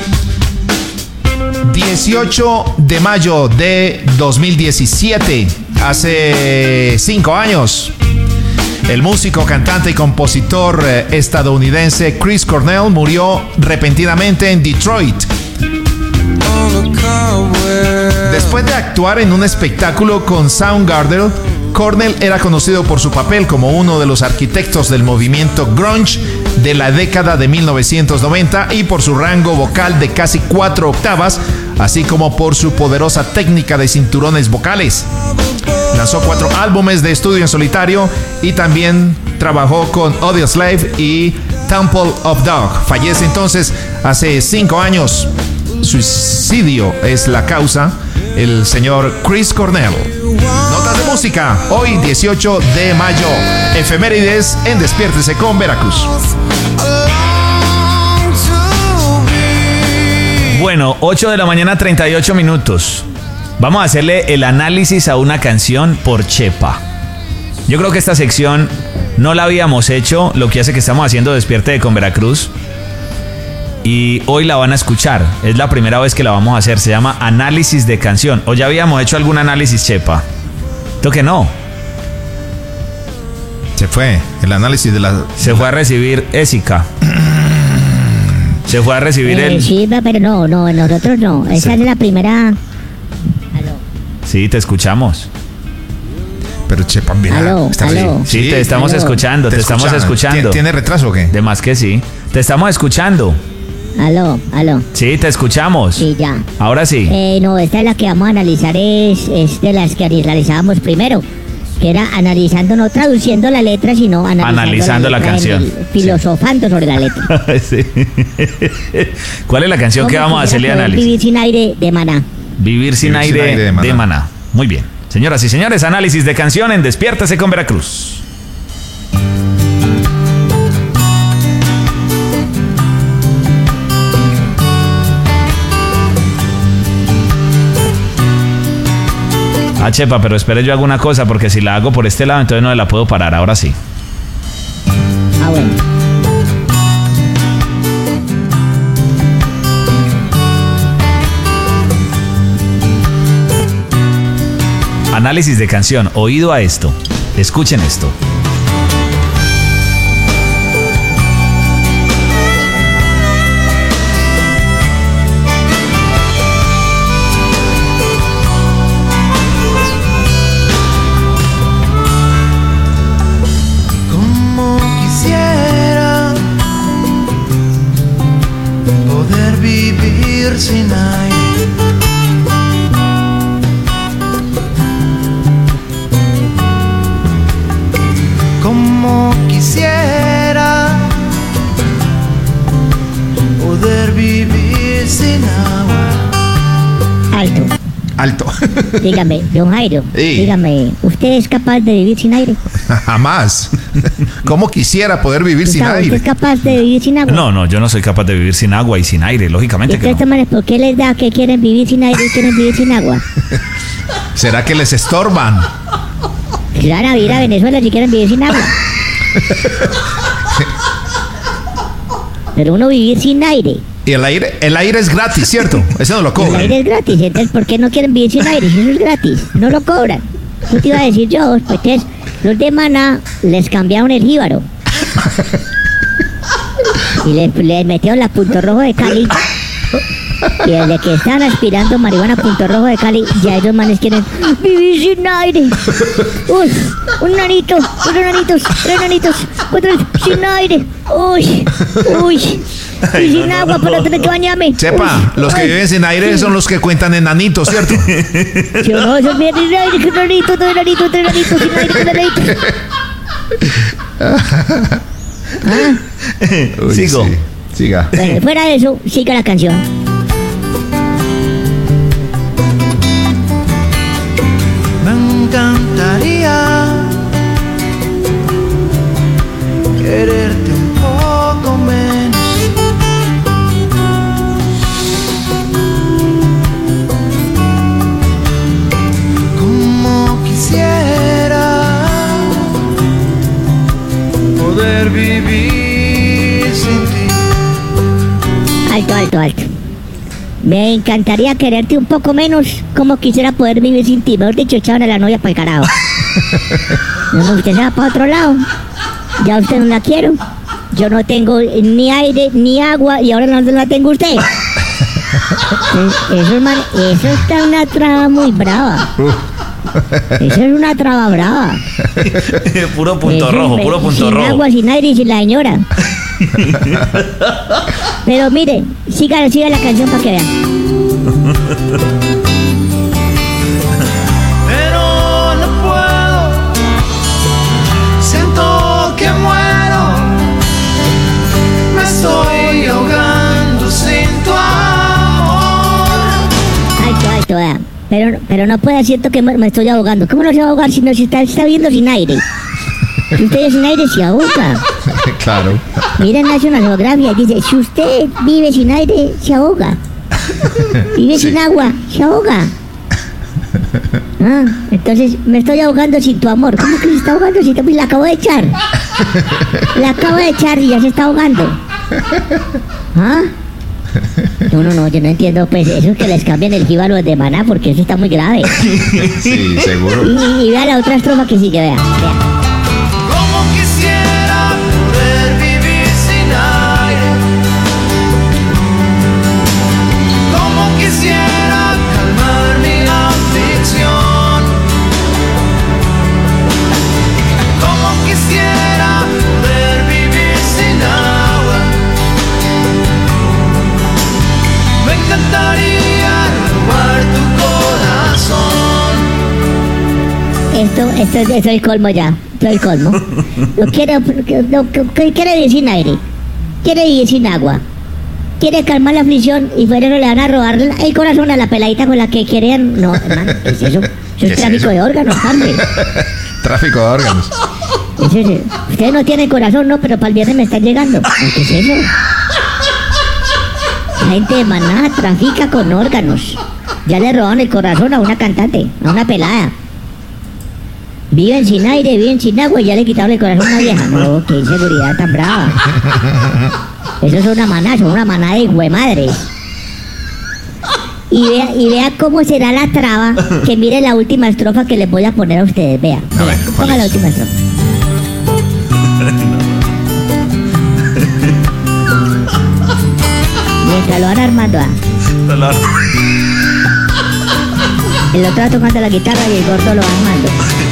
S9: dieciocho de mayo de dos mil diecisiete, hace cinco años. El músico, cantante y compositor eh, estadounidense Chris Cornell murió repentinamente en Detroit. Después de actuar en un espectáculo con Soundgarden, Cornell era conocido por su papel como uno de los arquitectos del movimiento grunge de la década de mil novecientos noventa y por su rango vocal de casi cuatro octavas, así como por su poderosa técnica de cinturones vocales. Lanzó cuatro álbumes de estudio en solitario y también trabajó con Audioslave y Temple of Dog. Fallece entonces hace cinco años. Suicidio es la causa. El señor Chris Cornell. Notas de música, hoy dieciocho de mayo. Efemérides en Despiértese con Veracruz.
S10: Bueno, ocho de la mañana, treinta y ocho minutos. Vamos a hacerle el análisis a una canción por Chepa. Yo creo que esta sección no la habíamos hecho, lo que hace que estamos haciendo Despiértese con Veracruz. Y hoy la van a escuchar. Es la primera vez que la vamos a hacer. Se llama análisis de canción. ¿O ya habíamos hecho algún análisis, Chepa? Creo que no.
S9: Se fue el análisis de la...
S10: Se fue a recibir Ésica. Se fue a recibir
S12: Eh,
S10: el...
S12: Sí, pero no, no, nosotros no. Esa
S10: Sí.
S12: es la primera.
S10: Sí, te escuchamos.
S9: Pero Chepa, mira,
S12: Aló,
S9: está
S12: aló.
S10: Sí, te estamos
S12: aló.
S10: escuchando, te,
S9: Te
S10: estamos
S9: escuchan.
S10: escuchando.
S9: ¿Tiene- tiene retraso o qué?
S10: De más que sí. Te estamos escuchando.
S12: Aló, aló.
S10: Sí, te escuchamos.
S12: Sí, ya.
S10: Ahora sí.
S12: Eh, no, esta es la que vamos a analizar, es, es de las que analizábamos primero, que era analizando, no traduciendo la letra, sino analizando,
S10: Analizando la
S12: letra en
S10: canción.
S12: el- filosofando sobre la letra.
S10: Sí. ¿Cuál es la canción que
S12: ¿Cómo
S10: vamos a hacerle
S12: quisiera poder
S10: análisis?
S12: Vivir sin aire de Maná.
S10: Vivir sin,
S9: Vivir sin
S10: aire,
S9: aire
S10: de,
S9: de
S10: Maná.
S9: Maná.
S10: Muy bien. Señoras y señores, análisis de canción en Despiértese con Veracruz. Ah, Chepa, pero espere, yo hago una cosa, porque si la hago por este lado, entonces no la puedo parar. Ahora sí.
S12: Ah, bueno.
S10: Análisis de canción. Oído a esto. Escuchen esto.
S2: Como quisiera poder vivir sin aire. Como quisiera poder vivir sin agua.
S12: Alto.
S9: Alto.
S12: Dígame, don Jairo,
S9: Sí.
S12: dígame, ¿usted es capaz de vivir sin aire?
S9: Jamás. ¿Cómo quisiera poder vivir sin
S12: Gustavo, ¿usted
S9: aire?
S12: es capaz de vivir sin agua?
S10: No, no, yo no soy capaz de vivir sin agua y sin aire, lógicamente que
S12: Entonces,
S10: no.
S12: toman, ¿por qué les da que quieren vivir sin aire y quieren vivir sin agua?
S9: ¿Será que les estorban?
S12: Claro, a ir a Venezuela si quieren vivir sin agua. Pero uno vivir sin aire.
S9: Y el aire, el aire es gratis, ¿cierto? Ese no lo
S12: El
S9: cobran.
S12: aire es gratis, entonces ¿por qué no quieren vivir sin aire? Si eso es gratis, no lo cobran. Eso te iba a decir yo, pues entonces, los de Maná les cambiaron el jíbaro. Y les, les metieron la Punto Rojo de Cali. Y desde que están aspirando marihuana Punto Rojo de Cali, ya esos manes quieren vivir sin aire. Uy, un nanito, dos nanitos, tres nanitos, cuatro nanitos, sin aire. Uy, uy. Y sin agua para tener que bañarme.
S9: Sepa,
S12: Uy,
S9: los que
S12: ay.
S9: viven sin aire son los que cuentan enanitos, ¿cierto?
S12: Yo no, esos vienen sin aire, que nanito, dos nanitos, tres nanitos, sin aire, tres nanitos. Ah,
S9: Uy,
S10: Sigo.
S9: sí. Siga.
S12: bueno, fuera de eso, siga la canción.
S2: Me encantaría quererte un poco menos. Como quisiera poder vivir sin ti.
S12: Alto, alto, alto. Me encantaría quererte un poco menos, como quisiera poder vivir sin ti. Mejor dicho, echaron a la novia para el carajo. No, usted se va para otro lado. Ya usted no la quiero. Yo no tengo ni aire ni agua y ahora no la tengo usted. Eso, es man- eso está una traba muy brava. Eso es una traba brava.
S10: Puro punto
S12: Eso,
S10: rojo,
S12: me-
S10: puro punto
S12: sin
S10: rojo.
S12: agua, sin aire y sin la señora. Pero mire, siga, siga la canción para que vean.
S2: Pero no puedo, siento que muero, me estoy ahogando sin tu amor.
S12: Alto, alto, vea. Pero, pero no puede, siento que me, me estoy ahogando. ¿Cómo no se va a ahogar si no se está, está viendo sin aire? Si usted vive sin aire, se ahoga.
S9: Claro.
S12: Miren National Geographic, dice, si usted vive sin aire, se ahoga. Vive sin agua, se ahoga. Ah, entonces me estoy ahogando sin tu amor. ¿Cómo que se está ahogando sin tu amor? La acabo de echar. La acabo de echar y ya se está ahogando. ¿Ah? No, no, no, yo no entiendo, pues, eso que les cambien el jíbaro de Maná, porque eso está muy grave.
S9: Sí, seguro.
S12: Y, y vea la otra estrofa que sigue, vea, vea.
S2: Como quisiera poder vivir sin aire.
S12: Esto, es- esto es el colmo ya. Esto es el colmo. No quiere, no, no, quiere vivir sin aire. Quiere vivir sin agua. Quiere calmar la aflicción y fuera no le van a robar el corazón a la peladita con la que querían. No, hermano, ¿qué es eso? Eso
S9: ¿Qué
S12: es
S9: es
S12: tráfico
S9: eso?
S12: de órganos, hombre.
S9: Tráfico de órganos.
S12: Es ese. Ustedes no tienen corazón, no, pero para el viernes me están llegando. ¿Qué es eso? La gente de Maná trafica con órganos. Ya le robaron el corazón a una cantante, a una pelada. Viven sin aire, viven sin agua y ya le quitaron el corazón a una vieja. No, qué inseguridad tan brava. Eso es una maná, son una maná de huemadres. Y vea, y vea cómo será la traba, que mire la última estrofa que les voy a poner a ustedes. Vea,
S9: A ver,
S12: vea,
S9: ¿cuál
S12: ponga la
S9: es?
S12: última estrofa. Mientras lo van armando, ah. El otro va tocando la guitarra y el gordo lo va armando.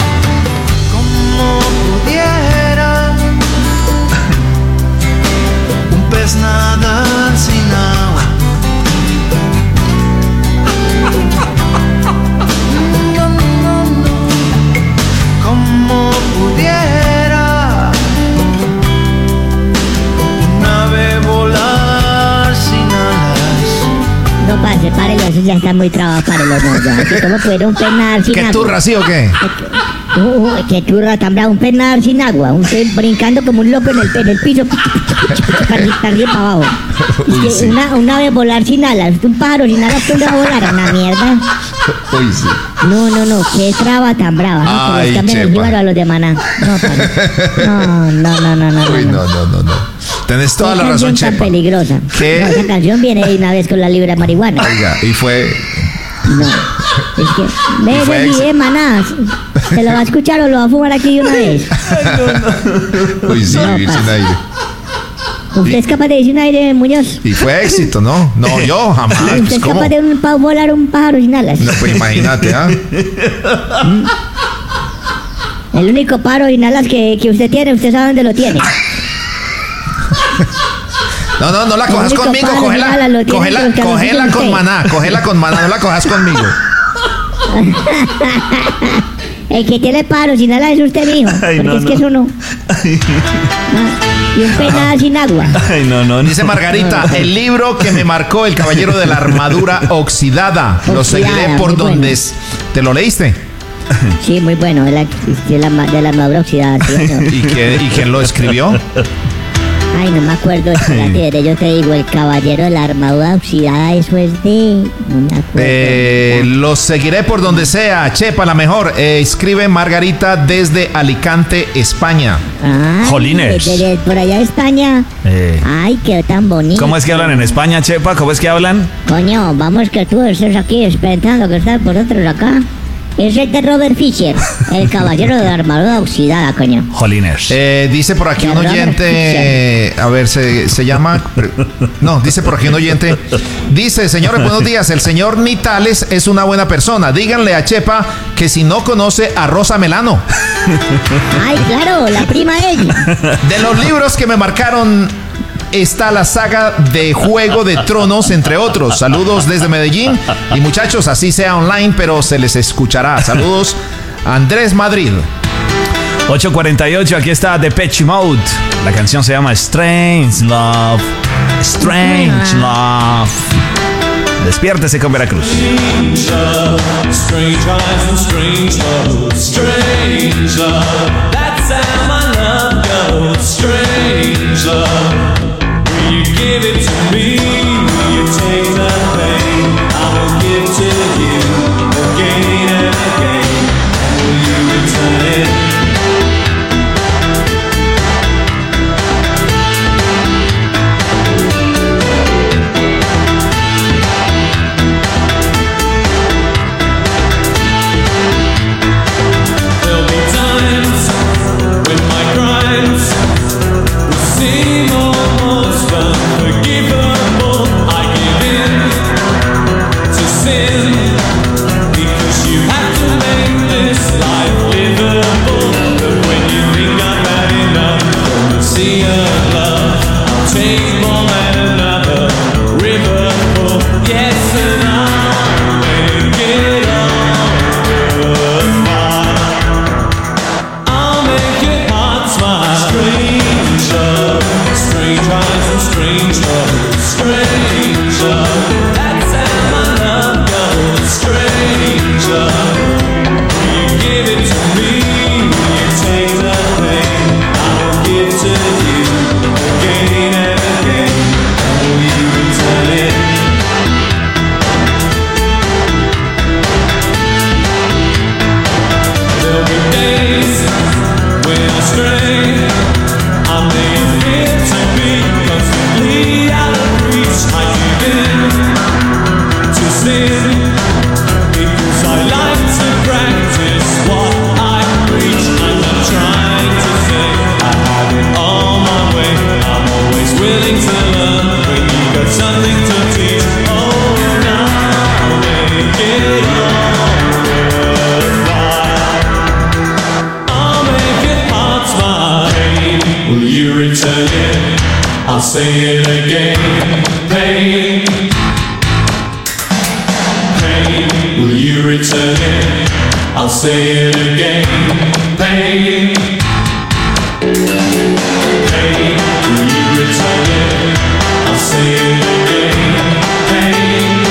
S2: Como pudiera un pez nadar sin agua. No, no, no. Como pudiera un ave volar sin alas.
S12: No pase, párelo, eso ya está muy trabado, párelo, no, ya. Así como puede un pez nadar sin
S9: ¿Qué
S12: agua.
S9: turra, sí o qué?
S12: Uh, uh, qué turra tan brava, un pez nadar sin agua, un pez brincando como un loco en el, en el piso, para arriba, para arriba, para abajo. Es
S9: Uy,
S12: que
S9: sí.
S12: una, un ave volar sin alas, un pájaro sin alas, ¿dónde va a volar? Una mierda.
S9: Uy, sí.
S12: No, no, no, qué traba tan brava, ¿no? Que
S9: Ay,
S12: les cambian el
S9: chepa.
S12: jíbaro a los de Maná. No, pana. no, no, no, no, no.
S9: Uy,
S12: no.
S9: no, no, no, no. Tenés toda
S12: Qué
S9: la razón,
S12: canción tan
S9: Chepa.
S12: peligrosa.
S9: ¿Qué?
S12: No, esa canción viene de una vez con la libra de marihuana.
S9: Oiga, y fue...
S12: No, es que... Ve,
S9: Y fue
S12: ve,
S9: ex-
S12: ve, Maná. ¿Se lo va a escuchar o lo va a fumar aquí de una vez?
S9: Uy, sí,
S12: No,
S9: vivir
S12: pasa.
S9: sin aire.
S12: ¿Usted es capaz de decir un aire, Muñoz?
S9: Y fue éxito, ¿no? No, yo jamás.
S12: ¿Usted
S9: Pues,
S12: es
S9: ¿cómo?
S12: capaz de un, pa- volar un pájaro sin alas?
S9: No, pues imagínate, ¿ah?
S12: El único pájaro sin alas que, que usted tiene, usted sabe dónde lo tiene.
S9: No, no, no la
S12: El
S9: cojas
S12: único
S9: conmigo,
S12: padre
S9: cógela,
S12: mala lo tiene
S9: cógela,
S12: los calzoncillos
S9: cógela
S12: de
S9: con
S12: usted.
S9: maná, cógela con maná, no la cojas conmigo.
S12: El que tiene pájaro sin alas es usted, mijo.
S10: Ay,
S12: Porque
S10: no,
S12: es
S10: no.
S12: que eso no. No. Y un pez nada sin agua.
S10: Ay, no, no, no.
S9: Dice Margarita, el libro que me marcó El Caballero de la Armadura Oxidada. Lo
S12: Oxidada,
S9: seguiré por
S12: muy
S9: donde...
S12: bueno.
S9: es- ¿Te lo leíste?
S12: Sí, muy bueno. De la, de la, de la armadura oxidada. Sí, señor.
S9: ¿Y, qué- y quién lo escribió?
S12: Ay, no me acuerdo. Espérate, yo te digo, el caballero de la armadura oxidada, eso es de... No me acuerdo.
S9: Eh, lo seguiré por donde sea. Chepa, la mejor. Eh, escribe Margarita desde Alicante, España.
S12: Ay,
S10: Jolines.
S12: de- de- por allá de España.
S10: Eh,
S12: Ay, qué tan bonito.
S10: ¿Cómo es que hablan en España, Chepa? ¿Cómo es que hablan?
S12: Coño, vamos que tú estás aquí esperando que estás por otros acá. Es el de Robert Fisher, el caballero de la armadura oxidada, coño.
S10: Jolines.
S9: Eh, dice por aquí
S12: De
S9: un
S12: Robert
S9: oyente, a ver, se, se llama, no, dice por aquí un oyente, dice, señores, buenos días, el señor Nitales es una buena persona, díganle a Chepa que si no conoce a Rosa Melano.
S12: Ay, claro, la prima de ella.
S9: De los libros que me marcaron está la saga de Juego de Tronos, entre otros. Saludos desde Medellín. Y muchachos, así sea online, pero se les escuchará. Saludos, Andrés Madrid.
S10: ocho cuarenta y ocho, aquí está Depeche Mode. La canción se llama Strange Love. Strange Love. Despiértese con Veracruz.
S2: Strange eyes and strange love, strange love. That's how my love goes. Strange love. Will you give it to me? Will you take the pain? I will give to you again and again. Will you return it? There'll be times will you return it? I'll say it again. Pain, pain, will you return it? I'll say it again. Pain, pain, will you return it? I'll say it again. Pain,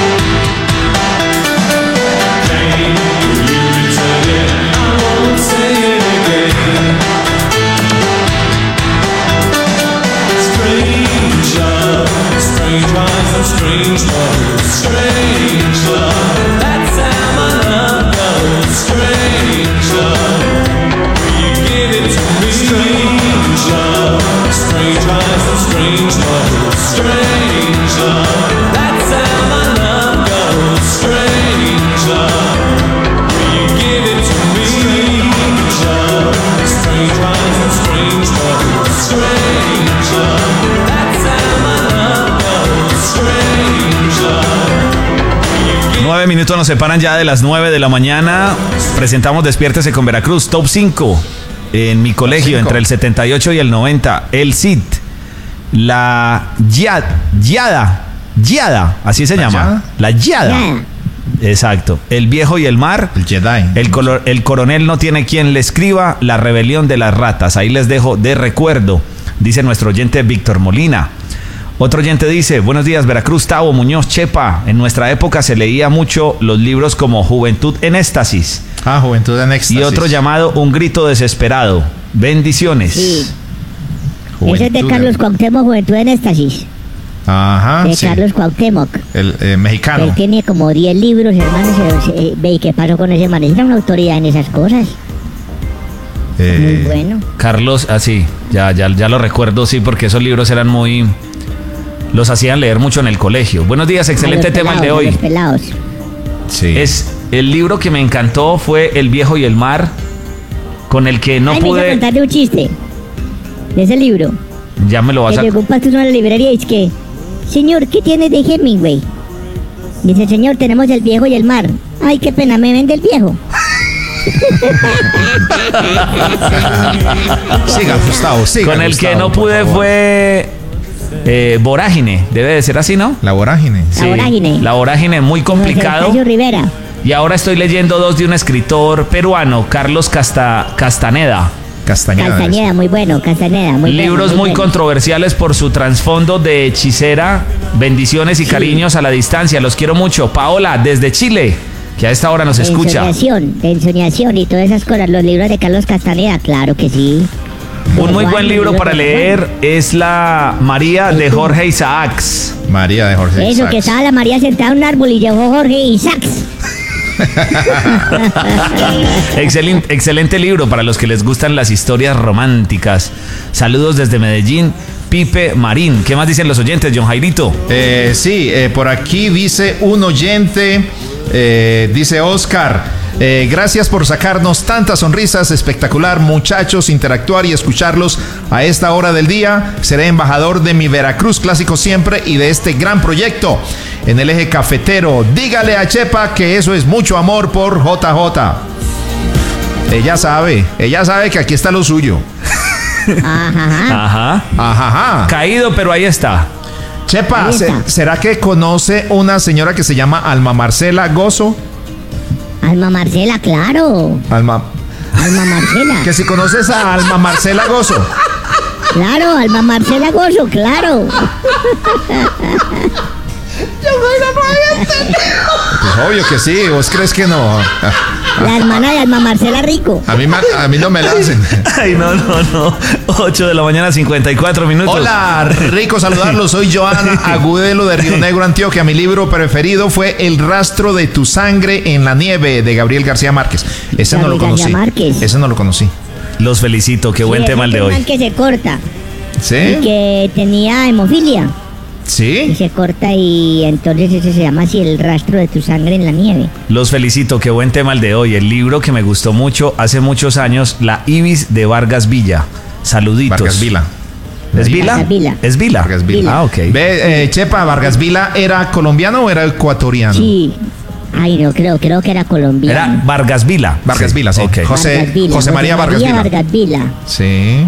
S2: pain, will you return it? I won't say it again. Strange love, strange rise and strange love, strange love. That's how my love goes. Strange love, will you give it to me? Strange love, strange rise and strange love, strange love. That's how my love goes. Strange love, will you give it to me? Strange love, strange rise and strange love, strange love. That's how my love goes. Strange love.
S10: Nueve minutos nos separan ya de las nueve de la mañana. Presentamos Despiértese con Veracruz, Top cinco. En mi colegio,
S9: cinco.
S10: entre el setenta y ocho y el noventa, el Cid, la Yad, Yada, Yada, así se
S9: ¿La
S10: llama.
S9: Yada?
S10: La Yada.
S12: Ya.
S10: Exacto. El viejo y el mar.
S9: El Jedi.
S10: El, colo- el coronel no tiene quien le escriba. La rebelión de las ratas. Ahí les dejo de recuerdo, dice nuestro oyente Víctor Molina. Otro oyente dice: buenos días Veracruz, Tavo, Muñoz, Chepa. En nuestra época se leía mucho los libros como Juventud en Éxtasis.
S9: Ah, Juventud en Éxtasis.
S10: Y otro llamado Un grito desesperado. Bendiciones.
S12: Sí.
S9: Juventud
S12: Ese es de
S9: en-
S12: Carlos Cuauhtémoc, Juventud en Éxtasis.
S9: Ajá,
S12: De
S9: sí.
S12: Carlos Cuauhtémoc.
S9: El eh, mexicano.
S12: Él tiene como diez libros, hermano. se- se- Ve, ¿y qué pasó con ese man? Era una autoridad en esas cosas.
S9: Eh,
S12: Muy bueno.
S10: Carlos, así, ya, ya, ya lo recuerdo, sí, porque esos libros eran muy... Los hacían leer mucho en el colegio. Buenos días, excelente
S12: A los
S10: tema el de
S12: pelados, a
S10: hoy.
S12: los pelados.
S9: Sí.
S10: Es el libro que me encantó fue El viejo y el mar, con el que no
S12: Ay, me iba a
S10: pude...
S12: contarle un chiste de ese libro.
S10: Ya me lo vas
S12: Que
S10: a...
S12: llegó un pastor a la librería y dice que, señor, ¿qué tiene de Hemingway? Dice, señor, tenemos el viejo y el mar. Ay, qué pena, me vende el viejo.
S9: Siga, Gustavo, siga.
S10: Con el que
S9: Gustavo,
S10: no
S9: por
S10: pude
S9: favor.
S10: fue eh, Vorágine, debe de ser así, ¿no?
S9: La vorágine.
S12: La vorágine.
S10: La Vorágine, muy complicado.
S12: Sergio Rivera.
S10: Y ahora estoy leyendo dos de un escritor peruano, Carlos Casta- Castaneda.
S9: Castañeda.
S12: Castañeda, muy bueno, Castañeda, muy bueno,
S10: Libros muy
S12: bueno.
S10: controversiales por su trasfondo de hechicera. Bendiciones y cariños a la distancia. Los quiero mucho. Paola, desde Chile, que a esta hora nos
S12: De
S10: escucha.
S12: ensoñación, de ensoñación y todas esas cosas. Los libros de Carlos Castaneda, claro que sí.
S10: Un muy
S12: Juan,
S10: buen libro
S12: libros
S10: para
S12: de
S10: leer es La María de Jorge Isaacs.
S9: María de Jorge
S12: Eso,
S9: Isaacs.
S12: que estaba la María sentada en un árbol y llegó Jorge Isaacs.
S10: Excelente, excelente libro para los que les gustan las historias románticas. Saludos desde Medellín, Pipe Marín. ¿Qué más dicen los oyentes, John Jairito?
S9: Eh, sí, eh, por aquí dice un oyente, eh, dice Oscar. Eh, gracias por sacarnos tantas sonrisas, espectacular muchachos, interactuar y escucharlos a esta hora del día. Seré embajador de mi Veracruz clásico siempre y de este gran proyecto en el eje cafetero. Dígale a Chepa que eso es mucho amor por J J. Ella sabe, ella sabe que aquí está lo suyo.
S12: Ajá.
S10: Ajá.
S9: Ajá.
S10: Caído, pero ahí está.
S9: Chepa,
S12: Ahí
S9: ¿se-
S12: está.
S9: ¿será que conoce una señora que se llama Alma Marcela Gozo?
S12: Alma Marcela, claro.
S9: Alma.
S12: Alma Marcela.
S9: Que si conoces a Alma Marcela Gozo.
S12: Claro, Alma Marcela Gozo, claro.
S9: Pues obvio que sí, ¿vos crees que no?
S12: La hermana de Alma Marcela Rico.
S9: A mí, ma- a mí no me la hacen.
S10: Ay, no, no, no. ocho de la mañana, cincuenta y cuatro minutos.
S9: Hola, rico saludarlos. Soy Joana Agudelo de Río Negro, Antioquia. Mi libro preferido fue El rastro de tu sangre en la nieve de Gabriel García Márquez. Ese no lo
S12: Gabriel García
S9: conocí.
S12: Márquez.
S9: Ese no lo conocí.
S10: Los felicito, qué buen
S12: Sí,
S10: tema el de
S12: ese
S10: hoy.
S12: man que se corta. Y
S9: ¿Sí?
S12: que tenía hemofilia. Y
S9: ¿Sí?
S12: se corta y entonces ese se llama así, El rastro de tu sangre en la nieve.
S10: Los felicito, qué buen tema el de hoy. El libro que me gustó mucho hace muchos años, La Ibis de Vargas Villa. Saluditos.
S9: Vargas Vila.
S10: ¿Es Vila?
S12: Vargas Vila.
S10: ¿Es Vila?
S9: Vargas Vila.
S10: Ah, ok.
S9: Ve, eh, Chepa, ¿Vargas Vila era colombiano o era ecuatoriano?
S12: Sí. Ay, no, creo, creo que era colombiano.
S10: Era Vargas Vila.
S9: Vargas Vila, sí.
S10: Ok.
S9: José,
S12: Vargas Vila,
S9: José María Vargas Vila.
S12: Vargas Vila.
S9: Sí.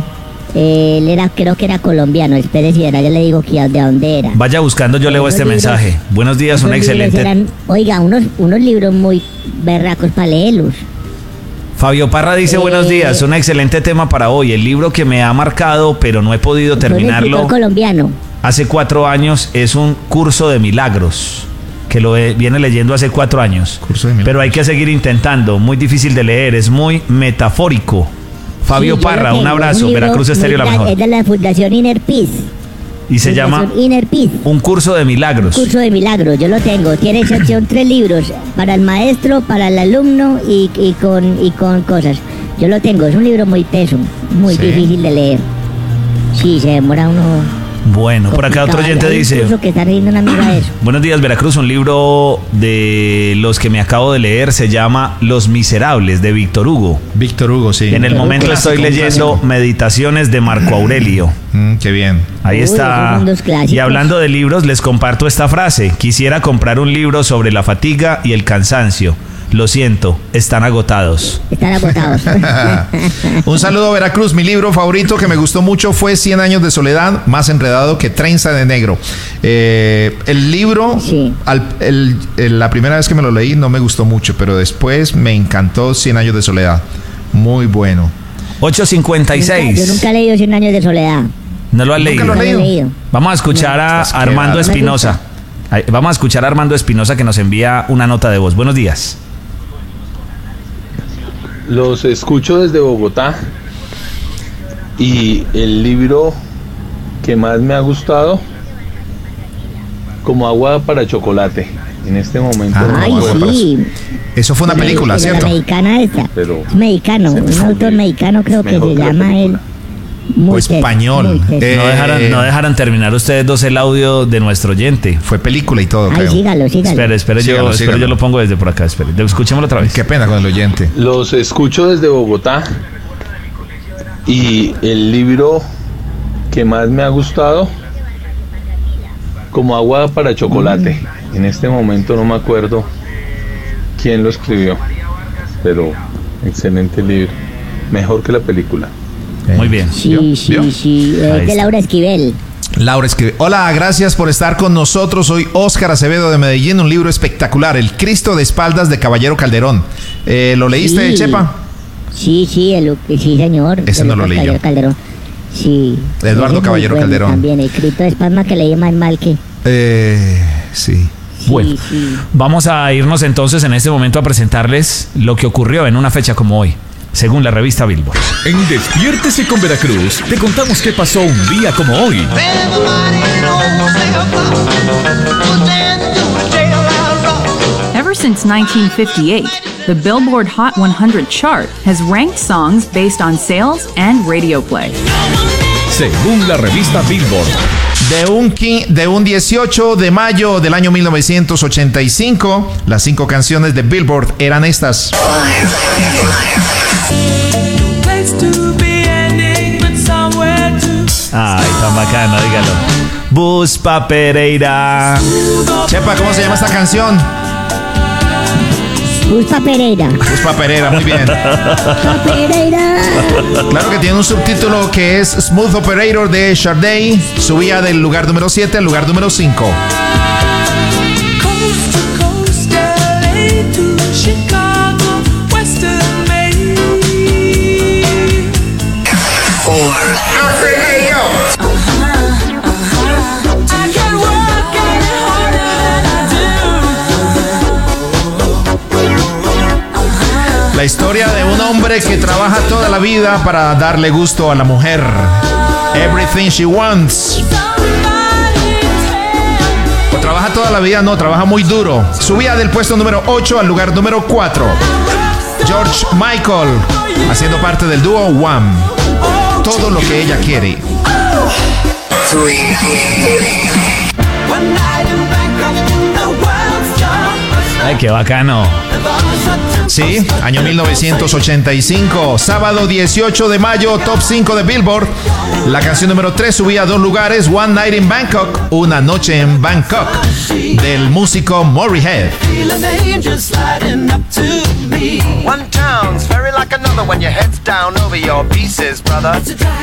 S12: Eh, él era, creo que era colombiano. Espérese, ahora ya le digo que de dónde era.
S10: Vaya buscando, yo leo
S12: Esos
S10: este
S12: libros-
S10: mensaje. Buenos días, un
S12: Esos libros
S10: excelente.
S12: eran, oiga, unos, unos libros muy berracos para leerlos.
S10: Fabio Parra dice,
S12: Eh,
S10: buenos días, un excelente tema para hoy. El libro que me ha marcado, pero no he podido
S12: Fue un
S10: terminarlo
S12: escritor colombiano.
S10: hace cuatro años, es un curso de milagros, que lo he- viene leyendo hace cuatro años.
S9: Curso de milagros.
S10: Pero hay que seguir intentando, muy difícil de leer, es muy metafórico. Fabio
S12: Sí, yo lo
S10: Parra,
S12: tengo,
S10: un abrazo,
S12: libro
S10: Veracruz
S12: muy
S10: Estéreo la
S12: gran-
S10: mejor.
S12: Es de la Fundación Inner Peace.
S10: Y se llama
S12: Fundación Inner Peace.
S10: Un curso de milagros.
S12: Curso de milagros, yo lo tengo. Tiene sección tres libros para el maestro, para el alumno y, y con y con cosas. Yo lo tengo, es un libro muy teso, muy
S9: Sí.
S12: difícil de leer. Sí, se demora uno.
S10: Bueno, por acá otro
S12: complicado.
S10: oyente
S12: Hay un
S10: dice,
S12: curso que está riendo una amiga de eso.
S10: buenos días Veracruz, un libro de los que me acabo de leer se llama Los Miserables de Víctor Hugo.
S9: Víctor Hugo, sí.
S10: En el momento
S9: Clásico,
S10: estoy leyendo
S9: clásico.
S10: Meditaciones de Marco Aurelio.
S9: Mm, qué bien.
S10: Ahí
S12: Uy, esos
S10: está.
S12: son dos clásicos.
S10: Y hablando de libros, les comparto esta frase. Quisiera comprar un libro sobre la fatiga y el cansancio. Lo siento, están agotados.
S12: Están agotados.
S9: Un saludo a Veracruz. Mi libro favorito que me gustó mucho fue Cien años de soledad, más enredado que trenza de negro. Eh, el libro,
S12: Sí.
S9: al- el- el- la primera vez que me lo leí no me gustó mucho, pero después me encantó Cien años de soledad. Muy bueno.
S10: ocho cincuenta y
S12: Nunca- yo
S10: seis.
S12: nunca he leído Cien años de soledad.
S10: ¿No lo has
S9: ¿Nunca
S10: leído?
S9: lo has
S12: Nunca lo he
S9: leído?
S12: leído.
S10: Vamos a escuchar
S9: No,
S10: a
S9: estás
S10: Armando
S9: quedado.
S10: Espinosa. Ay, Vamos a escuchar a Armando Espinosa que nos envía una nota de voz. Buenos días.
S15: Los escucho desde Bogotá y el libro que más me ha gustado, Como agua para chocolate. En este momento
S9: Ah,
S15: no me
S12: Ay,
S15: acuerdo,
S12: sí.
S9: Eso fue una
S12: De la-
S9: película,
S12: de
S9: ¿cierto?
S12: La mexicana esa.
S15: pero
S12: Es mexicano,
S15: se me
S12: un
S15: fue
S12: autor
S15: el-
S12: mexicano creo que
S15: mejor
S12: se
S15: que la
S12: llama él.
S15: película.
S9: O español. Eh,
S10: No dejaran, no dejaran terminar ustedes dos el audio de nuestro oyente.
S9: Fue película y todo,
S12: Ay,
S9: creo.
S12: sígalo, sígalo.
S10: Espere, espere, yo,
S9: Sígalo,
S10: espere,
S9: sígalo.
S10: yo lo pongo desde por acá. Espere, escuchémoslo otra vez.
S9: Qué pena con el oyente.
S15: Los escucho desde Bogotá y el libro que más me ha gustado, Como agua para chocolate. En este momento no me acuerdo quién lo escribió, pero excelente libro, mejor que la película.
S10: Muy bien.
S12: Sí,
S9: ¿Vio?
S12: sí,
S9: ¿Vio?
S12: sí. Es
S10: Ahí
S12: de
S10: está.
S12: Laura Esquivel.
S9: Laura escribe: hola, gracias por estar con nosotros. Soy Óscar Acevedo de Medellín. Un libro espectacular, El Cristo de espaldas de Caballero Calderón. Eh, ¿Lo leíste,
S12: Sí.
S9: Chepa?
S12: Sí, sí, el, sí, señor.
S9: Ese
S12: de
S9: no lo
S12: Lucas
S9: leí yo.
S12: Caballero Calderón. Sí.
S9: Eduardo
S12: Ese es muy
S9: Caballero
S12: bueno
S9: Calderón.
S12: También, escrito de espalda que leí más mal que.
S9: Eh, sí.
S12: Sí,
S10: Bueno,
S12: sí.
S10: vamos a irnos entonces en este momento a presentarles lo que ocurrió en una fecha como hoy, según la revista Billboard.
S7: En Despiértese con Veracruz, te contamos qué pasó un día como hoy.
S16: Ever since nineteen fifty-eight, the Billboard Hot one hundred chart has ranked songs based on sales and radio play.
S7: Según la revista Billboard,
S9: De un, qui- de un dieciocho de mayo del año mil novecientos ochenta y cinco, las cinco canciones de Billboard eran estas.
S10: Ay, tan bacano, dígalo. Buspa Pereira.
S9: Chepa, ¿cómo se llama esta canción?
S12: Buspa Pereira.
S9: Buspa Pereira, muy bien.
S12: Buspa Pereira.
S9: Claro que tiene un subtítulo que es Smooth Operator de Sade. Subía del lugar número siete al lugar número cinco. La historia de un hombre que trabaja toda la vida para darle gusto a la mujer. Everything she wants. O trabaja toda la vida, no, trabaja muy duro. Subía del puesto número ocho al lugar número cuatro. George Michael, haciendo parte del dúo Wham. Todo lo que ella quiere.
S10: Ay, qué bacano.
S9: Sí, año mil novecientos ochenta y cinco, sábado dieciocho de mayo, top cinco de Billboard. La canción número tres subía a dos lugares, One Night in Bangkok, Una noche en Bangkok, del músico Motorhead.
S17: One town's very like another when your head's down over your pieces, brother.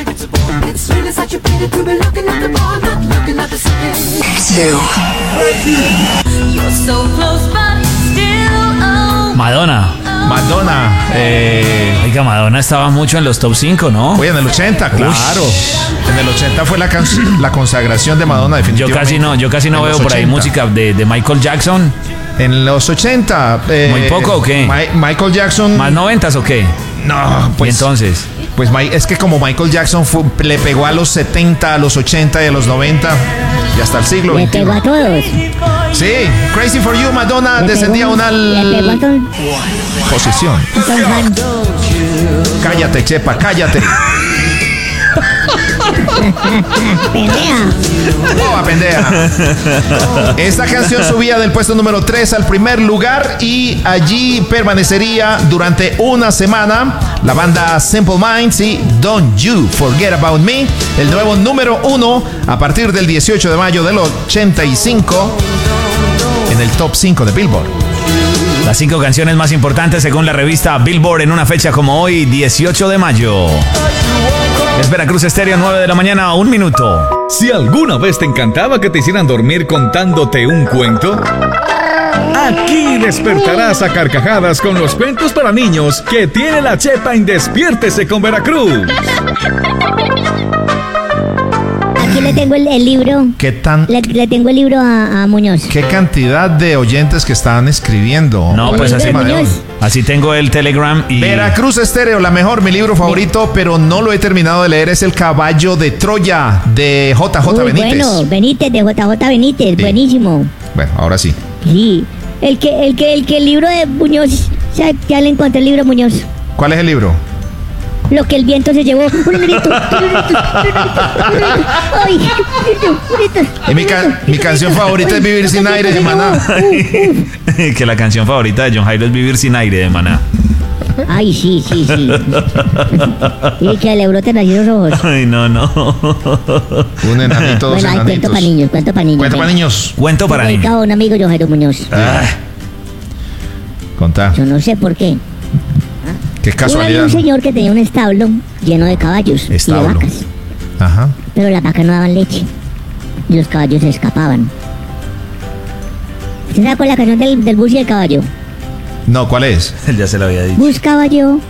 S10: Madonna.
S9: Madonna. Eh...
S10: Oiga, Madonna estaba mucho en los top cinco, ¿no?
S9: Oye, en el ochenta, claro. Uy. En el ochenta fue la, la consagración de Madonna, definitivamente.
S10: Yo casi no, yo casi no veo por ahí música de, de Michael Jackson.
S9: En los ochenta. Eh,
S10: ¿Muy poco o qué?
S9: Ma- Michael Jackson.
S10: ¿Más noventas o qué?
S9: No, pues.
S10: ¿Y entonces?
S9: Pues es que como Michael Jackson fue, le pegó a los setenta, a los ochenta y a los noventa y hasta el siglo
S12: Le
S9: veintiuno.
S12: pegó a todos.
S9: Sí, Crazy for You, Madonna
S12: Le
S9: descendía
S12: pegó-
S9: una
S12: le pegó a todo-
S9: posición. Cállate, Chepa, cállate.
S12: Pendeja.
S9: Boba pendeja. Esta canción subía del puesto número tres al primer lugar y allí permanecería durante una semana. La banda Simple Minds y Don't You Forget About Me, el nuevo número uno a partir del dieciocho de mayo del ochenta y cinco en el top cinco de Billboard.
S10: Las cinco canciones más importantes según la revista Billboard en una fecha como hoy, dieciocho de mayo. Es Veracruz Estéreo, nueve de la mañana, un minuto.
S7: Si alguna vez te encantaba que te hicieran dormir contándote un cuento, aquí despertarás a carcajadas con los cuentos para niños que tiene la Chepa en Despiértese con Veracruz.
S12: Aquí le tengo el, el libro.
S9: ¿Qué tan
S12: Le, le tengo el libro a, a Muñoz.
S9: qué cantidad de oyentes que están escribiendo?
S10: No, pues así,
S9: tema de hoy.
S10: así tengo el Telegram y...
S9: Veracruz Estéreo, la mejor, mi libro favorito, pero no lo he terminado de leer, es El Caballo de Troya, de J J
S12: Uy,
S9: Benítez.
S12: Bueno, Benítez, de J J Benítez, buenísimo.
S9: Bueno, ahora sí.
S12: Sí. El que, el que, el que el libro de Muñoz, o sea, ya le encontré el libro de Muñoz.
S9: ¿Cuál es el libro?
S12: Lo que el viento se llevó. Un negrito, un negrito, un negrito, un negrito. Ay, un negrito, un negrito.
S9: Y mi, ca- mi canción favorita es Vivir sin aire de Maná.
S10: que la canción favorita de John Jairo es Vivir sin aire de Maná.
S12: Ay, sí, sí, sí. Y que le broten allí los ojos.
S10: Ay, no, no.
S9: Un enanito, dos
S12: Bueno, hay cuento
S9: enanitos.
S12: para niños, cuento para niños.
S9: Cuento para niños.
S10: Cuento para niños.
S12: Dedicado a un amigo, John Jairo Muñoz.
S9: Ah. Contá.
S12: Yo no sé por qué.
S9: Qué
S12: Una vez
S9: casualidad.
S12: un señor que tenía un establo lleno de caballos
S9: Establo.
S12: y de vacas.
S9: Ajá.
S12: Pero las vacas no daban leche. Y los caballos se escapaban. ¿Usted sabe cuál es la canción del, del bus y el caballo?
S9: No, ¿cuál es?
S10: Él ya se lo había dicho.
S12: Bus caballo.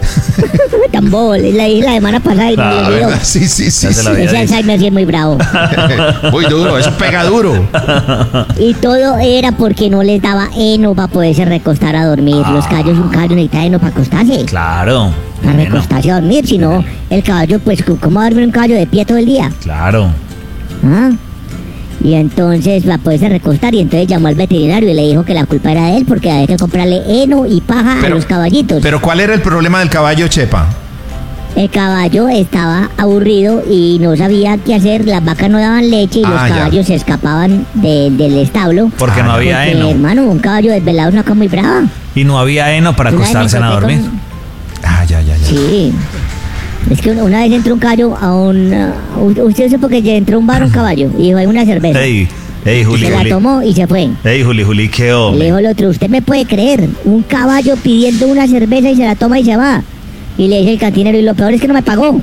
S12: Tan bobo, la dije la semana pasada y no
S9: Ah,
S12: me olvidó.
S9: ¿verdad? Sí, sí, sí.
S10: Ya se lo
S9: sí.
S10: había
S12: Ese
S10: dicho.
S12: Alzheimer sí es muy bravo.
S9: Muy duro, eso pega duro.
S12: Y todo era porque no les daba heno para poderse recostar a dormir. Los caballos, un caballo necesita heno para acostarse.
S10: Claro.
S12: Para
S10: Bueno,
S12: recostarse a dormir, si no, el caballo, pues, ¿cómo va a dormir un caballo de pie todo el día?
S10: claro.
S12: ¿Ah? Y entonces va a poderse recostar y entonces llamó al veterinario y le dijo que la culpa era de él porque había que comprarle heno y paja
S9: Pero-
S12: a los caballitos.
S9: Pero ¿cuál era el problema del caballo, Chepa?
S12: El caballo estaba aburrido y no sabía qué hacer, las vacas no daban leche y
S9: Ah,
S12: los
S9: ya.
S12: caballos se escapaban de- del establo.
S10: Porque no había
S12: Porque,
S10: heno.
S12: hermano, un caballo desvelado es una cosa muy brava.
S10: Y no había heno para
S12: Una vez me
S10: acostarse a
S12: encontré
S10: dormir.
S12: con-
S9: Ah, ya, ya, ya.
S12: Sí. Es que una, una vez entró un caballo a un... uh, usted supo que entró a un bar un caballo y dijo, hay una cerveza.
S10: Ey, ey,
S12: Y
S10: Juli,
S12: se la
S10: Juli.
S12: tomó y se fue.
S10: Ey, Juli, Juli, qué
S12: Le
S10: hombre.
S12: dijo el otro, usted me puede creer, un caballo pidiendo una cerveza y se la toma y se va. Y le dice el cantinero, y lo peor es que no me pagó.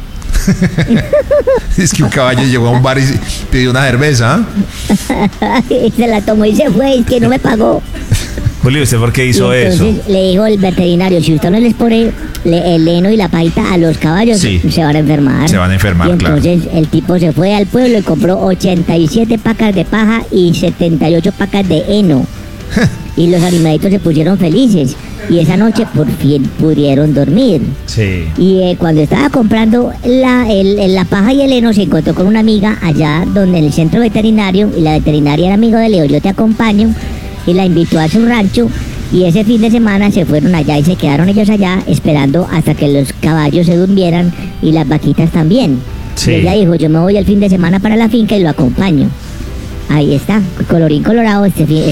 S9: Es que un caballo llegó a un bar y pidió una cerveza. ¿Ah?
S12: Y se la tomó y se fue, es que no me pagó.
S10: Juli, ¿usted por qué hizo
S12: y
S10: eso?
S12: entonces le dijo el veterinario, si usted no les pone le- el heno y la pajita a los caballos,
S9: Sí.
S12: se van a enfermar.
S9: Se van a enfermar,
S12: y
S9: claro.
S12: entonces el tipo se fue al pueblo y compró ochenta y siete pacas de paja y setenta y ocho pacas de heno. Y los animalitos se pusieron felices. Y esa noche por fin pudieron dormir.
S10: Sí.
S12: Y eh, cuando estaba comprando la, el- el- la paja y el heno, se encontró con una amiga allá donde en el centro veterinario, y la veterinaria era amigo de Leo, yo te acompaño, y la invitó a su rancho, y ese fin de semana se fueron allá y se quedaron ellos allá esperando hasta que los caballos se durmieran y las vaquitas también.
S10: Sí.
S12: Y ella dijo, yo me voy el fin de semana para la finca y lo acompaño. Ahí está, colorín colorado, este, fin-